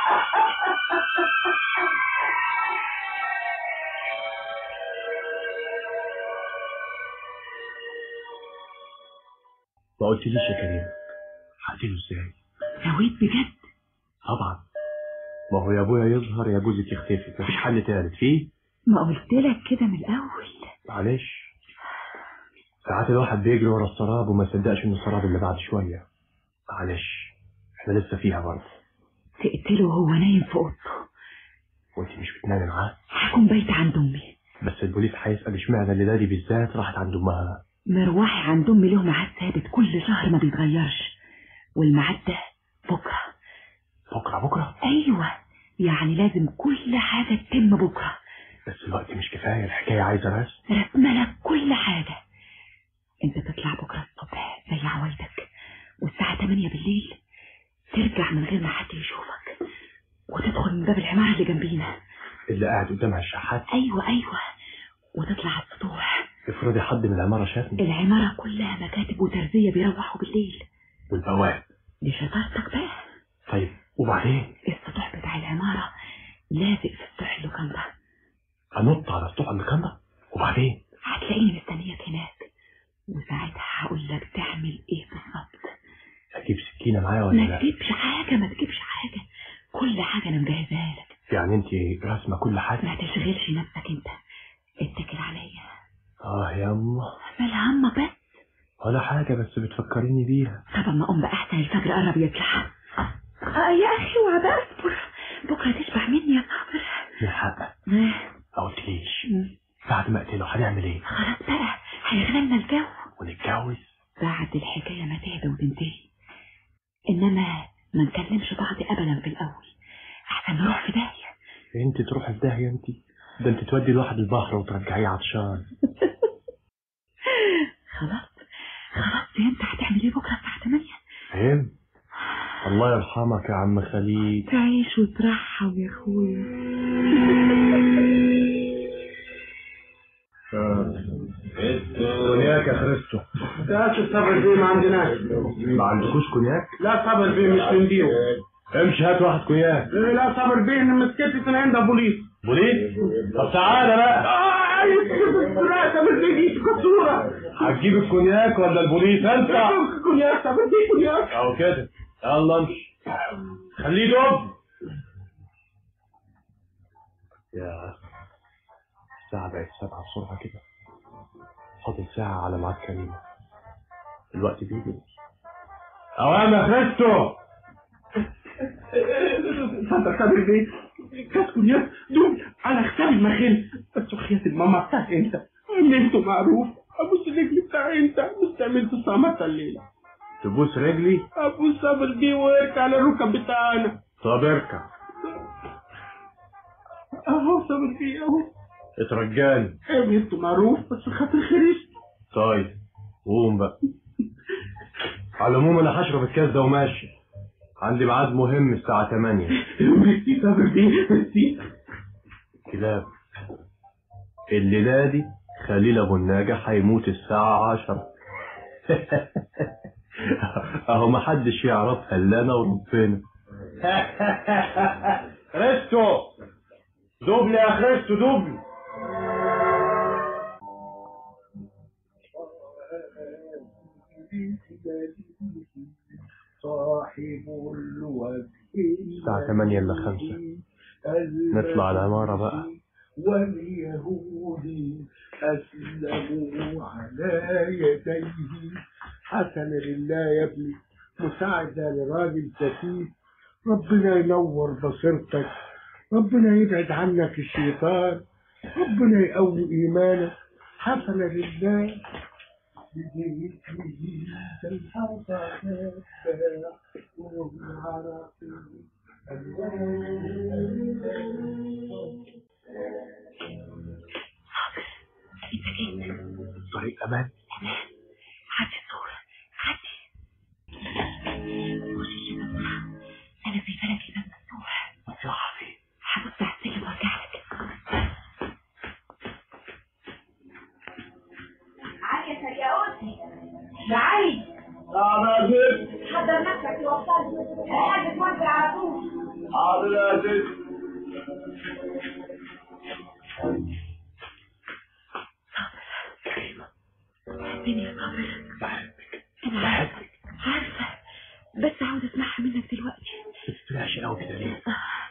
ما قلتليش يا كريم هقتله ازاي؟ نويت بجد؟ طبعا، ما هو يا ابويا يظهر يا جوزك يختفي، مفيش حل تالت فيه. ما قلت لك كده من الاول. معلش، ساعات الواحد بيجري ورا السراب وما يصدقش انه السراب اللي بعد شويه. معلش، احنا لسه فيها برضه. تقتله وهو نايم في اوضته. وانت مش بتنامي معاه؟ هكون بايته عند امي. بس البوليس هيسال اشمعنى الليله دي بالذات راحت عند امها. مروحي عند امي له ميعاد ثابت كل شهر ما بيتغيرش، والميعاد ده بكره. بكره؟ ايوه، يعني لازم كل حاجه تتم بكره. بس الوقت مش كفايه، الحكايه عايزه رسم. رسمه لك كل حاجه. انت تطلع بكره الصبح زي عوايدك، والساعه 8 بالليل ترجع من غير ما حد يشوفك، وتدخل من باب العماره اللي جنبينا اللي قاعد قدامها الشحات. ايوه، وتطلع على السطوح. افرضي حد من العماره شافني. العماره كلها مكاتب وترزيه بيروحوا بالليل. والبواب دي شطارتك بقى. طيب وبعدين؟ السطوح بتاع العماره لازق في سطوح اللوكاندا. انط على سطوح اللوكاندا وبعدين؟ هتلاقيني مستنياك هناك، وساعتها هقول لك تعمل ايه بالظبط. اجيب سكينه معايا ولا لا؟ ما تجيبش حاجه، كل حاجه انا مجهزها لك. يعني انت راسمه كل حاجه؟ ما تشغلش نفسك انت، اتكل عليا. ياما مالها أما بس؟ ولا حاجة، بس بتفكريني بيها. طب اما أقوم بقى أحسن الفجر قرب يطلع. يا أخي اوعى بقى اصبر، بكرة تشبع مني يا صابر. الحق ما قلتليش بعد ما اقتله هنعمل ايه؟ خلاص بقى هيغنى الجو ونتجوز بعد الحكاية ما تهدى وتنتهي، إنما ما نكلمش بعض أبدا في الأول أحسن نروح في داهية. انت تروحي في داهية انت؟ ده انت تودي الواحد البحر وترجعيه عطشان. خلاص فهمت هتعمل ايه بكرة الساعة 8؟ فهمت. الله يرحمك يا عم خليل. تعيش وترحم يا اخويا. كونياك يا خريستو. يا صابر بيه ما عندناش. ما عندكوش كونياك؟ لا صابر بيه مش بنديه. امشي هات واحد كونياك. لا صابر بيه ان مسكتي كان عندها بوليس. بوليس؟ طب تعالى بقى. لا صابر بيه دي كسوره. هتجيب الكونياك ولا البوليس انت؟ كونياك صابر بيه كونياك. اهو كده يلا امشي خليه دب. يا الساعة بقت 7 بسرعة كده، فاضل ساعة على ميعاد كريمة. الوقت بيجري. اوام يا خريستو. صابر بيه كاس كونياك دول على حساب المخل، بس وخيات الماما بتاعك انت انتوا معروف. ابوس الرجل بتاعي انت مستعملت الصامتة الليلة. تبوس رجلي؟ ابوس صابر بيه واركع على الركب بتاعنا. طب اركع اهو صابر بيه اهو. اترجاني. انتوا معروف بس خاطر خريست. طيب قوم بقى. على العموم انا هشرب الكاس ده وماشي، عندي ميعاد مهم الساعة 8. ميرسي صابر بيه ميرسي. كلاب الليلة دي خليل ابو الناجح هيموت الساعة 10. اهو محدش يعرفها الا انا وربنا. خريستو دوبل يا خريستو دوبل. صاحب الوجه الساعة 8 إلا 5 نطلع العمارة بقى. واليهود أسلموا على يديه. حسن لله يا ابني، مساعدة لراجل سفيه. ربنا ينور بصيرتك، ربنا يبعد عنك الشيطان، ربنا يقوي إيمانك. حسن لله. طريق امان. عدي الصورة عدي. خش الشباب بسرعة، انا في فلك الباب مفتوح. مفتوحة فين؟ هبص على السلم وارجع لك. علي يا سرياوتي يا علي. نعم يا زيد. حضر نفسك توصلني لحد منزل على طول. حاضر يا زيد. تحبني يا صابر؟ بحبك. انا عارفة بس عاوز اسمعها منك دلوقتي. بتتفلعش قوي كده ليه؟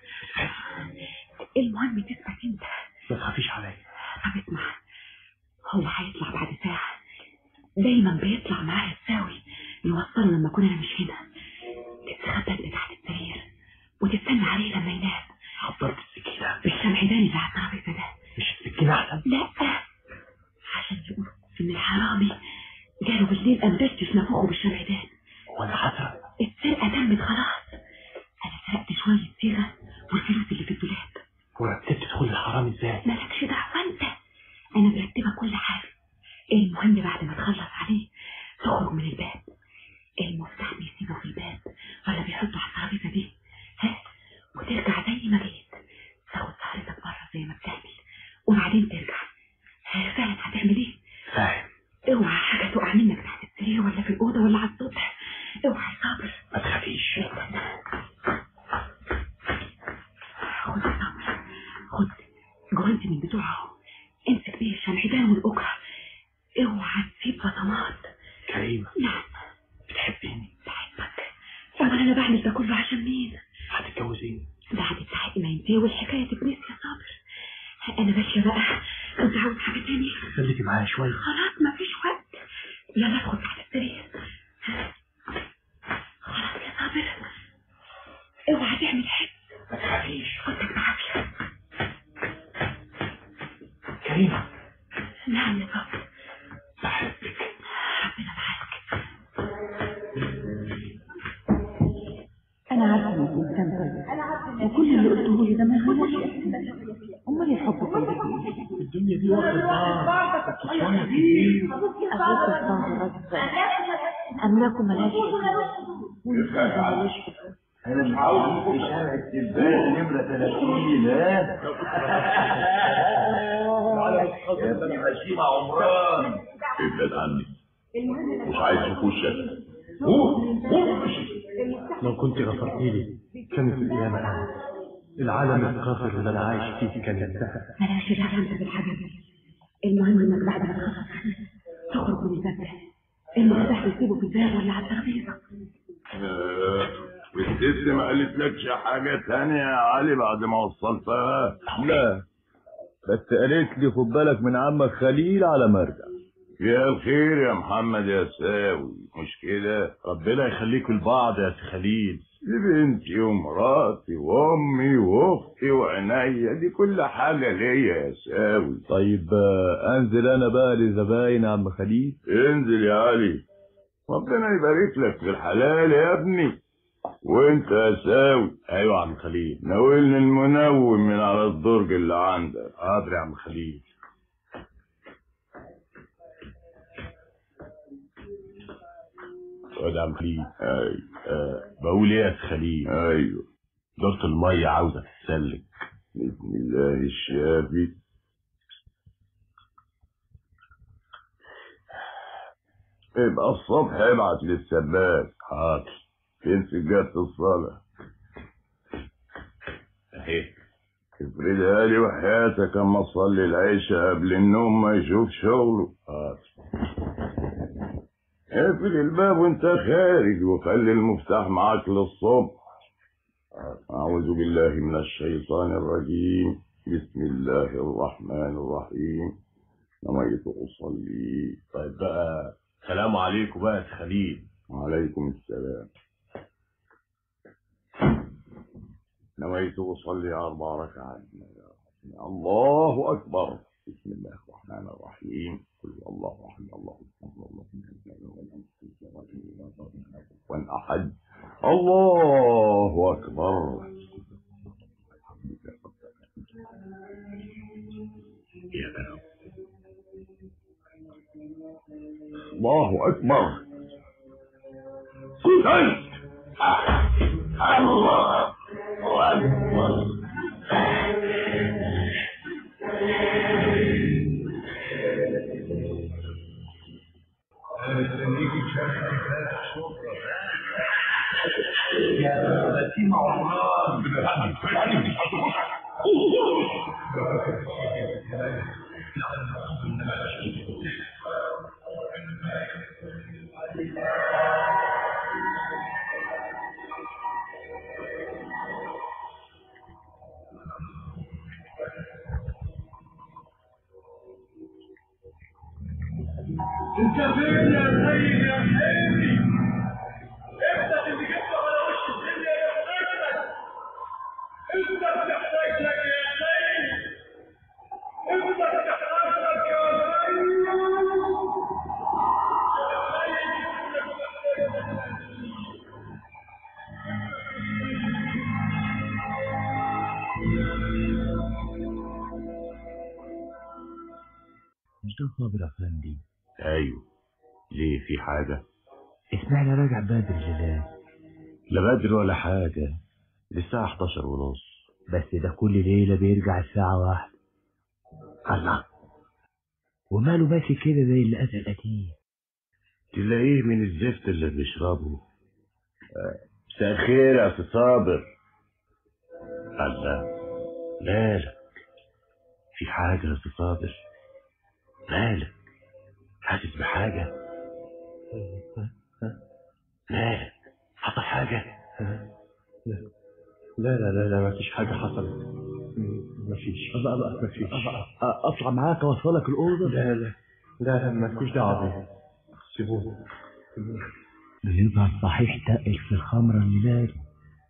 المهم تثبت انت. ما تخافيش عليا. طب اسمع، هو هيطلع بعد ساعة، دايما بيطلع معاه الساوي يوصله لما اكون انا مش هنا. تتخبى انت تحت السرير وتستنى عليه لما ينام. حضرت السكينة بالشمعدان اللي على الترابيزة ده. مش السكينة احسن؟ لا، عشان يقولوا ان الحرامي جاله بالليل قام دشش نافوخه بالشمعدان. وانا حسرة. السرقة تمت خلاص. انا سرقت شوية صيغة والفلوس اللي في الدولاب. ورتبت تدخل الحرام ازاي؟ مالكش دعوة انت، انا مرتبة كل حاجة. المهم بعد ما تخلص عليه تخرج من الباب، المفتاح بيسيبه في الباب ولا بيحطه على الترابيزة دي، ها، وترجع زي ما جيت، تاخد سهرتك بره زي ما بتعمل وبعدين ترجع. فاهم هتعمل ايه؟ فاهم. اوعى حاجة تقع منك تحت السرير ولا في الأوضة ولا على السطح. اوعى صابر. ما تخافيش. خد يا صابر، خد جوانتي من بتوعه، امسك بيه الشمعدان والأكرة، اوعى تسيب بصمات. كريمة. نعم. بتحبيني؟ بحبك. امال انا بعمل ده كله عشان مين؟ هتتجوزيني؟ بعد التحقيق ما ينتهي والحكاية تبنيس يا صابر. انا ماشية بقى انت عاوز حاجة تاني؟ خليكي معايا شوية. خلاص مفيش وقت، يلا ادخل تحت السرير. خلاص يا صابر، اوعى تعمل حاجة. ما تخافيش. خدك بعافية. كريمة. نعم يا صابر. بحبك. ربنا معاك. أنا عارفة إنك إنسان طيب، وكل اللي قلته لي ده ما يغيرش إحساسك. أمال الحب طيب إيه؟ الدنيا دي واخد بعض شوية كتير. أغلق الصعب رجل أملاكم ملاش والإنسان ملاش فكرة. أنا مش عاوز في شارع التلفاز نمرة 30. يا ابن هشيمة عمران، ابعد عني، مش عايز اشوف وشك. لو كنت غفرتي لي كانت القيامة أنا. العالم القافر اللي أنا عايش فيه كان انتهى. بلاش الرغم انت بالحاجة دي. المهم انك بعد ما تخلص تخرج من الباب ده. المفتاح تسيبه في الباب ولا على الترابيزة. والست ما قالتلكش حاجة تانية يا علي بعد ما وصلتها؟ لا، بس قالت لي خد بالك من عمك خليل على ما ارجع. يا الخير يا محمد يا ساوي، مش كده؟ ربنا يخليكوا لبعض يا سي خليل. دي بنتي ومراتي وامي واختي وعناية، دي كل حاجة ليا يا ساوي. طيب انزل انا بقى لزباين عم خليل؟ انزل يا علي، ربنا يبارك لك في الحلال يا ابني. وانت يا ساوي. ايوه يا عم خليل. ناولني المنوم من على الدرج اللي عندك. حاضر يا عم خليل. يا عم خليل. بقول ايه يا خليل؟ ايوه. دورة المية عاوزة تتسلك. بسم الله الشافي. يبقى الصبح ابعت للسباك. حاضر. فين سجادة الصلاة؟ اهي. افردها لي وحياتك اما اصلي العشاء قبل النوم ما يشوف شغله. حاضر. اقفل الباب وانت خارج وخلي المفتاح معاك للصبح. أعوذ بالله من الشيطان الرجيم. بسم الله الرحمن الرحيم. نويت أصلي. طيب بقى سلام عليكم بقى يا خليل. وعليكم السلام. نويت أصلي 4 ركعات. الله أكبر. بسم الله الرحمن الرحيم. قل الله أحد الله الصمد الله أحد الله أكبر. الله أكبر. الله أكبر. انت فين يا سيد يا حبيبي؟ انت اللي جبته على وش الدنيا يا سيد. انت بتحتاج لك يا سيد. انت بتحتاج لك يا مش ده صابر افندي؟ ايوه. ليه في حاجة؟ اسمعنا راجع بدري لله. لا بدري ولا حاجة، للساعة 11:30. بس ده كل ليلة بيرجع الساعة 1. الله، وماله ماشي كده زي اللي قتل قتيل؟ تلاقيه من الزفت اللي بيشربه. مساء الخير يا أستاذ صابر. الله، مالك؟ في حاجة يا أستاذ صابر؟ مالك؟ حاسس بحاجة؟ مالك؟ حصل حاجة؟ لا لا لا لا، ما فيش حاجة حصلت. مفيش. اطلع معاك اوصلك الاوضه؟ لا مالكوش دعوه بيه. سيبوني. بيظهر صحيح تقل في الخمره اللي بالي.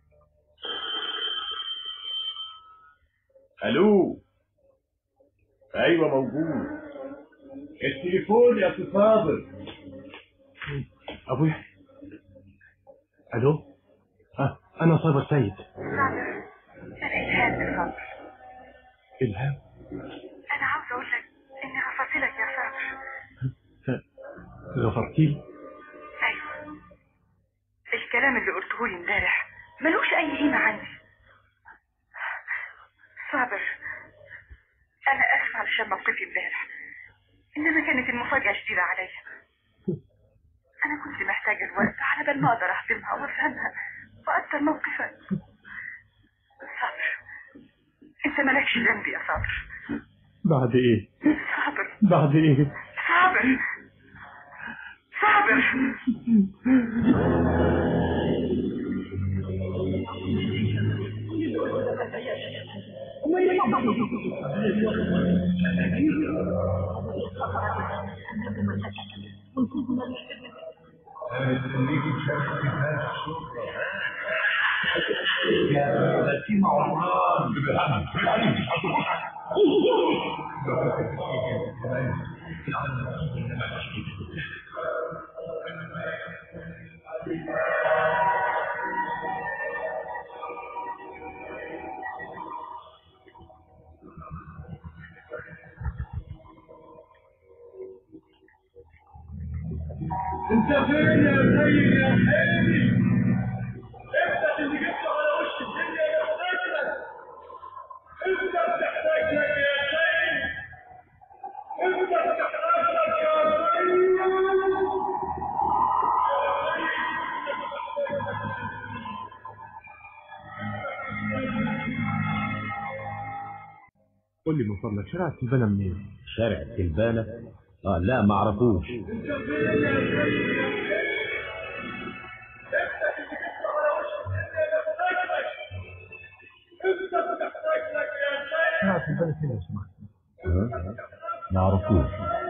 الو. ايوه موجود. التليفون يا استاذ صابر. ابويا. الو. انا صابر سيد. إلهام. أنا عاوز أقول لك إني غفرت لك يا صابر. غفرتيلي؟ أيوه. الكلام اللي قلته لي امبارح ملوش أي قيمة عندي. صابر، أنا آسف علشان موقفي امبارح، إنما كانت المفاجأة شديدة عليا. أنا كنت محتاجة الوقت على بال ما أقدر أهضمها وأفهمها وأقدر موقفك. صابر، انت مالكش ذنب يا صابر. بعد ايه؟ صابر. بعد ايه؟ صابر. صابر. انت فين يا سيد يا حبيبي؟ انت اللي جبته على وش الدنيا يا سيد. انت بتحتاج لك يا سيد. انت بتحتاج لك يا سيد. قول لي من فضلك شارع التلبانة منين؟ شارع التلبانة؟ لا ما اعرفوش. شارع التلبانة فين يا سماح؟ ما اعرفوش.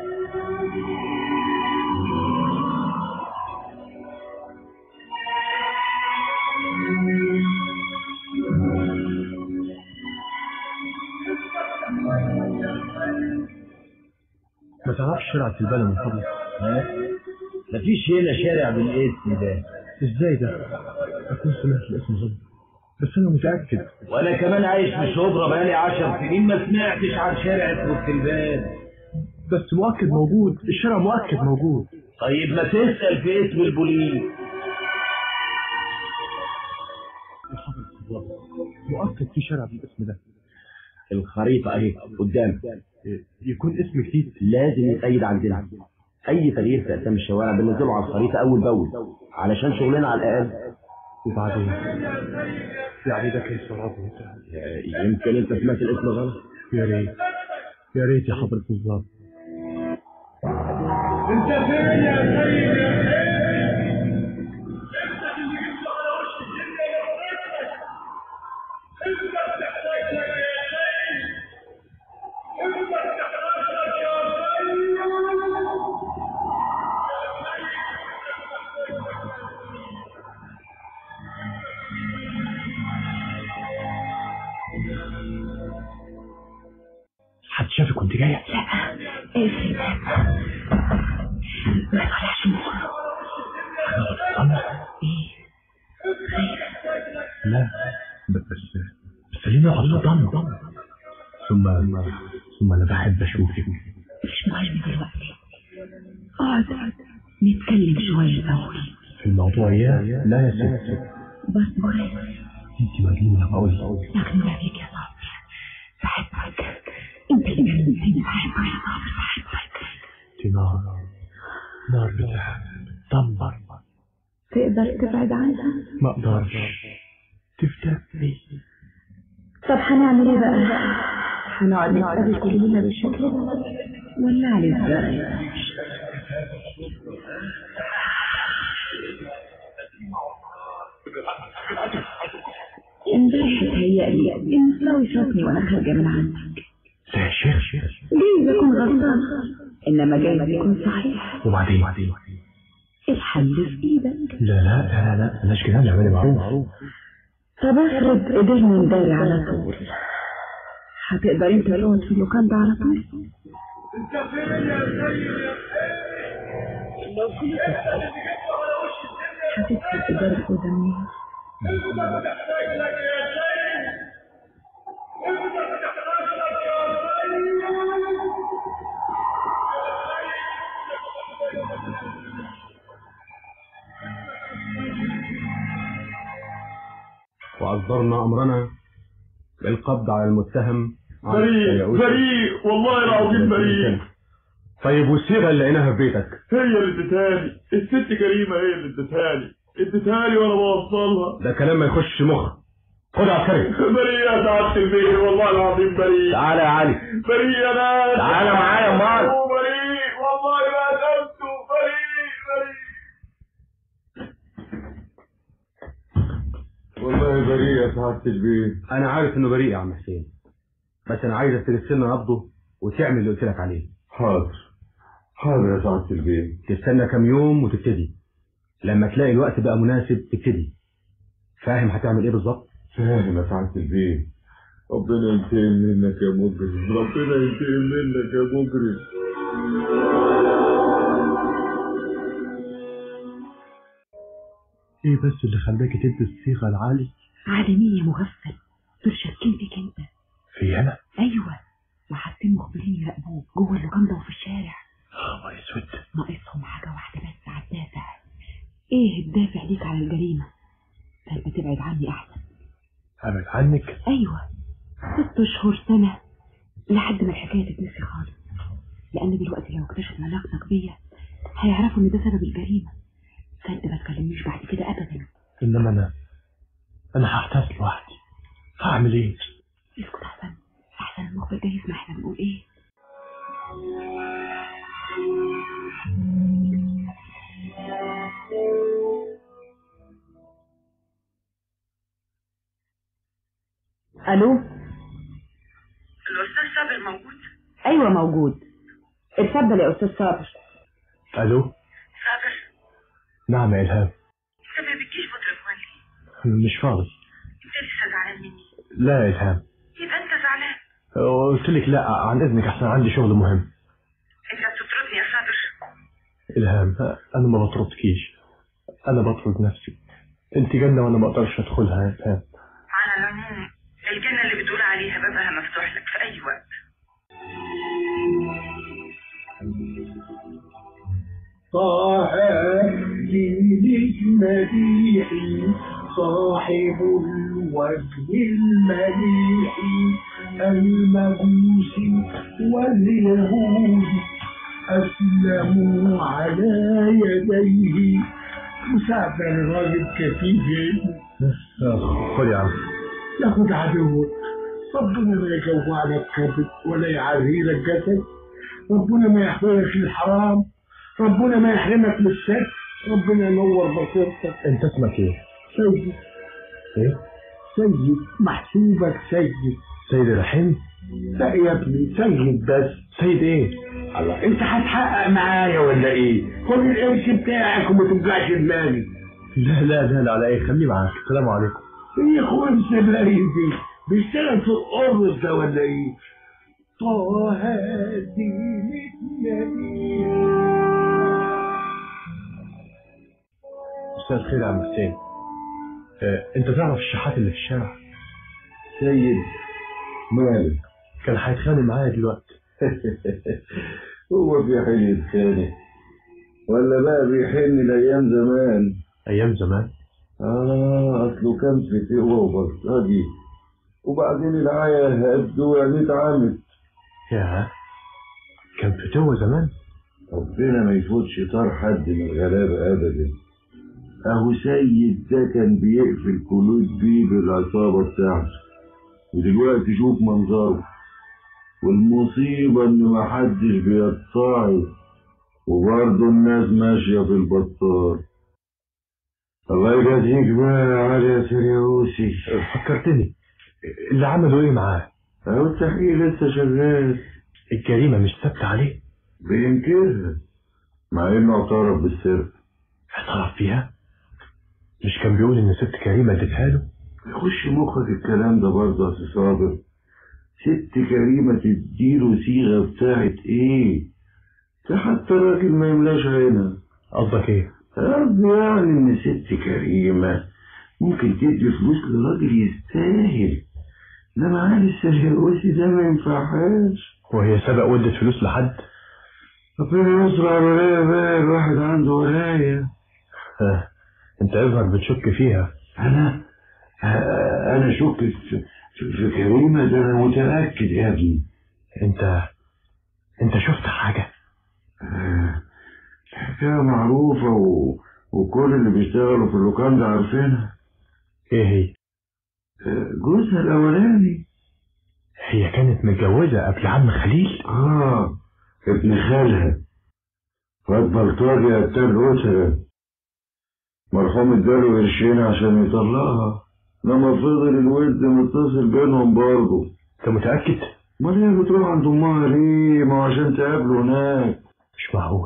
ما تعرفش شارع التلبانة من فضلك؟ مفيش هنا شارع بالاسم ده. ازاي ده؟ اكون سمعت الاسم غلط، بس انا متأكد. وانا كمان عايش في شبرا بقالي 10 سنين ما سمعتش عن شارع اسمه التلبان. بس مؤكد موجود، الشارع مؤكد موجود. طيب ما تسأل في اسم البوليس. يا حضرة الله، مؤكد في شارع بالاسم ده. الخريطة اهي قدامك. يكون اسم جديد؟ لازم يتأيد عندنا. اي تغيير في اسامي الشوارع بننزله على الخريطة اول باول علشان شغلنا على الاقل. وبعدين يعني ده كان صراحة يمكن انت سمعت الاسم غلط. يا ريت يا ريت يا حضرة الظابط. انت فين يا سيد يا حبيبي؟ انت اللي جبته على وش الدنيا يا سيد. انت بتحتاج لك يا سيد. انت بتحتاج لك يا حد شافك وانت جاية؟ لا اقفل الباب ما تطلعش نور. ايه؟ لا بس ليه على ضم ثم انا بحب اشوفك. مش مهم دلوقتي، اقعد نتكلم شوية الاول. في الموضوع لا يا ست. بس انت مجنونة بقول. مجنونة بيك يا صاحبي، بحبك. انت اللي جننتني. بحبك يا صاحبي، بحبك. انت نار بتدمر. تقدر تبعد عنها؟ ما اقدرش. تفتكري؟ طب هنعمل ايه بقى؟ هنقعد نتقابل كلنا بالشكل ده ولا على ازاي؟ امبارح اتهيألي إن سلاوي شافني وأنا خارجة من عندك. لا يا شيخ جايز أكون غلطان، إنما جايز يكون صحيح. وبعدين الحل في إيدك. لا بلاش كده، نعمل معروف. طب افرض قدرنا نداري على طول، هتقدر انت تقعد في اللوكان ده على طول؟ انت فين يا سيد يا حلو؟ لو كنت هتدخل إدارة قدامي. انت بتحتاج لك يا سيد، انت بتحتاج لك يا سيد. وأصدرنا أمرنا بالقبض على المتهم. بريء والله العظيم بريء. طيب والصيغة اللي لقيناها في بيتك؟ هي اللي اديتهالي الست كريمة، هي اللي اديتهالي وانا بوصلها. ده كلام ما يخش مخ. خد عسكري. بريء يا سعادة البيه والله العظيم بريء. تعالى يا علي. بريء يا ناس. تعالى معايا يا مال. بريء والله ما قدمته. بريء والله بريء يا سعادة البيه. أنا عارف إنه بريء يا عم حسين، بس أنا عايزك ترسلنا نبضه وتعمل اللي قلت لك عليه. حاضر يا سعادة البيه. تستنى كام يوم وتبتدي، لما تلاقي الوقت بقى مناسب تبتدي. فاهم هتعمل إيه بالظبط؟ فاهم يا سعادة البيه. ربنا ينتقم منك يا مجرم، ربنا ينتقم منك يا مجرم. ايه بس اللي خلاكي تدي الصيغة لعلي؟ علي مين يا مغفل؟ دول شاكين فيك انت. في انا؟ ايوه، وحاسين مخبرين يراقبوك جوه اللوكاندا وفي الشارع. خبر اسود. ناقصهم حاجة واحدة بس على الدافع. ايه الدافع ليك على الجريمة؟ فانت تبعد عني احسن. ابعد عنك؟ ايوه، 6 شهور سنة لحد ما الحكاية تتنسي خالص، لان دلوقتي لو اكتشفوا علاقتك بيا هيعرفوا ان ده سبب الجريمة. فانت ما تكلمنيش بعد كده ابدا. انما انا هحتاس لوحدي، هعمل ايه؟ اسكت احسن المخبر ده يسمع احنا بنقول ايه. الو، الاستاذ صابر موجود؟ ايوه موجود، اتفضل يا استاذ صابر. الو. صابر. نعم يا الهام. انت ما بتجيش بتليفوني؟ مش فاضي. انت لسه زعلان مني؟ لا يا الهام. يبقى انت زعلان. قلت لك لا عن اذنك، احسن عندي شغل مهم. انت بتطردني يا صابر؟ الهام انا ما بطردكيش، انا بطرد نفسي. انت جنة وانا ما اقدرش ادخلها يا الهام. على العموم الجنة اللي بتقول عليها بابها مفتوح لك في اي وقت. طه جيلك مديحي صاحب الوجه المليح المبوس واليهود أسلموا على يديه. مساعد الراجل كتير. خد يا عم. ياخد عدوك، ربنا ما يجوع لك كبد ولا يعري لك جسد، ربنا ما يحرمك الحرام، ربنا ما يحرمك من الشك، ربنا ينور بصيرتك. انت اسمك ايه؟ سيد. ايه؟ سيد، محسوبك سيد. سيد رحيم؟ لا يا ابني، سيد بس. سيد ايه؟ الله، انت هتحقق معايا ولا ايه؟ خد القرش بتاعك وما توجعش دماغي. لا على ايه، خليه معاك. السلام عليكم. ايه يا اخويا السبلاقي دي؟ بيشتغل في القرص ده ولا ايه؟ طه دينك نبي. مساء الخير يا عم حسين. انت تعرف الشحات اللي في الشارع؟ سيد مالك؟ كان هيتخانق معايا دلوقتي. هو في حين يتخانق ولا بقى بيحن لايام زمان؟ ايام زمان؟ اصله كان في تقوى وبلطجي، وبعدين العيا هدوا يعني اتعمت. ياه، كان في تقوى زمان؟ ربنا ما يفوتش طار حد من الغلابة ابدا. اهو سيد ده كان بيقفل كلود بيه بالعصابة بتاعته، ودلوقتي شوف منظره. والمصيبة ان محدش بيتصاعد، وبرضه الناس ماشية في البطال. الله يجازيك بقى يا علي يا سريوسي. فكرتني، اللي عملوا ايه معاه؟ اهو التحقيق لسه شغال. الجريمة مش ثابتة عليه؟ بينكرها مع انه اعترف بالسر. اعترف فيها؟ مش كان بيقول ان ست كريمة ادتها له؟ يخش مخك الكلام ده برضه يا سي صابر. ست كريمة تديله صيغة بتاعت ايه؟ ده حتى الراجل ما يملاش عينها. قصدك ايه؟ قصدي يعني ان ست كريمة ممكن تدي فلوس لراجل يستاهل، انما علي السريوسي ده ما ينفعهاش. وهي سبق ودت فلوس لحد؟ ربنا يستر على الولاية بقى، الواحد عنده ولاية. انت اظهر بتشك فيها. انا شك في كريمة، ده انا متأكد يا ابني. انت شفت حاجة؟ الحكاية معروفة وكل اللي بيشتغلوا في اللوكان ده عارفينها. ايه هي؟ جوزها الاولاني. هي كانت متجوزة قبل عم خليل؟ ابن خالها واد بلطجي قتال أسرة. مرحوم اداله قرشين عشان يطلقها، لما فضل الود متصل بينهم برضه. انت متأكد؟ امال هي بتروح عند امها ليه؟ ما عشان تقابله هناك. مش معقول.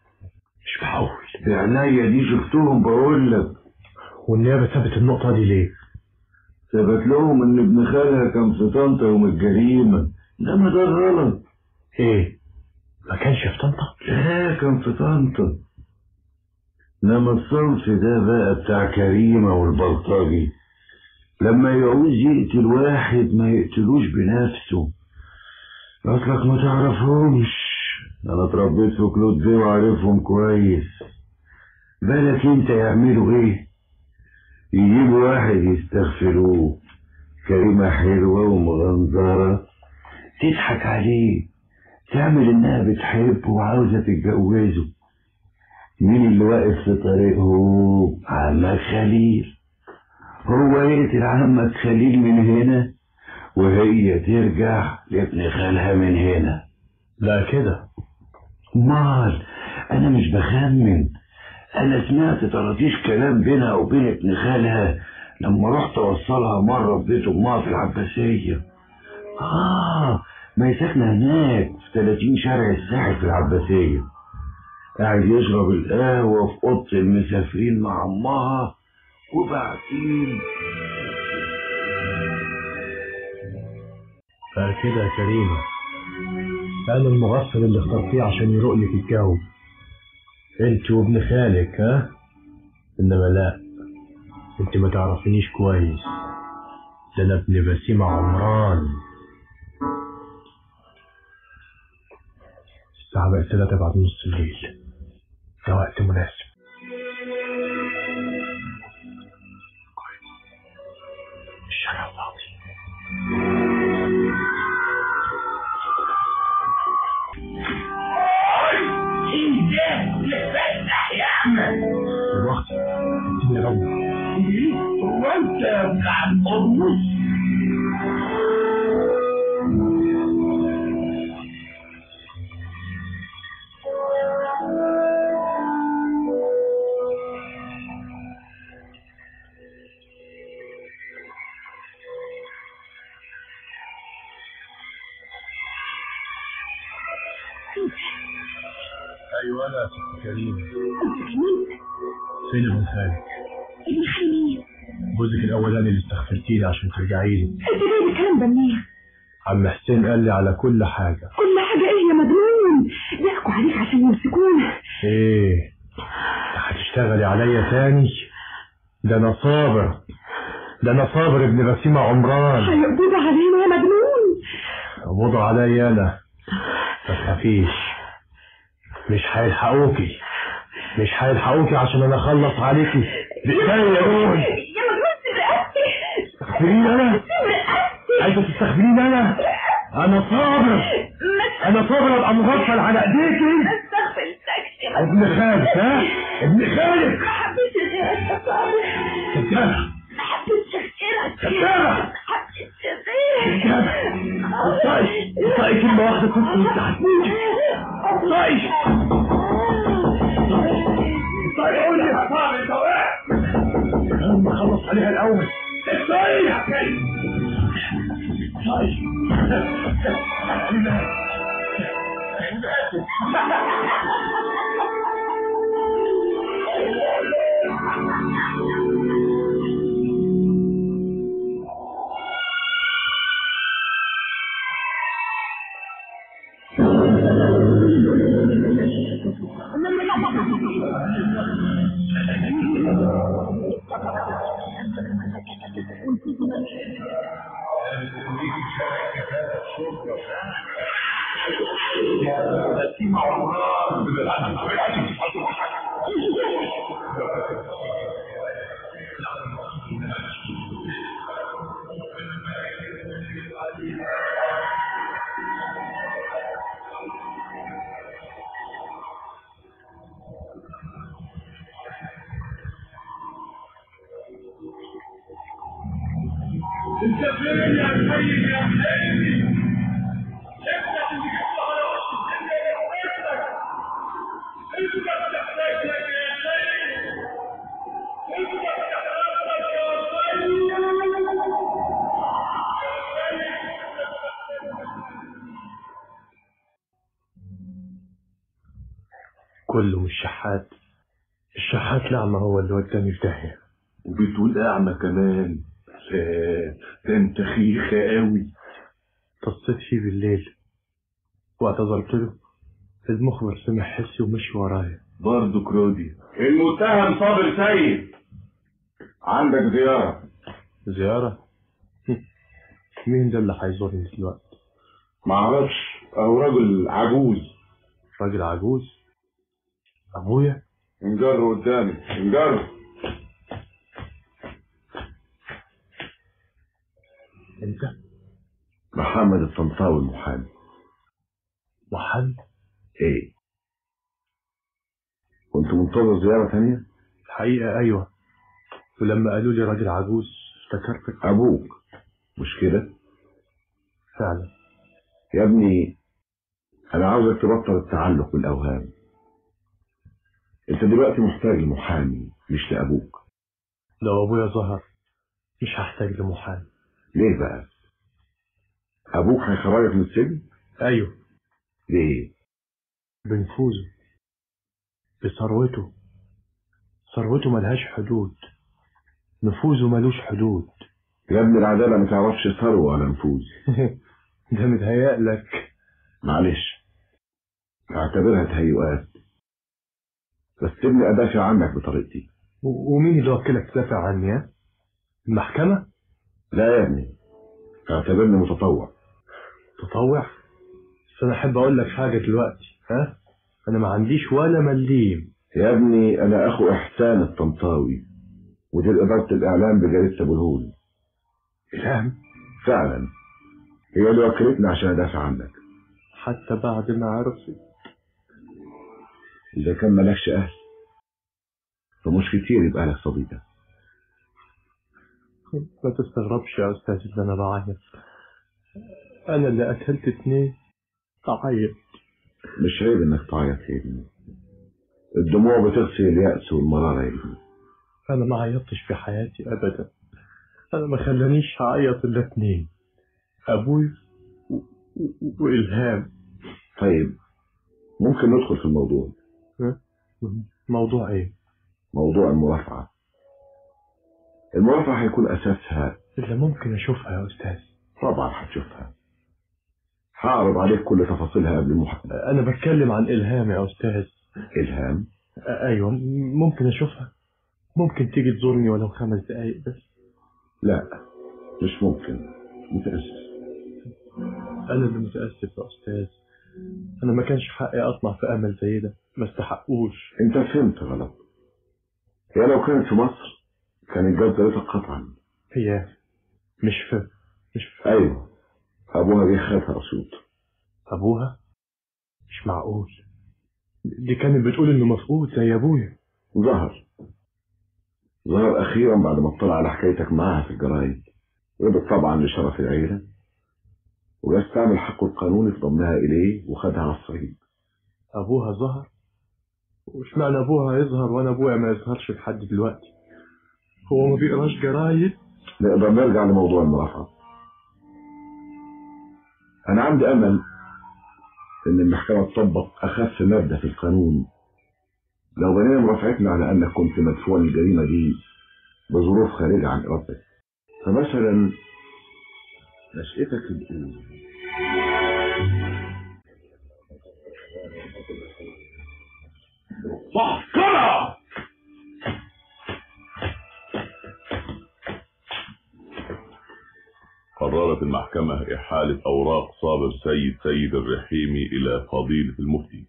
بعينيا دي شفتهم بقول لك. والنيابة ثبت النقطة دي ليه؟ ثبت لهم ان ابن خالها كان في طنطا يوم الجريمة، انما ده غلط. ايه؟ ما كانش في طنطا؟ لا كان في طنطا. انما الصنف ده بقى بتاع كريمة والبلطجي، لما يعوز يقتل واحد ما يقتلوش بنفسه. اصلك ما تعرفهمش، انا اتربيت في كلود بيه وعارفهم كويس. بالك انت يعملوا ايه؟ يجيبوا واحد يستغفروه، كريمة حلوة ومغنظرة، تضحك عليه، تعمل انها بتحبه وعاوزة تتجوزه. مين اللي واقف في طريقه؟ عمك خليل. هو يقتل عمك خليل من هنا وهي ترجع لابن خالها من هنا. لا كده. مال انا مش بخمن، انا سمعت طراطيش كلام بينها وبين ابن خالها لما رحت اوصلها مرة في بيت امها في العباسية. ما هي ساكنة هناك في 30 شارع الساحل في العباسية. قاعد يشرب القهوة في اوضة المسافرين مع امها، وبعدين فكده يا كريمة انا المغفل اللي اخترتيه عشان يروق لك الجو، انت وابن خالك. انما لا، انت ما تعرفينيش كويس، ده انا ابن بسيمة عمران. الساعة بقت 3 بعد نص الليل، ده وقت مناسب. الشارع فاضي. الوقت اديني ربنا. هو انت يا ابن عم قرمز؟ ايوه انا ست كريم. فين ابن خالك؟ ابن خالي مين؟ جوزك الاولاني اللي استغفرتيلي عشان ترجعي لي. انت جايب الكلام ده منين؟ عم حسين قال لي على كل حاجة. كل حاجة ايه يا مجنون؟ ضحكوا عليك عشان يمسكونا. ايه؟ هتشتغلي عليا تاني؟ ده انا صابر ابن بسيمة عمران. هيقبضوا علينا يا مجنون. قبضوا عليا انا، ما تخافيش، مش هيلحقوكي عشان انا اخلص عليكي. بإيديا يا نور. يا مجنون سرقتي. تستغفريني انا؟ عايزة تستغفريني انا؟ انا صابر ابقى مغفل على ايديكي. استغفرتك يا ابن خالك. ابن خالك. ما حبيتش غيرك يا صابر. كدابة. ما حبيتش غيرك. كدابة. ما حبيتش غيرك. انطقي كلمة واحدة كنت انت هتموتي. انطقي قولي يا صابر انت وقعت. عليها الأول. طيب يا كريم. انت فين يا سيد يا حبيبي؟ ابنك اللي جبته على وش الدنيا يحرقك. انت بتحتاج لك يا سيد. انت بتحتاج لك يا سيد. كله مش شحات. الشحات الأعمى هو اللي وداني في داهية. وبتقول أعمى كمان؟ ده انت خيخة قوي. اتصلت فيه بالليل واعتذرت له. المخبر سمع حسي ومشي ورايا. برضه كرودي. المتهم صابر سيد، عندك زيارة. زيارة؟ مين ده اللي هيزورني دلوقتي؟ معرفش، اهو راجل عجوز. راجل عجوز؟ ابويا؟ انجره قدامي، انجره. انت؟ محمد الطنطاوي المحامي. محامي؟ ايه؟ كنت منتظر زيارة تانية؟ الحقيقة ايوه، ولما قالوا لي راجل عجوز افتكرتك. ابوك مش كده؟ فعلا. يا ابني انا عاوزك تبطل التعلق بالاوهام. انت دلوقتي محتاج لمحامي مش لابوك. لو ابويا ظهر مش هحتاج لمحامي. ليه بقى؟ ابوك هيخرجك من السجن؟ ايوه. ليه؟ بنفوذه، بثروته. ثروته ملهاش حدود، نفوذه ملوش حدود. يا ابن العدالة ما تعرفش ثروة ولا نفوذ. ده متهيألك. معلش، اعتبرها تهيؤات، بس سيبني ادافع عنك بطريقتي. ومين اللي وكلك تدافع عني؟ ها؟ المحكمة؟ لا يا ابني، اعتبرني متطوع. تطوع؟ بس انا احب اقول لك حاجة دلوقتي. ها؟ انا ما عنديش ولا مليم. يا ابني انا اخو احسان الطنطاوي، مدير ادارة الاعلام بجريدة ابو الهول. اعلام؟ فعلا، هي اللي وكلتني عشان ادافع عنك. حتى بعد ما عرفت؟ اذا كان مالكش اهل فمش كتير يبقى لك صديقة. ما تستغربش يا استاذ ان انا بعيط. انا اللي قتلت 2 اعيط. مش عيب انك تعيط يا ابني، الدموع بتغسل اليأس والمرارة يا ابني. انا ما عيطتش في حياتي ابدا. انا ما خلانيش اعيط الا 2، ابوي والهام. طيب ممكن ندخل في الموضوع. موضوع ايه؟ موضوع المرافعة. المرافعة هيكون اساسها اللي ممكن اشوفها يا استاذ. طبعا هتشوفها، هعرض عليك كل تفاصيلها قبل المحاكمة. انا بتكلم عن الهام يا استاذ. الهام؟ ايوه، ممكن اشوفها؟ ممكن تيجي تزورني ولو 5 دقايق بس؟ لا مش ممكن، متأسف. انا اللي متأسف يا استاذ. انا ما كانش حقي اطمع في امل زي ده، ما استحقوش. انت فهمت غلط. هي لو كانت في مصر كانت جت زيارتك قطعا. هي مش في ايوه، ابوها بيخافها اسيوط. ابوها؟ مش معقول. دي كانت بتقول انه مفقود زي ابويا. ظهر اخيرا بعد ما اطلع على حكايتك معاها في الجرايد، رضت طبعا لشرف العيله ويستعمل حقه القانوني في ضمنها اليه وخدها على الصعيد. ابوها ظهر؟ وش معنى ابوها يظهر وانا ابويا ما يظهرش لحد دلوقتي؟ هو ما بيقراش جرايد؟ نقدر نرجع لموضوع المرافعة. أنا عندي أمل إن المحكمة تطبق أخف مادة في القانون لو بنينا مرافعتنا على أنك كنت مدفوع الجريمة دي بظروف خارجة عن إرادتك. فمثلا نشأتك الأولى، محكمة. قررت المحكمة إحالة أوراق صابر سيد الرحيمي إلى فضيلة المفتي.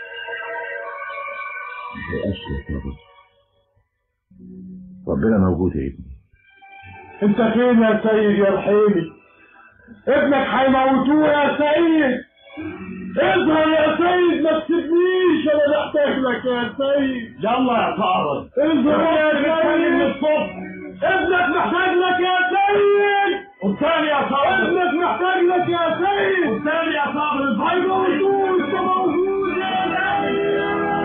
ربنا موجود يا ابني. انت فين يا سيد يا رحيمي؟ ابنك هيموتوه يا سيد. اظهر يا سيد، ما تسيبنيش، انا محتاج لك يا سيد. يلا يا صابر اظهر يا سيد من الصبح. ابنك محتاج لك يا سيد. قدامي يا صابر. ابنك محتاج لك يا سيد. قدامي يا صابر. هيموتوه. انت موجود يا سيد.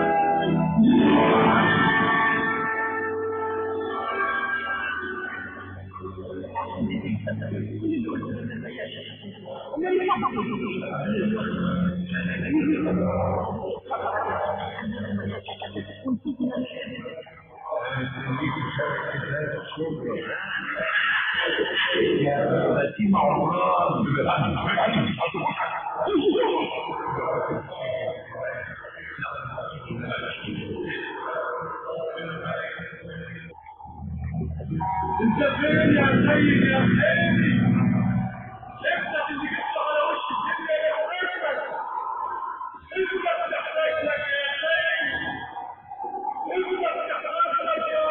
انت فين يا سيد يا حبيبي؟ ابنك اللي جبته على وش الدنيا يا حبيبك. ابنك محتاج لك يا سيد. ابنك محتاج لك يا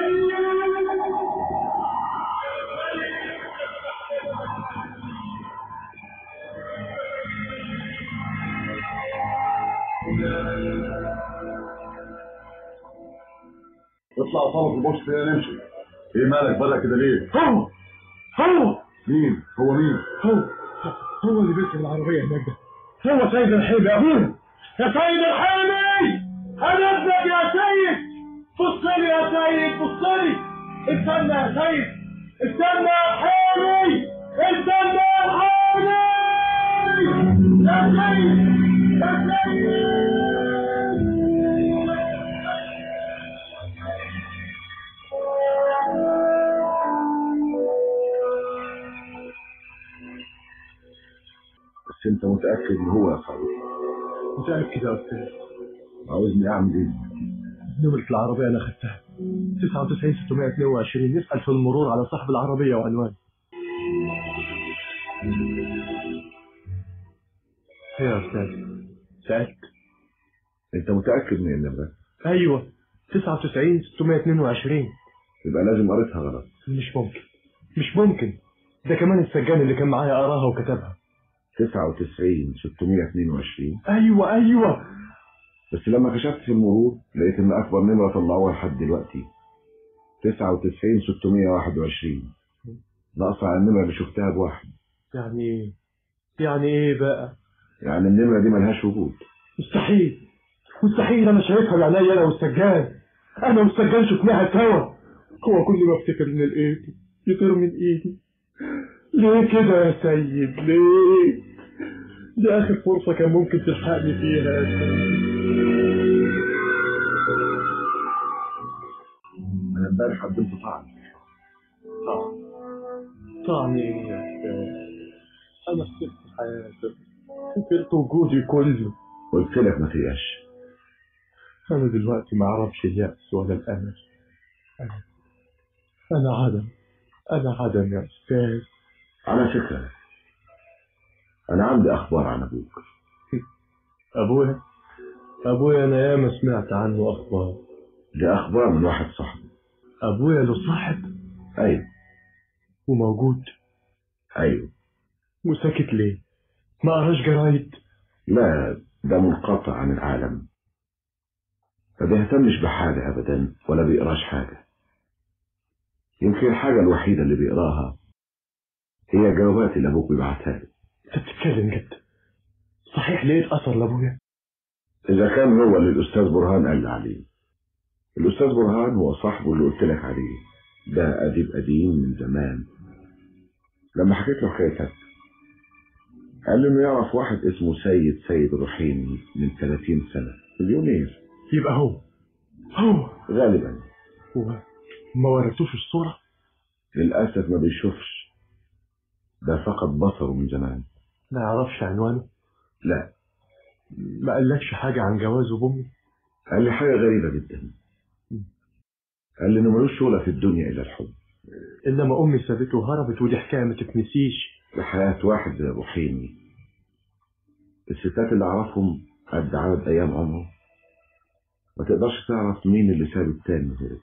اطلع صوت البوكس كده نمشي. ايه مالك بالك كده ليه؟ هو مين؟ هو مين؟ هو اللي بيركب العربية هناك ده. هو سيد الحيمي يا ابويا. يا سيد الحيمي، انا ابنك يا سيد. بص لي يا سيد، بص لي. استنى يا سيد، استنى يا حيمي، استنى يا حيمي. يا سيد يا سيد. بس انت متأكد ان هو يا صاحبي؟ متأكد يا أستاذ. عاوزني اعمل ايه؟ نمرة العربية أنا خدتها 99 622. نسأل في المرور على صاحب العربية وعنوان. يا أستاذ سألت. انت متأكد من النمرة؟ أيوة 99 622. يبقى لازم قريتها غلط. مش ممكن. ده كمان السجان اللي كان معايا قراها وكتبها. 99 622. أيوة. بس لما كشفت في المرور لقيت ان اكبر نمرة طلعوها لحد دلوقتي 99 621. ناقصة على النمرة اللي شفتها بواحد. يعني ايه بقى؟ يعني النمرة دي ملهاش وجود. مستحيل. انا شايفها بعينيا انا والسجان. انا والسجان شفناها سوا. هو كل ما افتكر ان لقيته يطير من ايدي. ليه كده يا سيد؟ ليه؟ دي اخر فرصة كان ممكن تلحقني فيها يا سيد. انا امبارح قدمت طعن ايه يا استاذ؟ انا خسرت حياتي، خسرت وجودي كله. قلت لك ما فيهاش. انا دلوقتي ما اعرفش اليأس ولا الامل. انا عدم يا استاذ. على فكرة انا عندي اخبار عن ابوك. ابويا انا ياما سمعت عنه اخبار. دي اخبار من واحد صاحبي. ابويا له صاحب؟ ايوه. وموجود؟ ايوه. وساكت ليه؟ ما قراش جرايد؟ لا، ده منقطع عن العالم، ما بيهتمش بحاجة ابدا ولا بيقراش حاجة. يمكن الحاجة الوحيدة اللي بيقراها هي جوابات اللي ابوك بيبعتها له. انت بتتكلم جد؟ صحيح لقيت اثر لابويا؟ اذا كان هو اللي الاستاذ برهان قال عليه. الاستاذ برهان هو صاحبه اللي قلت لك عليه، ده أديب قديم من زمان. لما حكيت له حكايتك قال لي إنه يعرف واحد اسمه سيد الرحيمي من 30 سنة، مليونير. يبقى هو غالبا. هو ما ورثوش الصورة؟ للأسف ما بيشوفش، ده فقد بصره من زمان. ما يعرفش عنوانه؟ لا. ما قالكش حاجة عن جوازه بأمي؟ قال لي حاجة غريبة جدا. قال لي إنه ملوش شغلة في الدنيا إلا الحب. إنما أمي سابته وهربت، ودي حكاية ما تتنسيش. ده حياة واحد زي أبو حيمي. الستات اللي أعرفهم قد عدد أيام عمره، ما تقدرش تعرف مين اللي ساب التاني وهرب.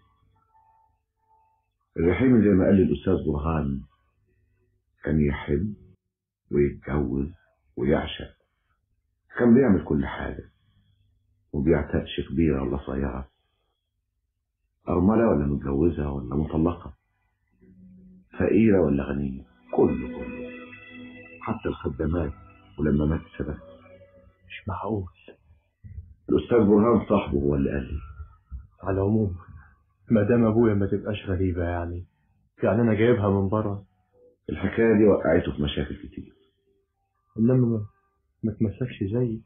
الرحيمي زي ما قال لي الأستاذ برهان كان يحب ويتجوز ويعشق، كان بيعمل كل حاجة، وبيعتقش كبيرة ولا صغيرة، أرملة ولا متجوزة ولا مطلقة، فقيرة ولا غنية، كله حتى الخدامات. ولما مات سبت. مش معقول. الأستاذ برهان صاحبه هو اللي قال لي. على العموم ما دام أبويا ما تبقاش غريبة، يعني أنا جايبها من بره. الحكاية دي وقعته في مشاكل كتير. إنما ما تمسكش زيي.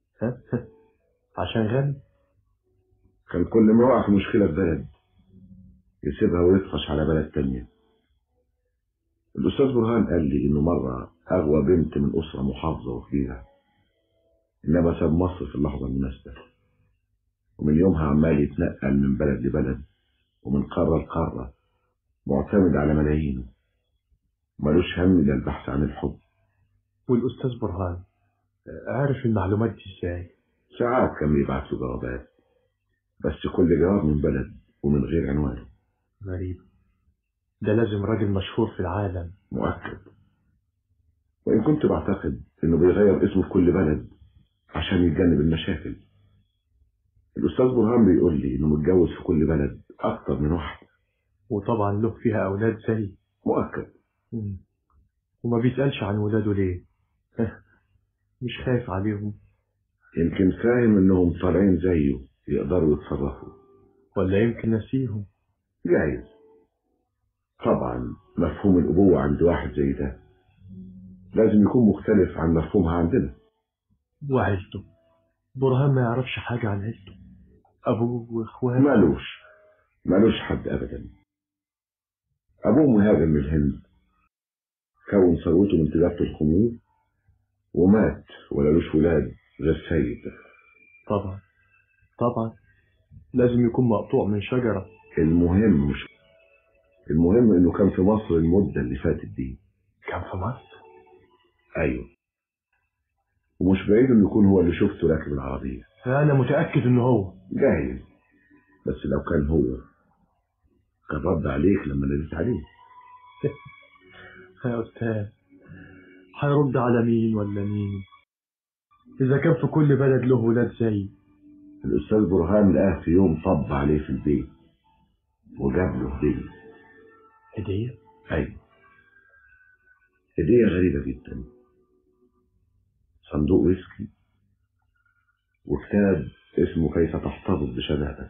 عشان غني. كان كل ما يقع في مشكلة في بلد يسيبها ويطفش على بلد تانية. الأستاذ برهان قال لي إنه مرة أغوى بنت من أسرة محافظة وكبيرة، إنما ساب مصر في اللحظة المناسبة، ومن يومها عمال يتنقل من بلد لبلد ومن قارة لقارة، معتمد على ملايينه، ملوش هم إلا البحث عن الحب. والأستاذ برهان عارف المعلومات دي إزاي؟ ساعات كان بيبعت له جوابات، بس كل جواب من بلد ومن غير عنوان. غريب. ده لازم راجل مشهور في العالم. مؤكد. وإن كنت بعتقد إنه بيغير اسمه في كل بلد عشان يتجنب المشاكل. الأستاذ برهان بيقول لي إنه متجوز في كل بلد أكتر من واحد، وطبعا له فيها أولاد زي. مؤكد. وما بيسألش عن ولاده ليه؟ مش خايف عليهم؟ يمكن فاهم إنهم طالعين زيه يقدروا يتصرفوا، ولا يمكن نسيهم. جايز. طبعا مفهوم الأبوة عند واحد زي ده لازم يكون مختلف عن مفهومها عندنا. وعيلته، برهان ما يعرفش حاجة عن عيلته، أبوه وإخواته. مالوش حد أبدا. أبوه مهاجر من الهند، كون ثروته من تجارة الخمور ومات ولا لوش ولاد غير سيد. طبعا لازم يكون مقطوع من شجرة. المهم إنه كان في مصر المدة اللي فاتت دي. كان في مصر؟ أيوه. ومش بعيد إنه يكون هو اللي شفته راكب العربية. أنا متأكد إنه هو. جاهز. بس لو كان هو كان رد عليك لما ناديت عليه. يا أستاذ، هيرد على مين ولا مين إذا كان في كل بلد له ولاد زي. الأستاذ برهان لقاه في يوم طب عليه في البيت وجاب له هدية. هدية؟ أيوه، هدية غريبة جدا. صندوق ويسكي وكتاب اسمه كيف تحتفظ بشبابك.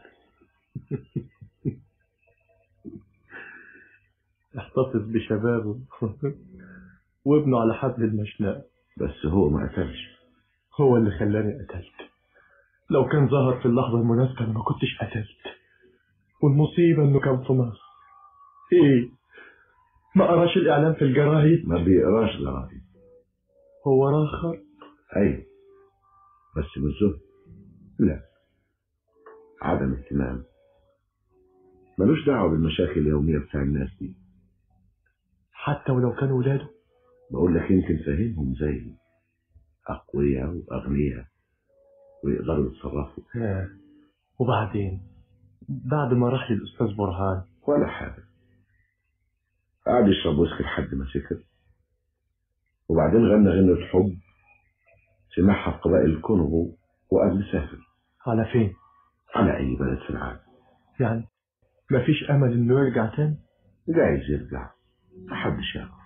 احتفظ بشبابه وابنه على حبل المشنقة. بس هو ما قتلش. هو اللي خلاني قتلت. لو كان ظهر في اللحظة المناسبة أنا ما كنتش قتلت. والمصيبة إنه كان في مصر. إيه؟ ما قراش الإعلان في الجرايد؟ ما بيقراش جرايد. هو راخر؟ أيوه، بس مش زهد. لا، عدم اهتمام. ملوش دعوة بالمشاكل اليومية بتاع الناس دي. حتى ولو كانوا ولاده؟ بقول لك يمكن فاهمهم زي أقوياء وأغنياء ويقدروا يتصرفوا. وبعدين بعد ما راح للأستاذ برهان ولا حاجة، قعد يشرب ويسكي لحد ما سكر، وبعدين غنى غنوة حب سمعها في قبائل الكونغو وقبل سافر. على فين؟ على أي بلد في العالم. يعني مفيش أمل إنه يرجع تاني؟ جايز يرجع، محدش يعرف.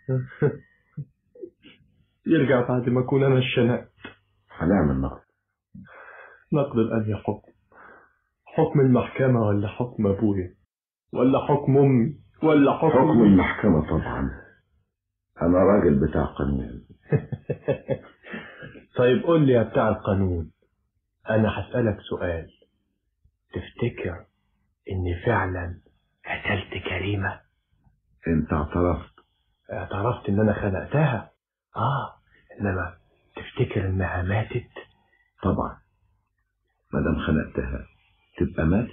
يرجع بعد ما أكون أنا الشنقت. هنعمل نقد الأنهي حكم؟ حكم المحكمة ولا حكم أبويا؟ ولا حكم أمي ولا حكم المحكمة طبعا. أنا راجل بتاع قانون. طيب قول لي يا بتاع القانون، أنا هسألك سؤال. تفتكر إني فعلا قتلت كريمة؟ أنت اعترفت إن أنا خنقتها. إنما تفتكر إنها ماتت؟ طبعا، مادام خنقتها تبقى ماتت.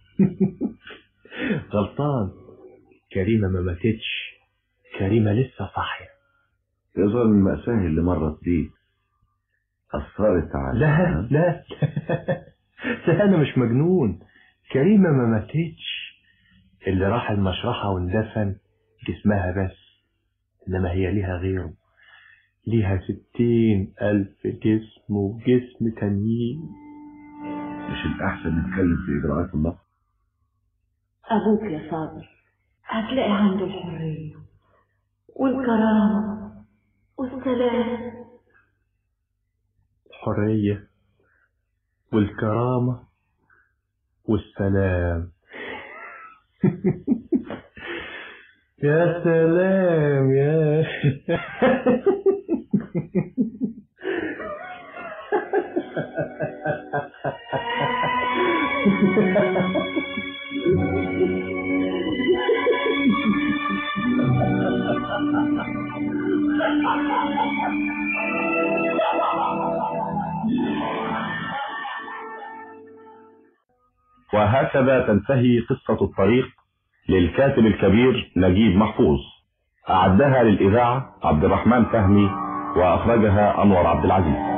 غلطان، كريمة ما ماتتش، كريمة لسه صاحية. يظهر المأساة اللي مرت بيك أثرت على لا أنا مش مجنون، كريمة ما ماتتش، اللي راح المشرحة واندفن جسمها بس، إنما هي ليها غيره، ليها 60,000 جسم وجسم تانيين. مش الأحسن نتكلم في إجراءات النقد؟ أبوك يا صابر هتلاقي عنده الحرية والكرامة والسلام. الحرية والكرامة والسلام. يا سلام يا وهكذا تنتهي قصة الطريق للكاتب الكبير نجيب محفوظ. أعدها للإذاعة عبد الرحمن فهمي، وأخرجها أنور عبد العزيز.